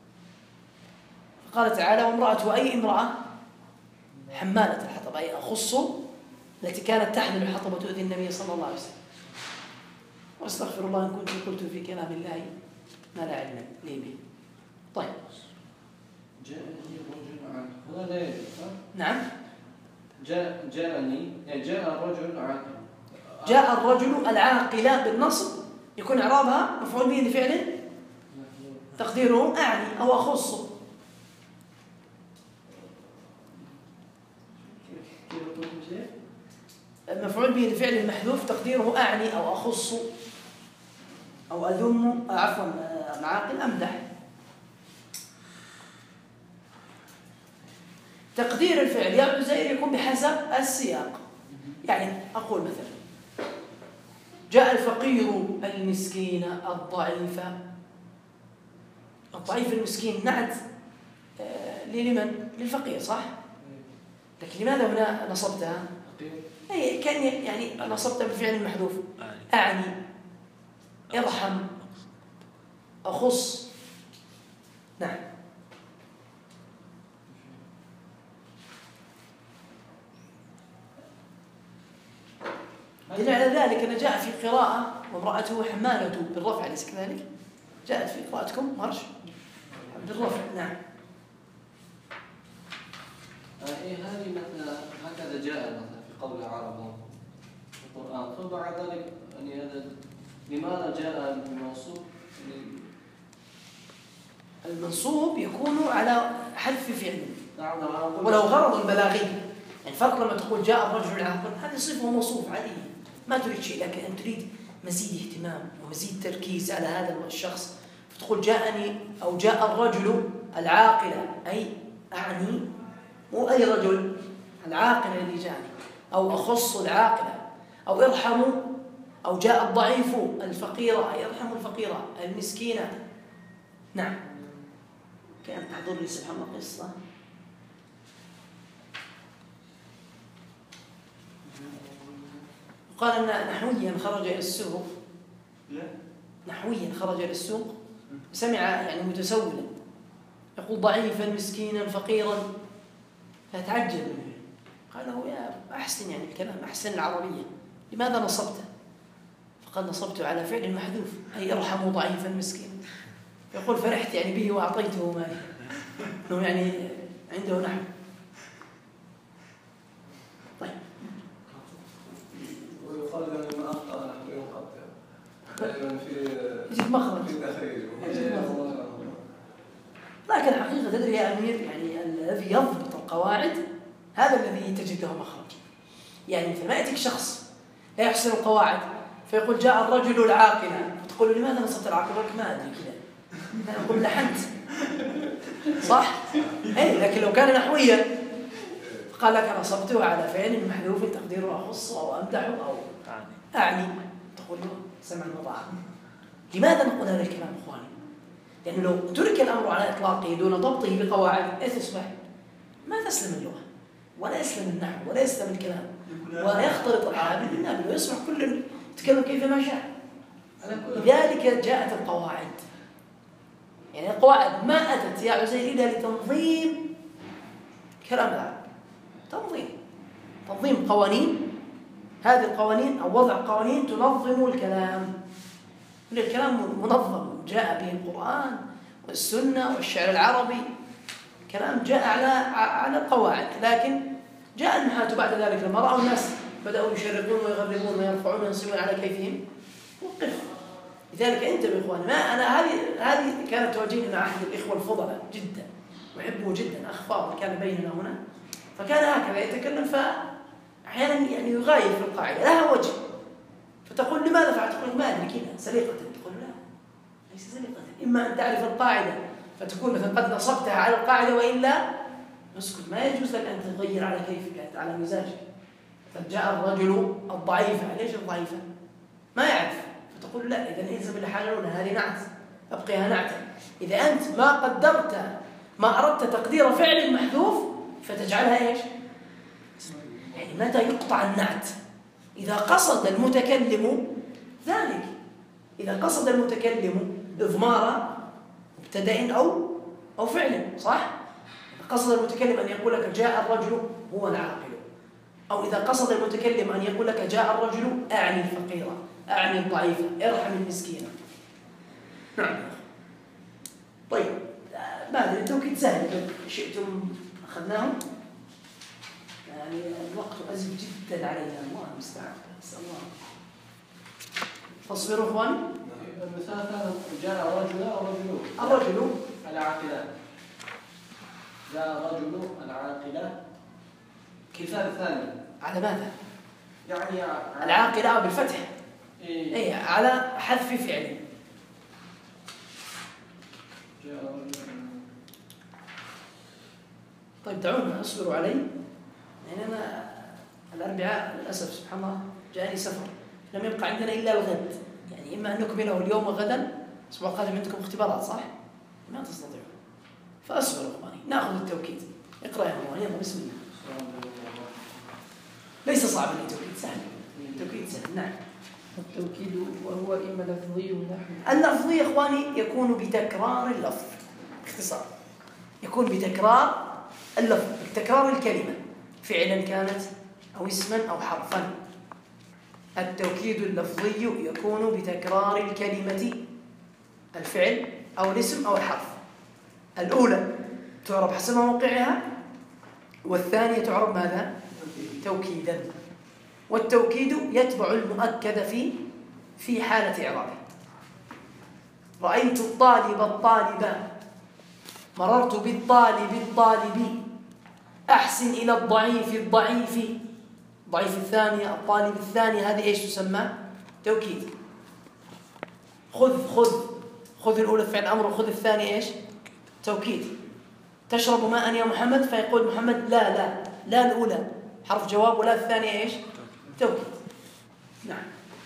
Speaker 1: قال تعالى وامرأته أي امرأة حمالة الحطب، أي أخص التي كانت تحمل الحطب وتؤذي النبي صلى الله عليه وسلم. واستغفر الله إن كنت قلت في كلام الله ما لا علم لي به. طيب
Speaker 5: جاءني رجل عنه، هذا لا يجوز.
Speaker 1: نعم،
Speaker 5: جاءني يعني جاء الرجل عنه.
Speaker 1: جاء الرجل العاقل بالنصب يكون إعرابها مفعول به لفعل تقديره أعني أو أخص. مفعول به لفعل محذوف تقديره أعني أو أخص أو أذم، عفوا العاقل أمدح. تقدير الفعل يا عزير يكون بحسب السياق. يعني أقول مثلا جاء الفقير المسكين الضعيف. الضعيف المسكين نعت لمن؟ للفقير صح؟ لكن لماذا هنا نصبتها؟ أي كان يعني نصبتها بفعل المحذوف أعني، ارحم، أخص. نعم. دليل على ذلك أن جاء في قراءة وامرأته حمالة بالرفع، أليس كذلك؟ جاءت في قراءتكم مرش بالرفع. نعم.
Speaker 5: هذه مثلا هكذا جاء مثلا في قول العرب في القرآن، ثم بعد ذلك يعني هذا لماذا جاء بالمنصوب؟
Speaker 1: المنصوب يكون على حذف فعل ولو
Speaker 5: ولو
Speaker 1: غرض بلاغي. يعني فرق لما تقول جاء الرجل العاقل، هذه صفة موصوف عادية ما تريد شيء، لكن أن تريد مزيد اهتمام ومزيد تركيز على هذا الشخص، فتقول جاءني أو جاء الرجل العاقل، أي أعني مو أي رجل، العاقل الذي جاءني، أو أخص العاقل، أو ارحموا، أو جاء الضعيف الفقيرة، أي ارحموا الفقيرة المسكينة. نعم. كان تحضر لي سبحان الله قصة. قال أن نحويا خرج إلى السوق، نحويا خرج إلى السوق سمع يعني متسولا يقول ضعيفا مسكينا فقيرا، فتعجب منه. قال له يا أحسن يعني الكلام، أحسن العربية، لماذا نصبته؟ فقال نصبته على فعل محذوف، أي ارحموا ضعيفا مسكينا. يقول فرحت يعني به وأعطيته مالي، أنه يعني عنده نحو. طيب
Speaker 4: ويقال لما أخطأ نحو ينقطع دائما
Speaker 1: يجيب مخرج
Speaker 4: في تخريجه.
Speaker 1: لكن الحقيقة تدري يا أمير، يعني الذي يضبط القواعد هذا الذي تجد له مخرج. يعني مثل ما يأتيك شخص لا يحسن القواعد فيقول جاء الرجل العاقل، فتقول له لماذا نصبت العاقل؟ ما أدري كذا، أنا أقول لحنت صح؟ أي لكن لو كان نحويا قال لك أنا نصبته على فعل محذوف تقديره أخص أو أمدح أو أعني، تقول له سمعا وطاعة. لماذا نقول هذا الكلام إخواني؟ لأنه لو ترك الأمر على إطلاقه دون ضبطه بقواعد إيش تصبح؟ ما تسلم اللغة ولا يسلم النحو ولا يسلم الكلام، ويختلط الحابل بالنابل ويصبح كل يتكلم كيفما شاء. لذلك جاءت القواعد. يعني القواعد ما أتت يا عزيز إلا لتنظيم كلام العرب، تنظيم قوانين. هذه القوانين أو وضع قوانين تنظم الكلام. الكلام منظم جاء به القرآن والسنة والشعر العربي، كلام جاء على القواعد. لكن جاء النحاة بعد ذلك لما رأوا الناس بدأوا يشرقون ويغربون ويرفعون وينصبون على كيفهم، وقف. لذلك انتبهوا إخواني، ما أنا هذه كانت تواجهني مع أحد الإخوة الفضلاء جدا، أحبه جدا، أخ فاضل كان بيننا هنا، فكان هكذا يتكلم، فأحيانا يعني يغاير في القاعدة، لها وجه فتقول لماذا فعلت؟ تقول ما أدري كذا سليقة. تقول لا ليس سليقة، إما أن تعرف القاعدة فتكون مثلا قد نصبتها على القاعدة وإلا اسكت. ما يجوز لك أن تغير على كيفك على مزاجك. قد جاء الرجل الضعيفة، ليش الضعيفة؟ ما يعرف، فتقول لا إذا إلزم الحالة الأولى هذه نعت أبقيها نعتا. إذا أنت ما قدرت ما أردت تقدير فعل محذوف فتجعلها إيش؟ يعني متى يقطع النعت؟ إذا قصد المتكلم ذلك، إذا قصد المتكلم إضمار مبتدأ أو فعل، صح؟ إذا قصد المتكلم أن يقول لك جاء الرجل هو العاقل، أو إذا قصد المتكلم أن يقول لك جاء الرجل أعني الفقيرة، أعني الضعيفة، ارحم المسكينة. نعم. طيب ما أدري التوكيد سهل لو شئتم أخذناه، يعني الوقت أزف جدا علينا، الله المستعان. نسأل الله. فاصبروا إخواني.
Speaker 5: المثال هذا جاء رجل أو رجلون.
Speaker 1: الرجل
Speaker 5: العاقلان. جاء رجل العاقلة. كيف الثاني؟
Speaker 1: على ماذا؟
Speaker 5: يعني
Speaker 1: العاقلة بالفتح.
Speaker 5: إيه
Speaker 1: على حذف فعل. طيب دعونا اصبروا علي، يعني أنا الأربعاء للأسف سبحان الله جاءني سفر، لم يبقى عندنا إلا الغد، يعني إما أن نكمله اليوم وغدا. الأسبوع القادم عندكم اختبارات صح؟ ما تستطيعون، فأصبروا إخواني. نأخذ التوكيد. اقرأ يا إخواني، يلا بسم الله. ليس صعبا التوكيد، سهل. التوكيد سهل. نعم.
Speaker 7: التوكيد وهو إما لفظي نحو.
Speaker 1: اللفظي يا إخواني يكون بتكرار اللفظ، باختصار يكون بتكرار اللفظ، بتكرار الكلمة، فعلا كانت أو اسما أو حرفا. التوكيد اللفظي يكون بتكرار الكلمة، الفعل أو الاسم أو الحرف. الأولى تعرب حسب موقعها، والثانية تعرب ماذا؟ توكيدا. والتوكيد يتبع المؤكد في حالة إعرابه. رأيت الطالب الطالب، مررت بالطالب الطالب، أحسن إلى الضعيف الضعيف، ضعيف الثانية الطالب الثاني، هذه إيش تسمى؟ توكيد. خذ الأولى فعل أمر، وخذ الثاني إيش؟ توكيد. تشرب ماء يا محمد، فيقول محمد لا الأولى حرف جواب، ولا الثانية إيش؟ توكيد. نعم.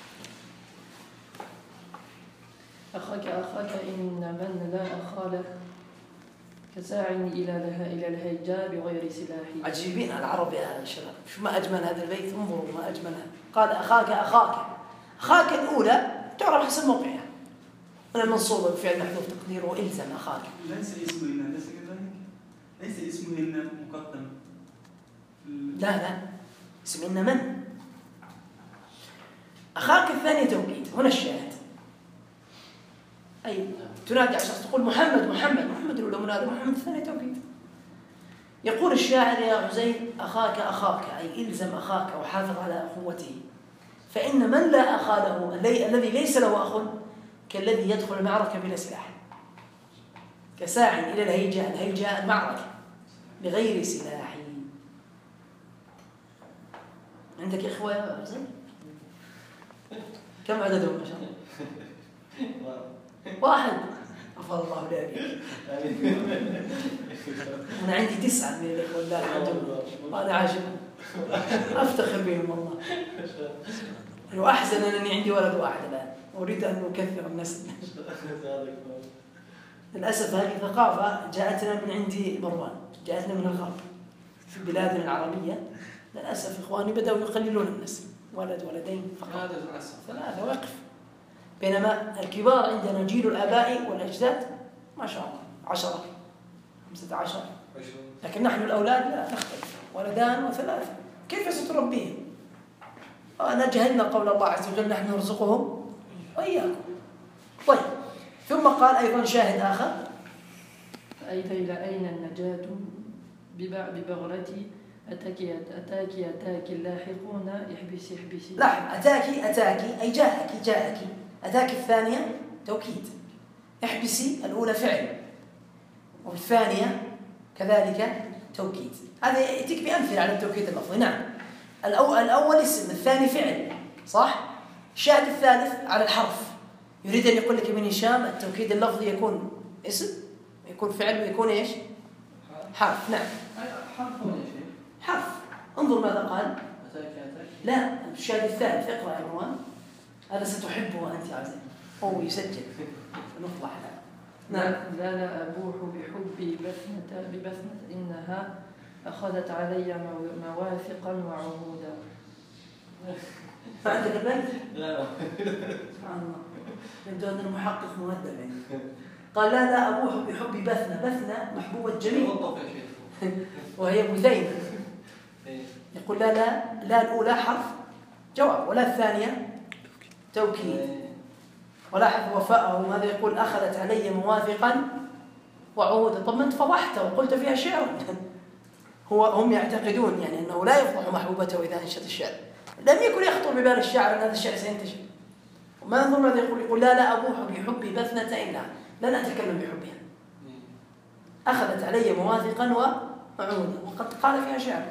Speaker 7: أخاك إن من لا أخا له، كساع إلى الهيجاء بغير سلاح.
Speaker 1: عجيبين العرب يا شباب، شو ما أجمل هذا البيت، انظروا ما أجملها. قال أخاك الأولى تعرف حسب موقعها، من المنصوبة بفعل محذوف تقديره إلزم أخاك.
Speaker 2: ليس اسمهن، ليس كذلك؟ ليس اسمهن مقدم.
Speaker 1: لا اسمهن من؟ أخاك الثانية توكيد. هنا الشاهد، أي تنادي عشان تقول محمد الأولى منادى، محمد الثانية توكيد. يقول الشاعر يا عزيز أخاك أي إلزم أخاك وحافظ على أخوته، فإن من لا أخا له، الذي ليس له أخ، كالذي يدخل المعركة بلا سلاح، كساع إلى الهيجاء المعركة بغير سلاح. عندك إخوة يا عزيز؟ كم عددهم ما شاء الله؟ واحد. أفضل الله لأبيك. أنا عندي 9 من الإخوة لا الحمد لله، وأنا عاجب أفتخر بهم والله. وأحزن أنني عندي ولد واحد الآن، أريد أن أكثر النسل. للأسف هذه ثقافة جاءتنا من عندي مروان، جاءتنا من الغرب في بلادنا العربية. للأسف إخواني بدأوا يقللون النسل، ولد ولدين فقط، 3 ويقف. بينما الكبار عندنا جيل الآباء والأجداد ما شاء الله 10 15، لكن نحن الأولاد لا نختلف، 2 و3. كيف ستربيهم؟ نجهلنا قول الله عز وجل نحن نرزقهم وإياكم. طيب ثم قال أيضا شاهد آخر،
Speaker 7: إلى أين النجاة ببغرتي، أتاك اللاحقون احبسي.
Speaker 1: لا أتاك أي جاءك. أتاك الثانية توكيد، احبسي الأولى فعل، والثانية كذلك توكيد. هذا يأتيك بأمثلة على التوكيد اللفظي. نعم، الأول اسم، الثاني فعل، صح؟ الشاهد الثالث على الحرف، يريد أن يقول لك ابن هشام التوكيد اللفظي يكون اسم، يكون فعل، ويكون إيش؟ حرف. نعم
Speaker 5: حرف ولا شيء؟
Speaker 1: حرف. انظر ماذا قال.
Speaker 5: أتاك.
Speaker 1: لا، الشاهد الثالث، اقرأ يا مروان. هذا ستحبه أنت عزيز. أو يسجل نطلع.
Speaker 7: نعم. لا أبوح بحبي ببثنة إنها أخذت علي مواثقا وعهودا.
Speaker 1: ما عندك البيت؟
Speaker 5: لا.
Speaker 1: سبحان الله، يبدو أن المحقق مؤدب يعني. قال لا أبوح بحبي بثنة محبوبة جميل،
Speaker 5: توقف يا شيخ.
Speaker 1: وهي بثينة. يقول لا الأولى حرف جواب، ولا الثانية توكيد. ولاحظ وفاءه ماذا يقول؟ أخذت علي مواثقا وعهودا. طب ما أنت فضحته وقلت فيها شعر. هم يعتقدون يعني أنه لا يفضح محبوبته إذا أنشد الشعر. لم يكن يخطر ببال الشاعر أن هذا الشعر سينتشر. وما انظر ماذا يقول لا أبوح بحبي بثنة إلا لا أتكلم بحبها، أخذت علي مواثقا وعهودا، وقد قال فيها شعر،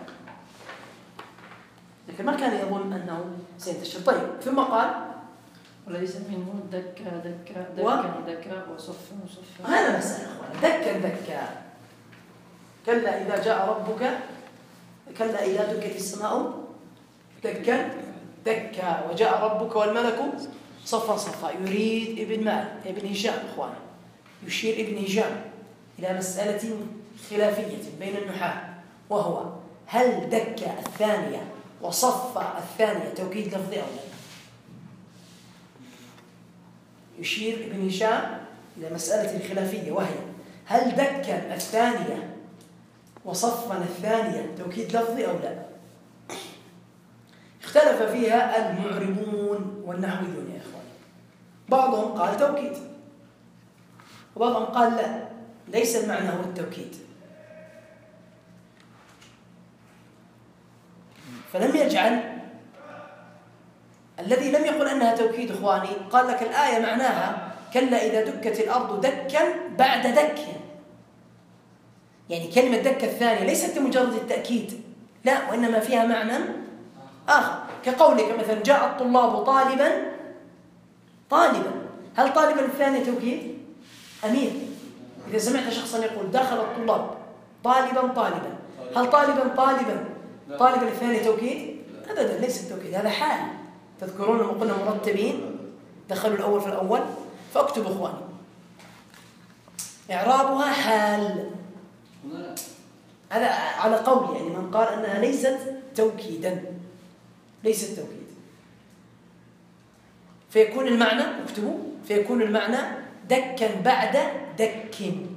Speaker 1: لكن ما كان يظن أنه سينتشر. طيب ثم قال
Speaker 7: وليس منه دكا وصفا.
Speaker 1: هذا مسألة دكا كلا إذا جاء ربك، كلا إذا دكت السماء دكا وجاء ربك والملك صفا صفا. يريد ابن هشام إخواني، يشير ابن هشام إلى مسألة خلافية بين النحاة، وهو هل دك الثانية وصف الثانية توكيد لفظي أو لا؟ يشير ابن هشام إلى مسألة خلافية، وهي هل دك الثانية وصفا الثانية توكيد لفظي أو لا؟ اختلف فيها المعربون والنحويون يا إخواني. بعضهم قال توكيد، وبعضهم قال لا، ليس المعنى هو التوكيد. فلم يجعل الذي لم يقل أنها توكيد إخواني قال لك الآية معناها كلا إذا دكت الأرض دكا بعد دك، يعني كلمة دك الثانية ليست مجرد التأكيد، لا، وإنما فيها معنى آخر، كقولك مثلا جاء الطلاب طالبا، هل طالبا الثاني توكيد؟ أمير. إذا سمعت شخصا يقول دخل الطلاب طالبا، هل طالبا الثاني توكيد؟ أبدا، ليس التوكيد، هذا حال. تذكرون لما قلنا مرتبين دخلوا الأول في الأول، فاكتب إخواني إعرابها حال. هذا على قول يعني من قال أنها ليست توكيدا، ليست توكيد. فيكون المعنى، اكتبوا، فيكون المعنى دكا بعد دك.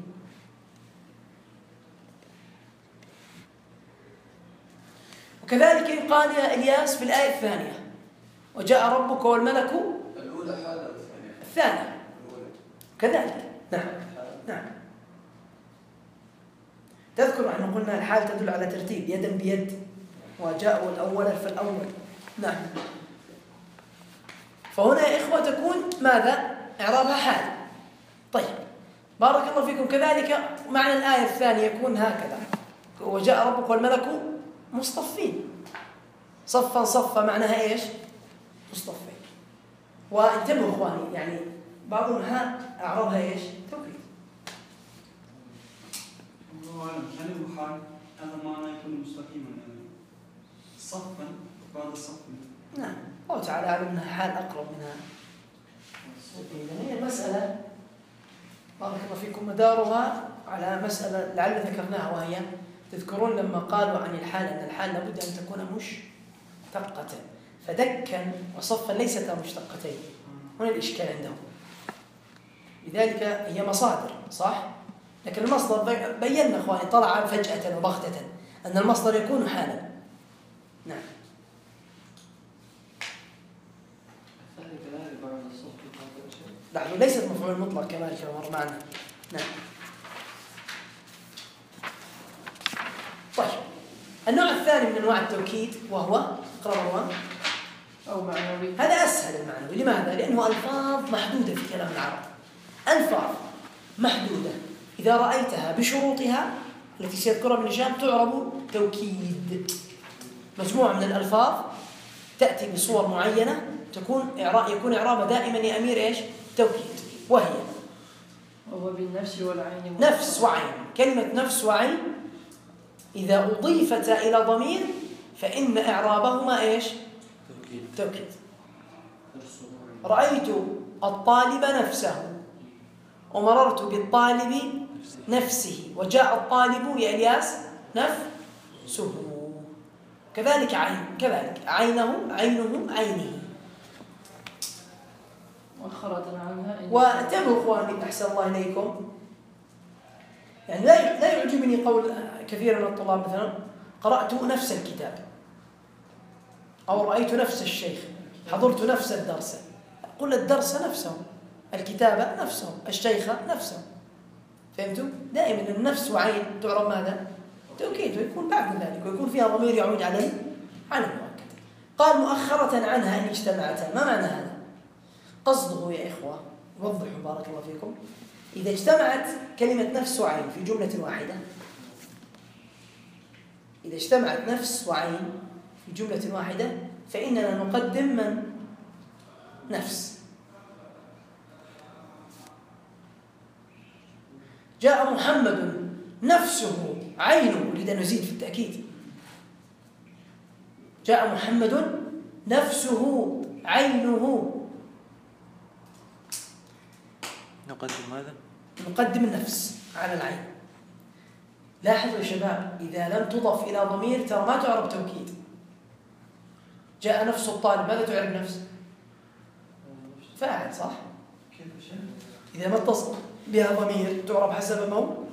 Speaker 1: وكذلك قال يا إلياس في الآية الثانية وجاء ربك والملك،
Speaker 4: الأولى حالة
Speaker 1: الثانية كذلك. نعم. تذكر أنه قلنا الحال تدل على ترتيب يدا بيد، وجاء الأول فالأول. نعم. فهنا يا إخوة تكون ماذا؟ إعرابها حال. طيب بارك الله فيكم. كذلك معنى الآية الثانية يكون هكذا وجاء ربك والملك مصطفين، صفا معناها إيش؟ مصطفين. وانتبهوا إخواني، يعني بعضهم أعرابها إيش؟ توكيد.
Speaker 2: الله أعلم. هل المحال هذا معنى يكون مستقيما يعني صفا بعد الصف؟
Speaker 1: نعم، الله تعالى أعلم أنها حال أقرب منها. هي المسألة بارك الله فيكم مدارها على مسألة لعل ذكرناها، وهي تذكرون لما قالوا عن الحال أن الحال لابد أن تكون مشتقة، فدكا وصفا ليستا مشتقتين. هنا الإشكال عندهم، لذلك هي مصادر صح، لكن المصدر بينا أخواني طلع فجأة وبغتة أن المصدر يكون حالا. نعم. لا، ليست مفعول مطلق كما مر معنا. نعم. طيب النوع الثاني من انواع التوكيد وهو اقرا مروان
Speaker 7: أو معنوي.
Speaker 1: هذا اسهل المعنوي. لماذا؟ لانه الفاظ محدوده في كلام العرب، الفاظ محدوده اذا رايتها بشروطها التي سيذكرها ابن هشام تعرب توكيد. مجموعه من الالفاظ تأتي بصور معينة يكون إعرابها دائما يا أمير إيش؟ توكيد. وهي
Speaker 7: وهو بالنفس والعين
Speaker 1: نفس وعين. كلمة نفس وعين إذا أضيفتا إلى ضمير فإن إعرابهما إيش؟ توكيد. رأيت الطالب نفسه ومررت بالطالب نفسه وجاء الطالب يا إلياس نفسه. كذلك عينه عينه.
Speaker 7: مؤخرة عنها.
Speaker 1: وانتبهوا إخواني أحسن الله إليكم، يعني لا يعجبني قول كثير من الطلاب مثلا قرأت نفس الكتاب أو رأيت نفس الشيخ، حضرت نفس الدرس. قل الدرس نفسه، الكتابة نفسه، الشيخ نفسه. فهمتوا؟ دائما النفس وعين تعرب ماذا؟ توكيد، ويكون بعد ذلك ويكون فيها ضمير يعود على المؤكد. قال مؤخرة عنها إن اجتمعتا. ما معنى هذا؟ قصده يا إخوة وضحوا بارك الله فيكم، إذا اجتمعت كلمة نفس وعين في جملة واحدة، إذا اجتمعت نفس وعين في جملة واحدة فإننا نقدم من؟ نفس. جاء محمد نفسه عينه، نريد أن نزيد في التأكيد. جاء محمد نفسه عينه.
Speaker 6: نقدم ماذا؟
Speaker 1: نقدم النفس على العين. لاحظوا يا شباب إذا لم تضف إلى ضمير ترى ما تعرب توكيد. جاء نفس الطالب، ماذا تعرب نفس؟ فاعل صح؟ إذا ما اتصل بها ضمير تعرب حسب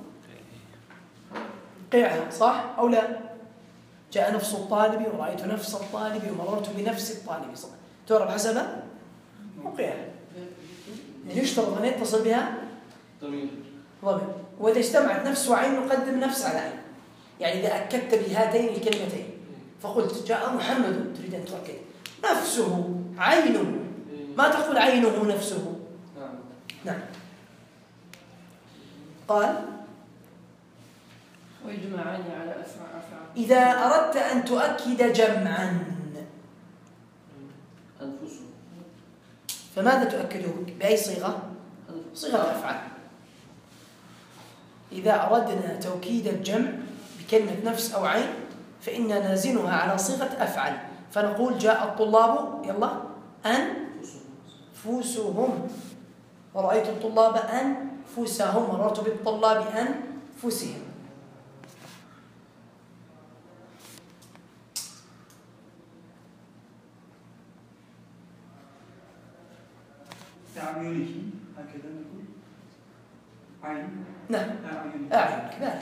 Speaker 1: موقعها صح أو لا؟ جاء نفس الطالب ورأيت نفس الطالب ومررت بنفس الطالب صح؟ تعرب حسب موقعها. يعني يشترط أن يتصل بها ضمير. وإذا اجتمعت نفس وعين نقدم نفس على عين. يعني إذا أكدت بهاتين الكلمتين فقلت جاء محمد، تريد أن تؤكد نفسه عينه، ما تقول عينه نفسه. نعم. قال
Speaker 7: ويجمعان على أفعال.
Speaker 1: إذا أردت أن تؤكد جمعا
Speaker 5: أنفسه
Speaker 1: فماذا تؤكده؟ بأي صيغة؟ صيغة أفعال. إذا أردنا توكيد الجمع بكلمة نفس أو عين فإننا نازنها على صيغة أفعل، فنقول جاء الطلاب يلا أنفسهم، ورأيت الطلاب أنفسهم، مررت بالطلاب أنفسهم.
Speaker 2: أعينه هكذا نقول عين.
Speaker 1: نعم أعين كذلك.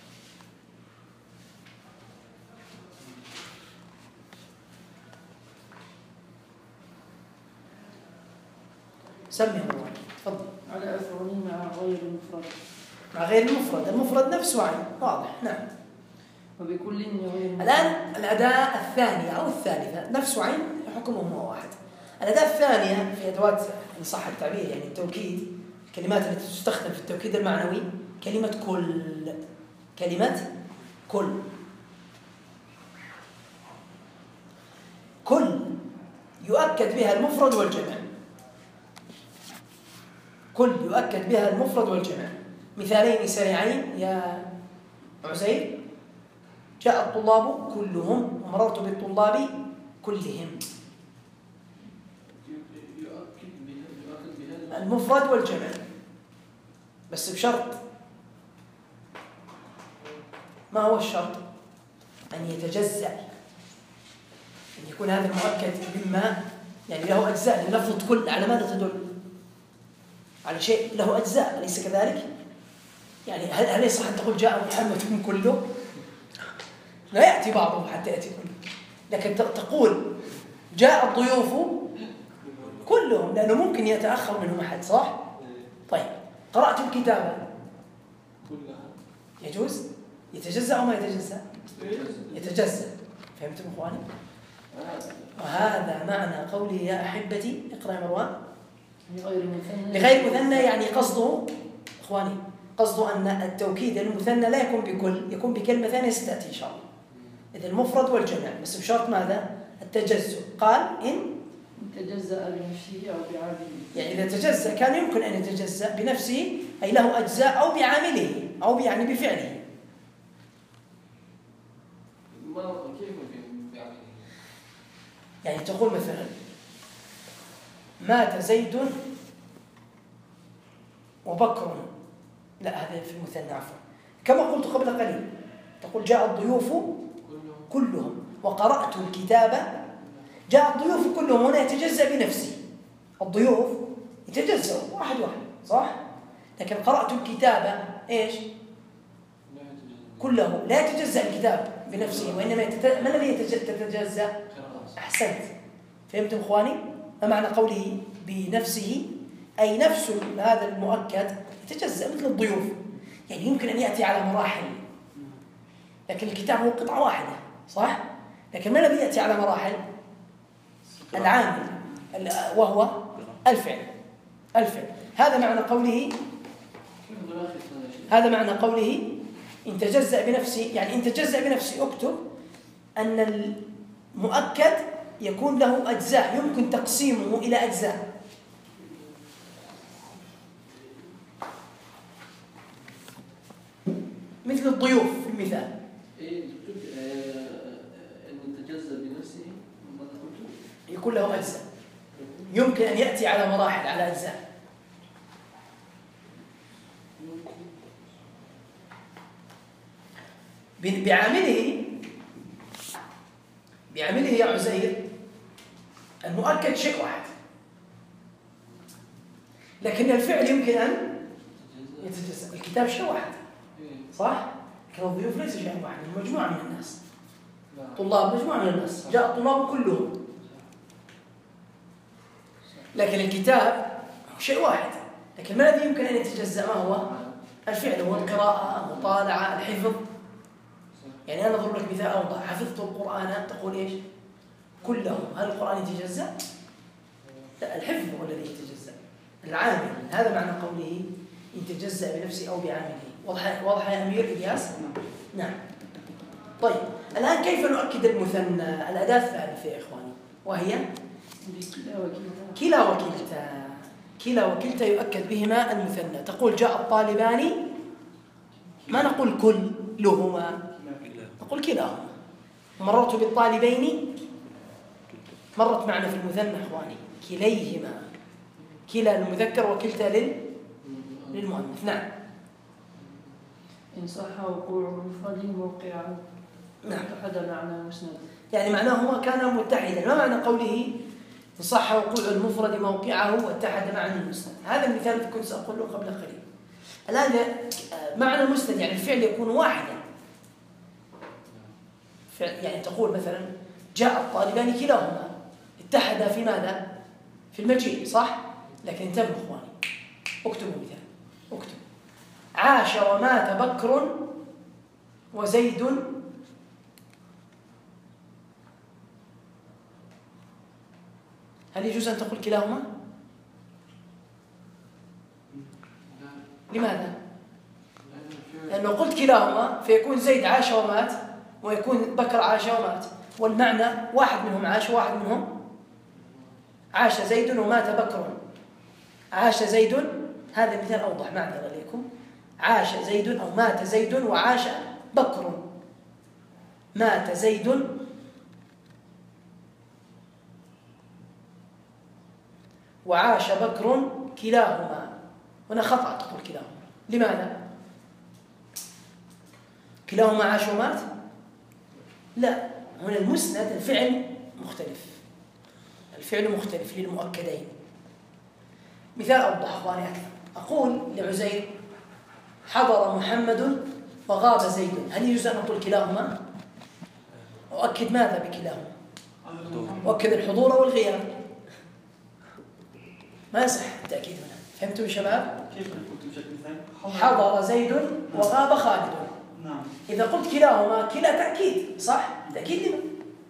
Speaker 1: سمي الله تفضل.
Speaker 7: على أفعال مع غير المفرد.
Speaker 1: مع غير المفرد، المفرد نفس وعين واضح. نعم.
Speaker 7: وبكل غير.
Speaker 1: الآن الأداة الثانية أو الثالثة نفس وعين حكمهما واحد. الأداة الثانية في أدوات إن صح التعبير يعني التوكيد، الكلمات التي تستخدم في التوكيد المعنوي كلمة كل. كلمة كل. كل يؤكد بها المفرد والجمع. كل يؤكد بها المفرد والجمع. مثالين سريعين يا عزير. جاء الطلاب كلهم ومررت بالطلاب كلهم. المفرد والجمع بس بشرط. ما هو الشرط؟ أن يتجزأ، أن يكون هذا المؤكد مما يعني له أجزاء. لفظة كل على ماذا تدل؟ على شيء له أجزاء أليس كذلك؟ يعني هل يصح أن تقول جاء محمد كله؟ لا يأتي بعضه حتى يأتي كله، لكن تقول جاء الضيوف كلهم لأنه ممكن يتأخر منهم أحد صح؟ طيب قرأت الكتابة
Speaker 5: كلها
Speaker 1: يجوز؟ يتجزأ أو ما يتجزأ؟ يتجزأ. فهمتم إخواني؟ وهذا معنى قولي يا أحبتي اقرأ مروان لغير مثنى. يعني قصده إخواني قصده أن التوكيد المثنى لا يكون بكل، يكون بكلمة ثانية ستأتي إن شاء الله. إذا المفرد والجمع بس بشرط ماذا؟ التجزؤ. قال إن
Speaker 7: تجزأ بنفسه أو بعامله.
Speaker 1: يعني إذا تجزأ كان يمكن أن يتجزأ بنفسه أي له أجزاء أو بعامله أو يعني بفعله.
Speaker 5: كيف بعمله؟
Speaker 1: يعني تقول مثلا مات زيد وبكر، لا هذا في المثنى عفوا، كما قلت قبل قليل تقول جاء الضيوف كلهم وقرأت الكتاب. جاء الضيوف كلهم هنا يتجزأ بنفسه، الضيوف يتجزأ واحد صح؟ لكن قرأت الكتاب إيش؟ كله لا يتجزأ الكتاب بنفسه، وإنما ما الذي يتجزأ؟ أحسنت، فهمتم إخواني؟ ما معنى قوله بنفسه؟ أي نفس هذا المؤكد يتجزأ مثل الضيوف، يعني يمكن أن يأتي على مراحل، لكن الكتاب هو قطعة واحدة صح؟ لكن ما الذي يأتي على مراحل؟ العامل وهو الفعل. هذا معنى قوله إن تجزأ بنفسه، يعني إن تجزأ بنفسه اكتب أن المؤكد يكون له أجزاء يمكن تقسيمه إلى أجزاء. مثل الضيوف في المثال.
Speaker 5: أن يتجزأ بنفسه ماذا قلت؟
Speaker 1: يكون له أجزاء يمكن أن يأتي على مراحل على أجزاء. بعامله يا عزير المؤكد شيء واحد، لكن الفعل يمكن أن يتجزأ. الكتاب شيء واحد صح؟ لكن الضيوف ليس شيء واحد، مجموعة من الناس، طلاب مجموعة من الناس، جاء الطلاب كلهم، لكن الكتاب شيء واحد، لكن ما الذي يمكن أن يتجزأ؟ ما هو؟ الفعل، هو القراءة، المطالعة، الحفظ. يعني أنا أضرب لك مثال أوضح، حفظت القرآن تقول إيش؟ كله. هل القرآن يتجزأ؟ لا، الحفظ هو الذي يتجزأ، العامل. هذا معنى قوله يتجزأ بنفسه أو بعامله. واضح يا أمير إلياس؟ نعم. طيب الآن كيف نؤكد المثنى؟ الأداة الثالثة يا إخواني وهي كلا وكلتا يؤكد بهما المثنى. تقول جاء الطالبان، ما نقول كلهما، نقول كلاهما. مررت بالطالبين، مرت معنا في المثنى إخواني كليهما، كلا للمذكر وكلتا للمؤنث. نعم.
Speaker 7: إن صح وقوع المفرد موقعه اتحد معنى مسند،
Speaker 1: يعني معناه هو كان متحدا. ما معنى قوله إن صح وقوع المفرد موقعه واتحد معنى المسند؟ هذا المثال الذي كنت سأقوله قبل قليل. الآن معنى المسند يعني الفعل يكون واحدا، يعني تقول مثلا جاء الطالبان كلاهما، اتحدا في ماذا؟ في المجيء صح؟ لكن انتبهوا إخواني، اكتبوا مثال، اكتب عاش ومات بكر وزيد هل يجوز أن تقول كلاهما؟ لماذا؟ لأنه قلت كلاهما فيكون زيد عاش ومات، ويكون بكر عاش ومات، والمعنى واحد منهم عاش وواحد منهم عاش. زيد ومات بكر، عاش زيد. هذا المثال أوضح معنا عليكم. عاش زيد أو مات زيد وعاش بكر. مات زيد وعاش بكر كلاهما. هنا خطأ تقول كلاهما. لماذا؟ كلاهما عاش ومات؟ لا، هنا المسند الفعل مختلف، الفعل مختلف للمؤكدين. مثال أوضح أخواني أكثر، أقول لعزير حضر محمد وغاب زيد، هل يجوز أن أقول كلاهما؟ أؤكد ماذا بكلاهما؟ أؤكد الحضور والغياب، ما يصح التأكيد هنا. فهمتم يا شباب؟
Speaker 2: كيف قلت بشكل ثاني؟
Speaker 1: حضر زيد وغاب خالد.
Speaker 2: نعم.
Speaker 1: إذا قلت كلاهما كلا تأكيد صح؟ تأكيد لمن؟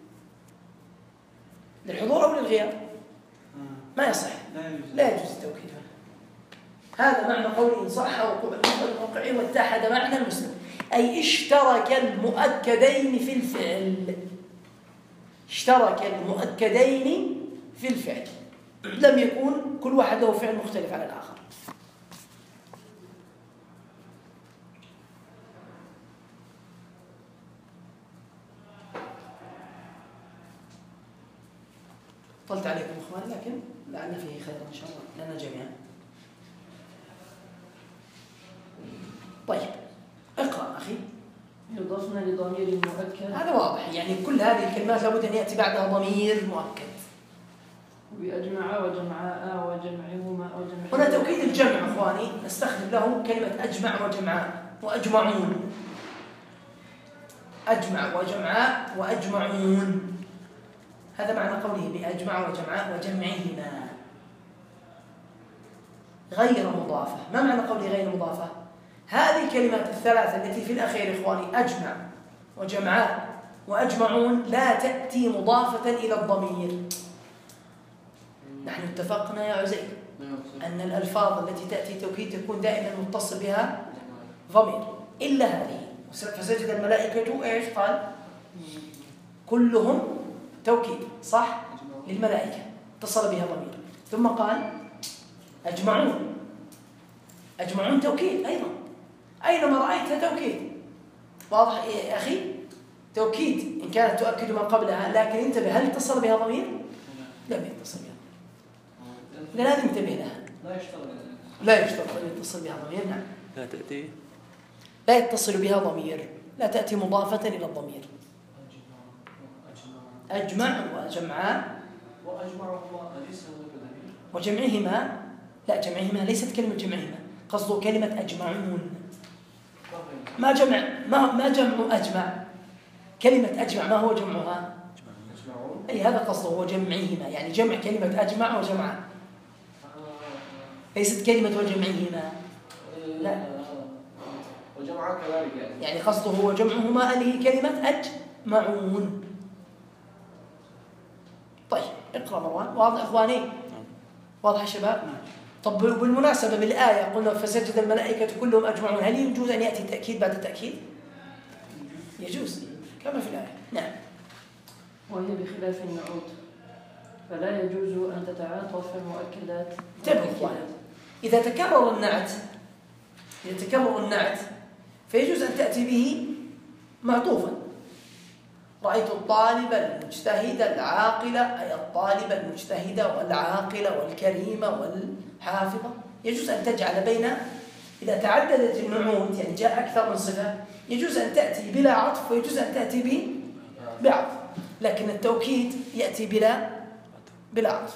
Speaker 1: للحضور أو للغياب؟ ما يصح، لا يجوز التوكيد هنا. هذا معنى قول إن صح وقوع المفرد الموقعي واتحد معنى المسند، أي اشترك المؤكدين في الفعل. اشترك المؤكدين في الفعل، لم يكون كل واحد له فعل مختلف عن الآخر. طلت عليكم إخواني، لكن لعل فيه خير إن شاء الله لنا جميعا. طيب اقرأ أخي.
Speaker 7: يضفن لضمير مؤكد.
Speaker 1: هذا واضح، يعني كل هذه الكلمات لابد أن يأتي بعدها ضمير مؤكد.
Speaker 7: وبأجمع وجمعاء وجمعهما وجمعهما.
Speaker 1: هنا توكيد الجمع إخواني نستخدم له كلمة أجمع وجمعاء وأجمعون. أجمع وجمعاء وأجمعون، هذا معنى قوله بأجمع وجمعاء وجمعهما غير مضافة. ما معنى قوله غير مضافة؟ هذه الكلمات الثلاثة التي في الأخير إخواني أجمع وجمعاء وأجمعون لا تأتي مضافة إلى الضمير. نحن اتفقنا يا عزيز أن الألفاظ التي تأتي توكيد تكون دائما متصل بها ضمير إلا هذه. فسجد الملائكة إيش قال؟ كلهم توكيد صح؟ للملائكة اتصل بها ضمير. ثم قال أجمعون، أجمعون توكيد أيضا، أينما رأيتها توكيد. واضح يا أخي؟ توكيد إن كانت تؤكد ما قبلها، لكن انتبه هل اتصل بها ضمير؟ لم يتصل بها. لازم انتبه لها. لا يشترط أن يتصل بها ضمير. نعم.
Speaker 6: لا تأتي،
Speaker 1: لا يتصل بها ضمير، لا تأتي مضافة إلى الضمير. أجمع وجمعاء وجمعهما. لا، جمعهما ليست كلمة جمعهما، قصده كلمة أجمعون. ما جمع، ما جمع أجمع. كلمة أجمع ما هو جمعها؟ أي هذا قصده، هو جمعهما، يعني جمع كلمة أجمع وجمع، ليست كلمة وجمعهما. لا،
Speaker 5: وجمع كذلك
Speaker 1: يعني قصده هو جمعهما اللي هي كلمة أجمعون. طيب اقرأ مروان. واضح إخواني؟ واضح يا شباب؟ طب بالمناسبة بالآية قلنا فسجد الملائكة كلهم أجمعون، هل يجوز أن يأتي التأكيد بعد التأكيد؟ يجوز كما في الآية. نعم.
Speaker 7: وهي بخلاف النعوت فلا يجوز أن تتعاطف المؤكدات.
Speaker 1: انتبهوا إخواني، إذا تكرر النعت فيجوز أن تأتي به معطوفا. رأيت الطالب المجتهد العاقل، أي الطالب المجتهد والعاقل والكريم والحافظة. يجوز أن تجعل بين، إذا تعددت النعوت يعني جاء أكثر من صفة، يجوز أن تأتي بلا عطف ويجوز أن تأتي به بعطف، لكن التوكيد يأتي بلا عطف.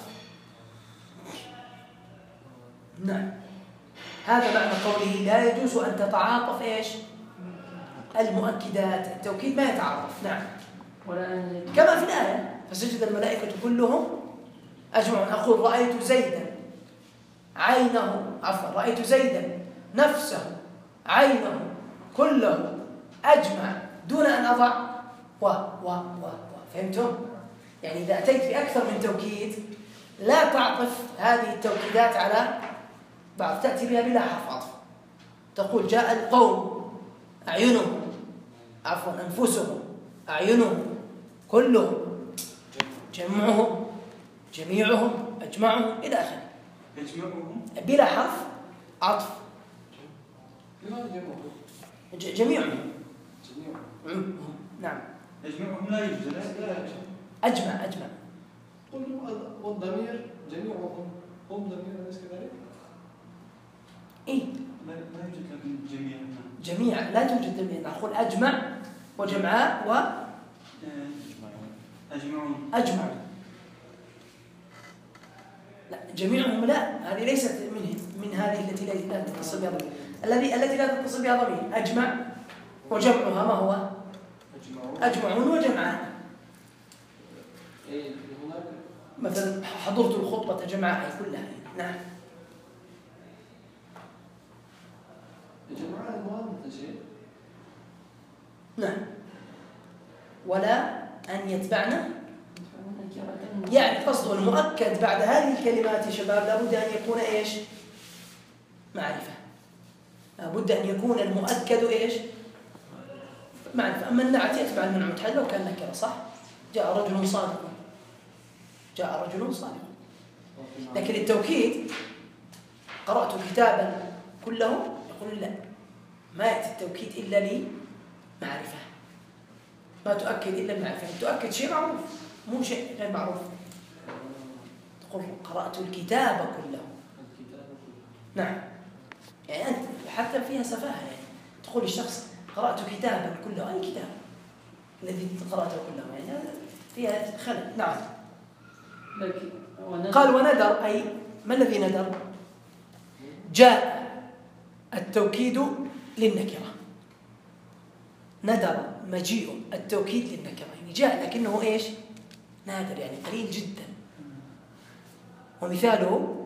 Speaker 1: نعم. هذا معنى قوله لا يجوز أن تتعاطف إيش؟ المؤكدات، التوكيد ما يتعاطف. نعم. كما في الآية فسجد الملائكة كلهم أجمعون. أقول رأيت زيدا عينه، عفوا رأيت زيدا نفسه عينه كله أجمع دون أن أضع و. فهمتم؟ يعني إذا أتيت بأكثر من توكيد لا تعطف هذه التوكيدات على بعض، تأتي بها بلا حرف عطف. تقول جاء القوم أعينهم، عفوا أنفسهم، أعينهم، كلهم، جمعهم، جميعهم، أجمعهم إلى آخره.
Speaker 2: يجمعهم
Speaker 1: بلا حرف عطف.
Speaker 5: لماذا جمعهم؟
Speaker 1: جميعهم. نعم.
Speaker 2: يجمعهم لا يوجد.
Speaker 1: أجمع.
Speaker 5: والضمير جميعهم هم ضمير أليس كذلك؟
Speaker 1: إيه؟
Speaker 2: لا يوجد لكن جميع.
Speaker 1: جميع لا توجد جميع. نقول أجمع وجمعاء و أجمعون. لا، جميعهم لا، هذه ليست من هذه التي لا تتصل بها ضمير. التي لا تتصل بها ضمير أجمع وجمعها ما هو؟ أجمعون وجمعان. مثلا حضرت الخطبة جمعاء كلها. نعم.
Speaker 5: جمعاء المؤنث شيء.
Speaker 1: نعم. ولا أن يتبعنا، يعني قصده المؤكد بعد هذه الكلمات يا شباب لابد أن يكون إيش؟ معرفة. لابد أن يكون المؤكد إيش؟ معرفة. أما النعت يتبع المنعوت، هذا لو كان نكرة صح؟ جاء رجل صادق، جاء رجل صادق. لكن التوكيد قرأت كتابا كله يقول لا، ما يأتي التوكيد إلا لمعرفة، ما تؤكد إلا المعرفة، تؤكد شيء معروف مو شيء غير معروف. تقول قرأت الكتاب كله. نعم، يعني أنت حتى فيها سفاهة، يعني تقول للشخص قرأت كتابا كله، أي كتاب الذي قرأته كله؟ يعني هذا فيها خلل. نعم. قال وندر، أي ما الذي ندر؟ جاء التوكيد للنكرة، ندر مجيء التوكيد للنكرة، يعني جاء لكنه إيش؟ نادر، يعني قليل جدا. ومثاله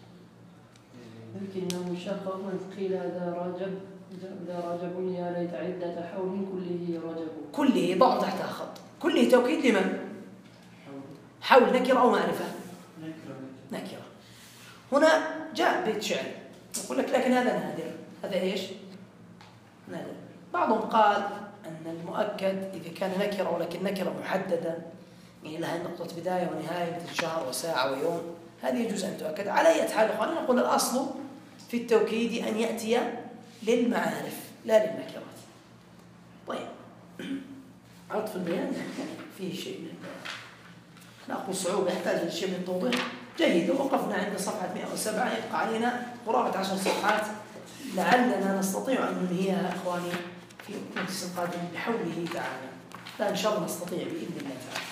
Speaker 7: لكنه شق من قيل إذا راجبني يا ليت عدة حول كله رجبوا.
Speaker 1: كله ضع تحت خط، كله توكيد لمن؟ حول نكرة أو معرفة؟ نكرة. هنا جاء بيت شعر يقول لك لكن هذا نادر. هذا إيش؟ نادر. بعضهم قال أن المؤكد إذا كان نكرة ولكن نكرة محددة، يعني لها نقطة بداية ونهاية مثل شهر وساعة ويوم، هذه يجوز أن تؤكد. على أي حال أخواني نقول الأصل في التوكيد أن يأتي للمعارف لا للنكرات. طيب، عطف البيان فيه شيء من نأخذ صعوبة، يحتاج لشيء من التوضيح. جيد، ووقفنا عند صفحة 107، يبقى علينا قرابة 10 صفحات لعلنا نستطيع أن ننهيها أخواني في المجلس القادم بحوله تعالى. لا إن شاء الله نستطيع بإذن الله تعالى.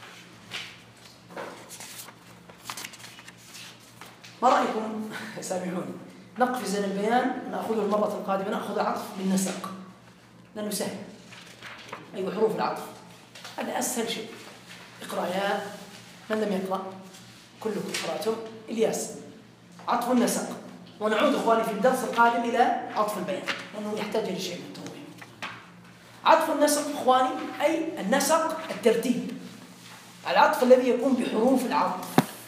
Speaker 1: ما رأيكم؟ سامحوني، نقفز البيان نأخذه المرة القادمة، نأخذ العطف بالنسق لأنه سهل. أي حروف العطف، هذا أسهل شيء. اقرأ يا من لم يقرأ، كلكم قرأتم. إلياس، عطف النسق. ونعود أخواني في الدرس القادم إلى عطف البيان لأنه يحتاج لشيء من التوضيح. عطف النسق أخواني أي النسق الترتيب، العطف الذي يكون بحروف العطف.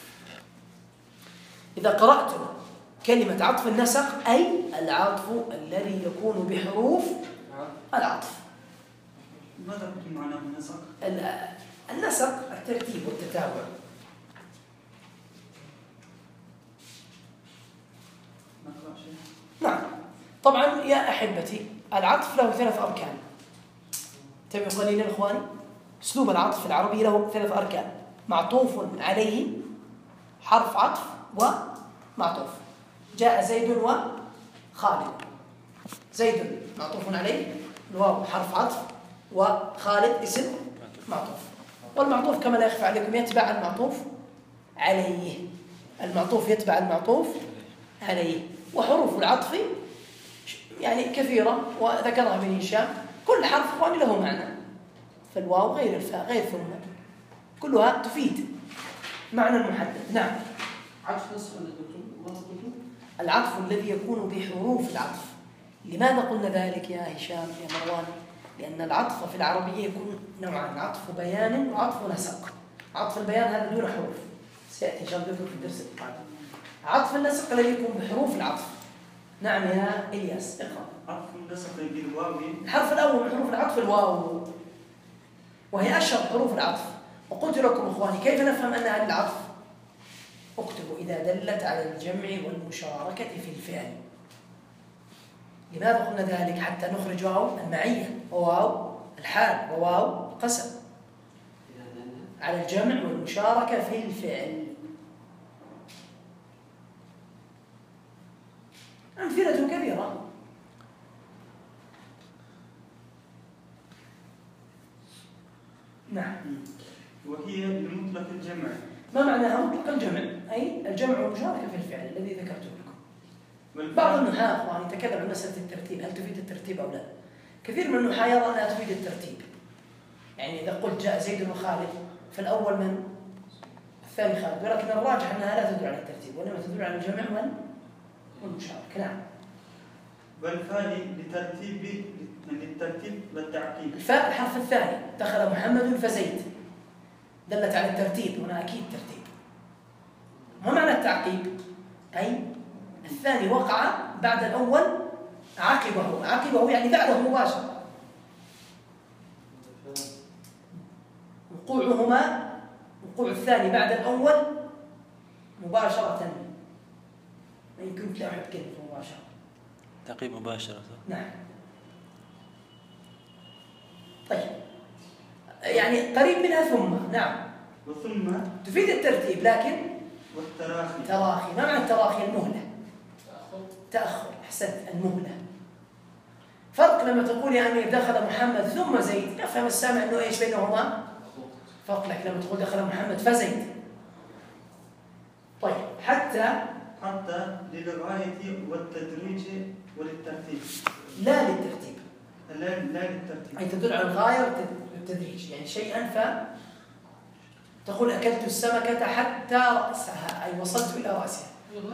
Speaker 1: إذا قرأت كلمة عطف النسق أي العطف الذي يكون بحروف العطف.
Speaker 2: ماذا قلت معناه النسق؟
Speaker 1: النسق الترتيب والتتابع. نعم. طبعا يا أحبتي العطف له 3 أركان. انتبهوا قليلا إخواني، أسلوب العطف في العربي له 3 أركان: معطوف عليه، حرف عطف، ومعطوف. جاء زيد وخالد. زيد معطوف عليه، الواو حرف عطف، وخالد اسم معطوف. والمعطوف كما لا يخفى عليكم يتبع المعطوف عليه، المعطوف يتبع المعطوف عليه. وحروف العطف يعني كثيرة وذكرها ابن هشام، كل حرف اخواني له معنى، فالواو غير الفاء غير ثم، كلها تفيد معنى محدد. نعم.
Speaker 5: عطف نسخ
Speaker 1: العطف الذي يكون بحروف العطف. لماذا قلنا ذلك يا هشام يا مروان؟ لأن العطف في العربية يكون نوعان: عطف بيان وعطف نسق. عطف البيان هذا دون حروف، سيأتي إن شاء الله في الدرس القادم. عطف النسق الذي يكون بحروف العطف. نعم يا إلياس، اقرأ.
Speaker 2: عطف النسق بالواو.
Speaker 1: الحرف الأول من حروف العطف الواو، وهي أشهر حروف العطف. وقلت لكم إخواني كيف نفهم أنها للعطف؟ اكتبوا إذا دلت على الجمع والمشاركة في الفعل. لماذا قلنا ذلك؟ حتى نخرج واو المعية وواو الحال وواو القسم على الجمع والمشاركة في الفعل. أمثلة كثيرة. نعم.
Speaker 2: وهي بمطلق الجمع.
Speaker 1: ما معناها مطلق الجمع؟ أي الجمع والمشاركة في الفعل الذي ذكرته لكم. بعض النحاة أخواني يتكلم عن مسألة الترتيب، هل تفيد الترتيب أو لا؟ كثير من النحاة يرى أنها تفيد الترتيب. يعني إذا قلت جاء زيد وخالد فالأول من؟ الثاني خالد، ولكن الراجح أنها لا تدل على الترتيب وإنما تدل على الجمع والمشاركة. نعم.
Speaker 2: والفاء للترتيب والتعقيب.
Speaker 1: الفاء الحرف الثاني، دخل محمد فزيد، دلت على الترتيب، هنا أكيد ترتيب. ما معنى التعقيب؟ أي الثاني وقع بعد الأول عقبه يعني بعده مباشرة. وقوع الثاني بعد الأول مباشرة، ما يمكن تلاحظ كلمة مباشرة.
Speaker 6: تعقيب مباشرة.
Speaker 1: نعم. طيب يعني قريب منها ثم. نعم.
Speaker 2: وثم
Speaker 1: تفيد الترتيب لكن
Speaker 2: والتراخي.
Speaker 1: تراخي. ما معنى التراخي؟ المهلة. تأخر. أحسنت، المهلة. فرق لما تقول يا أمير دخل محمد ثم زيد، يفهم السامع أنه إيش بينهما فرق، لك لما تقول دخل محمد فزيد. طيب حتى
Speaker 2: للغاية والتدريج وللترتيب.
Speaker 1: لا للترتيب.
Speaker 2: لا للترتيب.
Speaker 1: أي تدل على الغاية والتدريج، يعني شيئا تقول أكلت السمكة حتى رأسها، أي وصلت إلى رأسها.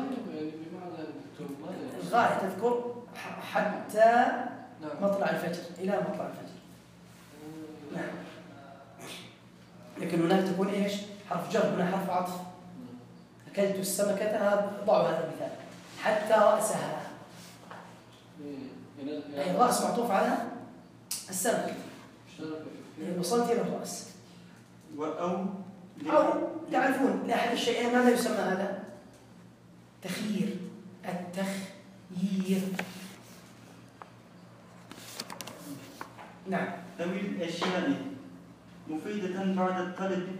Speaker 1: الغاية تذكر حتى مطلع الفجر، إلى مطلع الفجر. نعم. لكن هناك تكون إيش؟ حرف جر، هنا حرف عطف. أكلت السمكة، ضعوا هذا المثال، حتى رأسها، أي الرأس معطوف على السمكة، وصلت إلى الرأس.
Speaker 2: أو
Speaker 1: تعرفون لأحد الشيئين ماذا يسمى هذا؟ تخيير. التخيير. نعم.
Speaker 2: أو الأشياء مفيدة بعد الطلب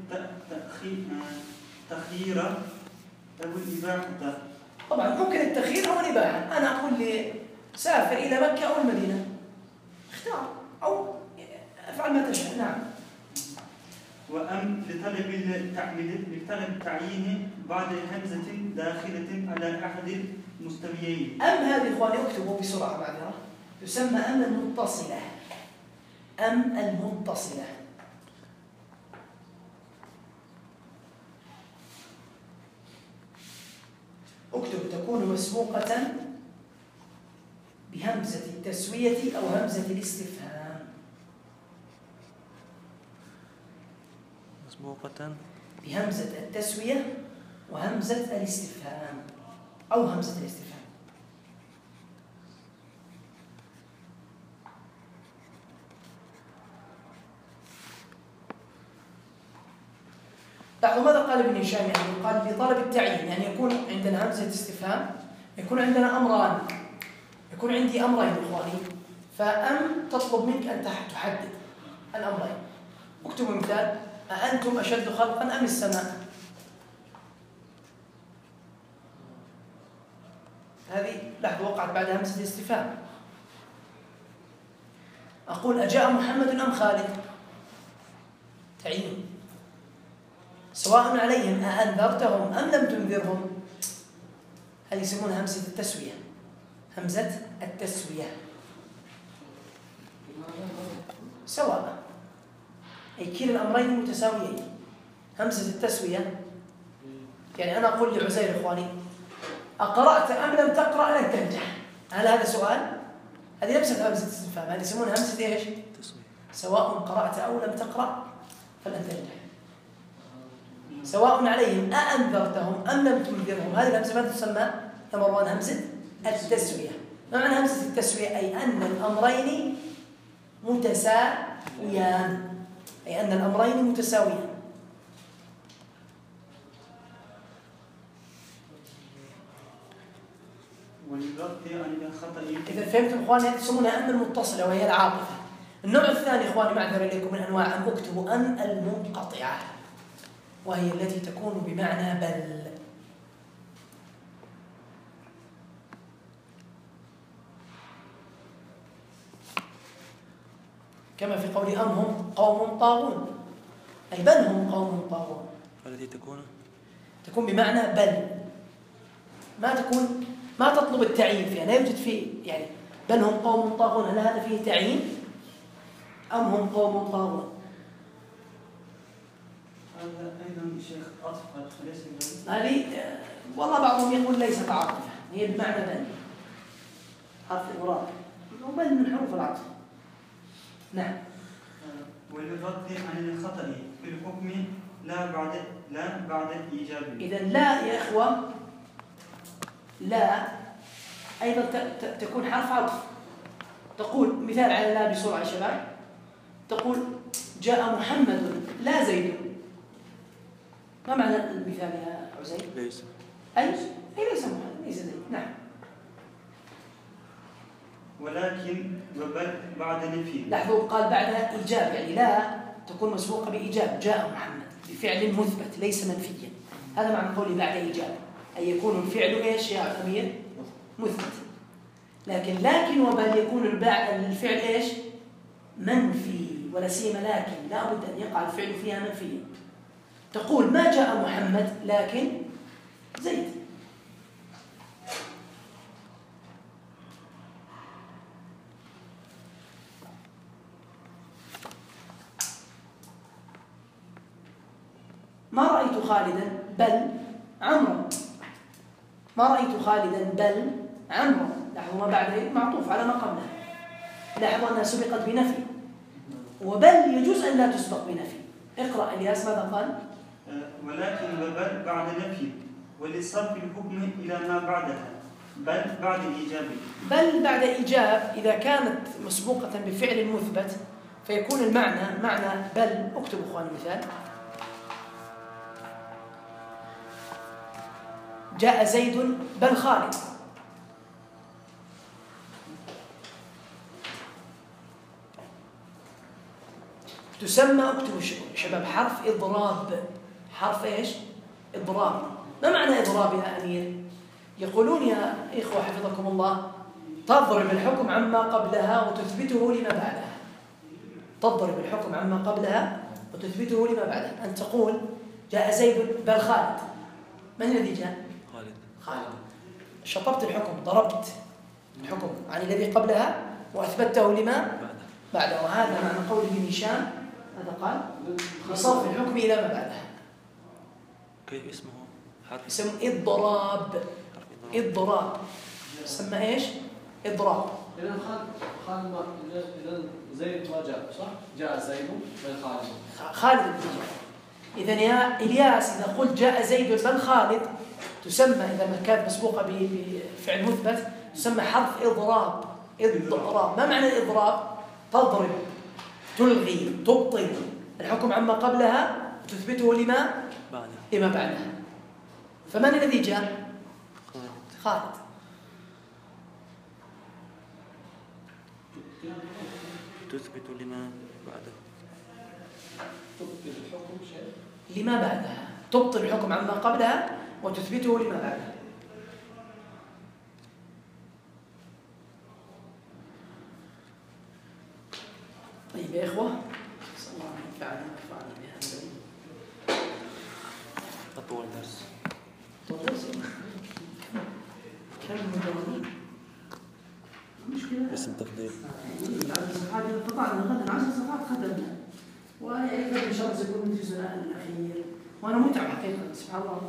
Speaker 2: تخييرا أو الإباحة.
Speaker 1: طبعا ممكن التخيير أو الإباحة. أنا أقول لي سافر إلى مكة أو المدينة، اختار أو افعل ما تشاء. نعم.
Speaker 2: وأم لطلب التعيين بعد همزة داخلة على أحد المستويين.
Speaker 1: أم هذه إخواني اكتبوا بسرعة معذرة، تسمى أم المتصلة. أم المتصلة. اكتب تكون مسبوقة بهمزة التسوية أو همزة الاستفهام.
Speaker 6: مسبوقة
Speaker 1: بهمزة التسوية وهمزة الاستفهام أو همزة الاستفهام. لاحظوا ماذا قال ابن هشام؟ يعني قال لطلب التعيين، يعني يكون عندنا همزة استفهام، يكون عندنا أمران، يكون عندي أمرين إخواني، فأم تطلب منك أن تحدد الأمرين. اكتبوا مثال: أأنتم أشد خلقا أم السماء؟ هذه لاحظوا وقعت بعد همزة الاستفهام. أقول: أجاء محمد أم خالد؟ تعيين. سواء عليهم أأنذرتهم أم لم تنذرهم، هذه يسمونها همزة التسوية. همزة التسوية سواء، أي كلا الأمرين متساويين. همزة التسوية يعني أنا أقول لعزير إخواني: أقرأت أم لم تقرأ لن تنجح. هل هذا سؤال؟ هذه نفس همزة الاستفهام، هذه يسمونها همزة إيش؟ سواء قرأت أو لم تقرأ فلن تنجح. سواء عليهم أأنذرتهم أم لم تنذرهم، هذه الهمزة ماذا تسمى؟ نمبر 1 همزة التسوية. ما معنى همزة التسوية؟ أي أن الأمرين متساويان، أي أن الأمرين متساويان. إذا فهمتم إخواني، يسمونها أم المتصلة وهي العاطفة. النوع الثاني إخواني معذرة إليكم من أنواع أم، اكتبوا أم المنقطعة، وهي التي تكون بمعنى بل. كما في قول أم هم قوم طاغون، أي بل هم قوم طاغون.
Speaker 6: التي
Speaker 1: تكون بمعنى بل، ما تطلب التعيين فيها، لا يوجد فيه يعني بل هم قوم طاغون، هل هذا فيه تعيين؟ أم هم قوم طاغون.
Speaker 2: هذا أيضا شيخ عطف ليس
Speaker 1: هذه والله بعضهم يقول ليست عاطفة، هي بمعنى بل، حرف الإضراب، وبل من حروف العطف. نعم.
Speaker 2: وللرد عن الخطأ في الحكم لا بعد الإيجاب.
Speaker 1: إذا لا يا إخوة، لا أيضا تكون حرف عطف. تقول مثال على لا بسرعة يا شباب، تقول: جاء محمد لا زيد. ما معنى المثال يا عزيز؟
Speaker 6: ليس.
Speaker 1: أي ليس محمد، ليس زيد. نعم.
Speaker 2: ولكن وبل بعد نفي.
Speaker 1: لاحظوا قال بعدها إيجاب، يعني لا تكون مسبوقة بإيجاب. جاء محمد بفعل مثبت ليس منفيا. هذا معنى قولي بعد إيجاب، أي يكون الفعل إيش يا أمير؟ مثبت. لكن وبل يكون الفعل إيش؟ منفي، ولا سيما لكن لا بد أن يقع الفعل فيها منفيا. تقول ما جاء محمد لكن زيد. ما رأيت خالدا بل عمرو. ما رأيت خالدا بل عمرو. لاحظوا ما بعد معطوف على ما قبله. لاحظوا أنها سبقت بنفي، وبل يجوز أن لا تسبق بنفي. اقرأ الياس ماذا قال؟
Speaker 2: ولكن وبل بعد نفي ولصرف الحكم إلى ما بعدها بل بعد الإيجاب.
Speaker 1: بل بعد إيجاب إذا كانت مسبوقة بفعل مثبت فيكون المعنى معنى بل. اكتب أخواني مثال: جاء زيد بل خالد. تسمى، اكتبوا شباب، حرف إضراب. حرف إيش؟ إضراب. ما معنى إضراب يا أمير؟ يقولون يا إخوة حفظكم الله تضرب الحكم عما قبلها وتثبته لما بعدها. تضرب الحكم عما قبلها وتثبته لما بعدها. أن تقول جاء زيد بل خالد. من الذي جاء؟ خالد. شطبت الحكم، ضربت الحكم عن الذي قبلها وأثبته لما بعده. وهذا معنى قول ابن هشام، هذا قال بصرف الحكم إلى ما بعدها.
Speaker 6: كيف اسمه؟ حرف
Speaker 1: اسم إضراب. إضراب يسمى إيش؟ إضراب.
Speaker 5: إذا خالد إذا زيد ما جاء صح؟ جاء زيد بل خالد.
Speaker 1: خالد بن جاء. إذا يا إلياس إذا قلت جاء زيد بل خالد تسمى إذا ما كانت مسبوقة بفعل مثبت تسمى حرف إضراب. إضراب. ما معنى الإضراب؟ تضرب، تلغي، تبطل الحكم عما قبلها وتثبته لما بعدها. فمن الذي جاء؟ خالد.
Speaker 6: تثبت لما بعده.
Speaker 5: تبطل الحكم شيء
Speaker 1: لما بعدها. تبطل الحكم عما قبلها وتثبته لما بعدها. طيب يا إخوة، صلى الله عليه وسلم نفعنا بهذا.
Speaker 6: أطول درس. اسم تفضيل.
Speaker 1: العدد الصفحات إذا استطعنا غدا 10 صفحات ختمنا، ويعني إن شاء الله سيكون الجزء الأخير. وأنا متعب حقيقة سبحان الله.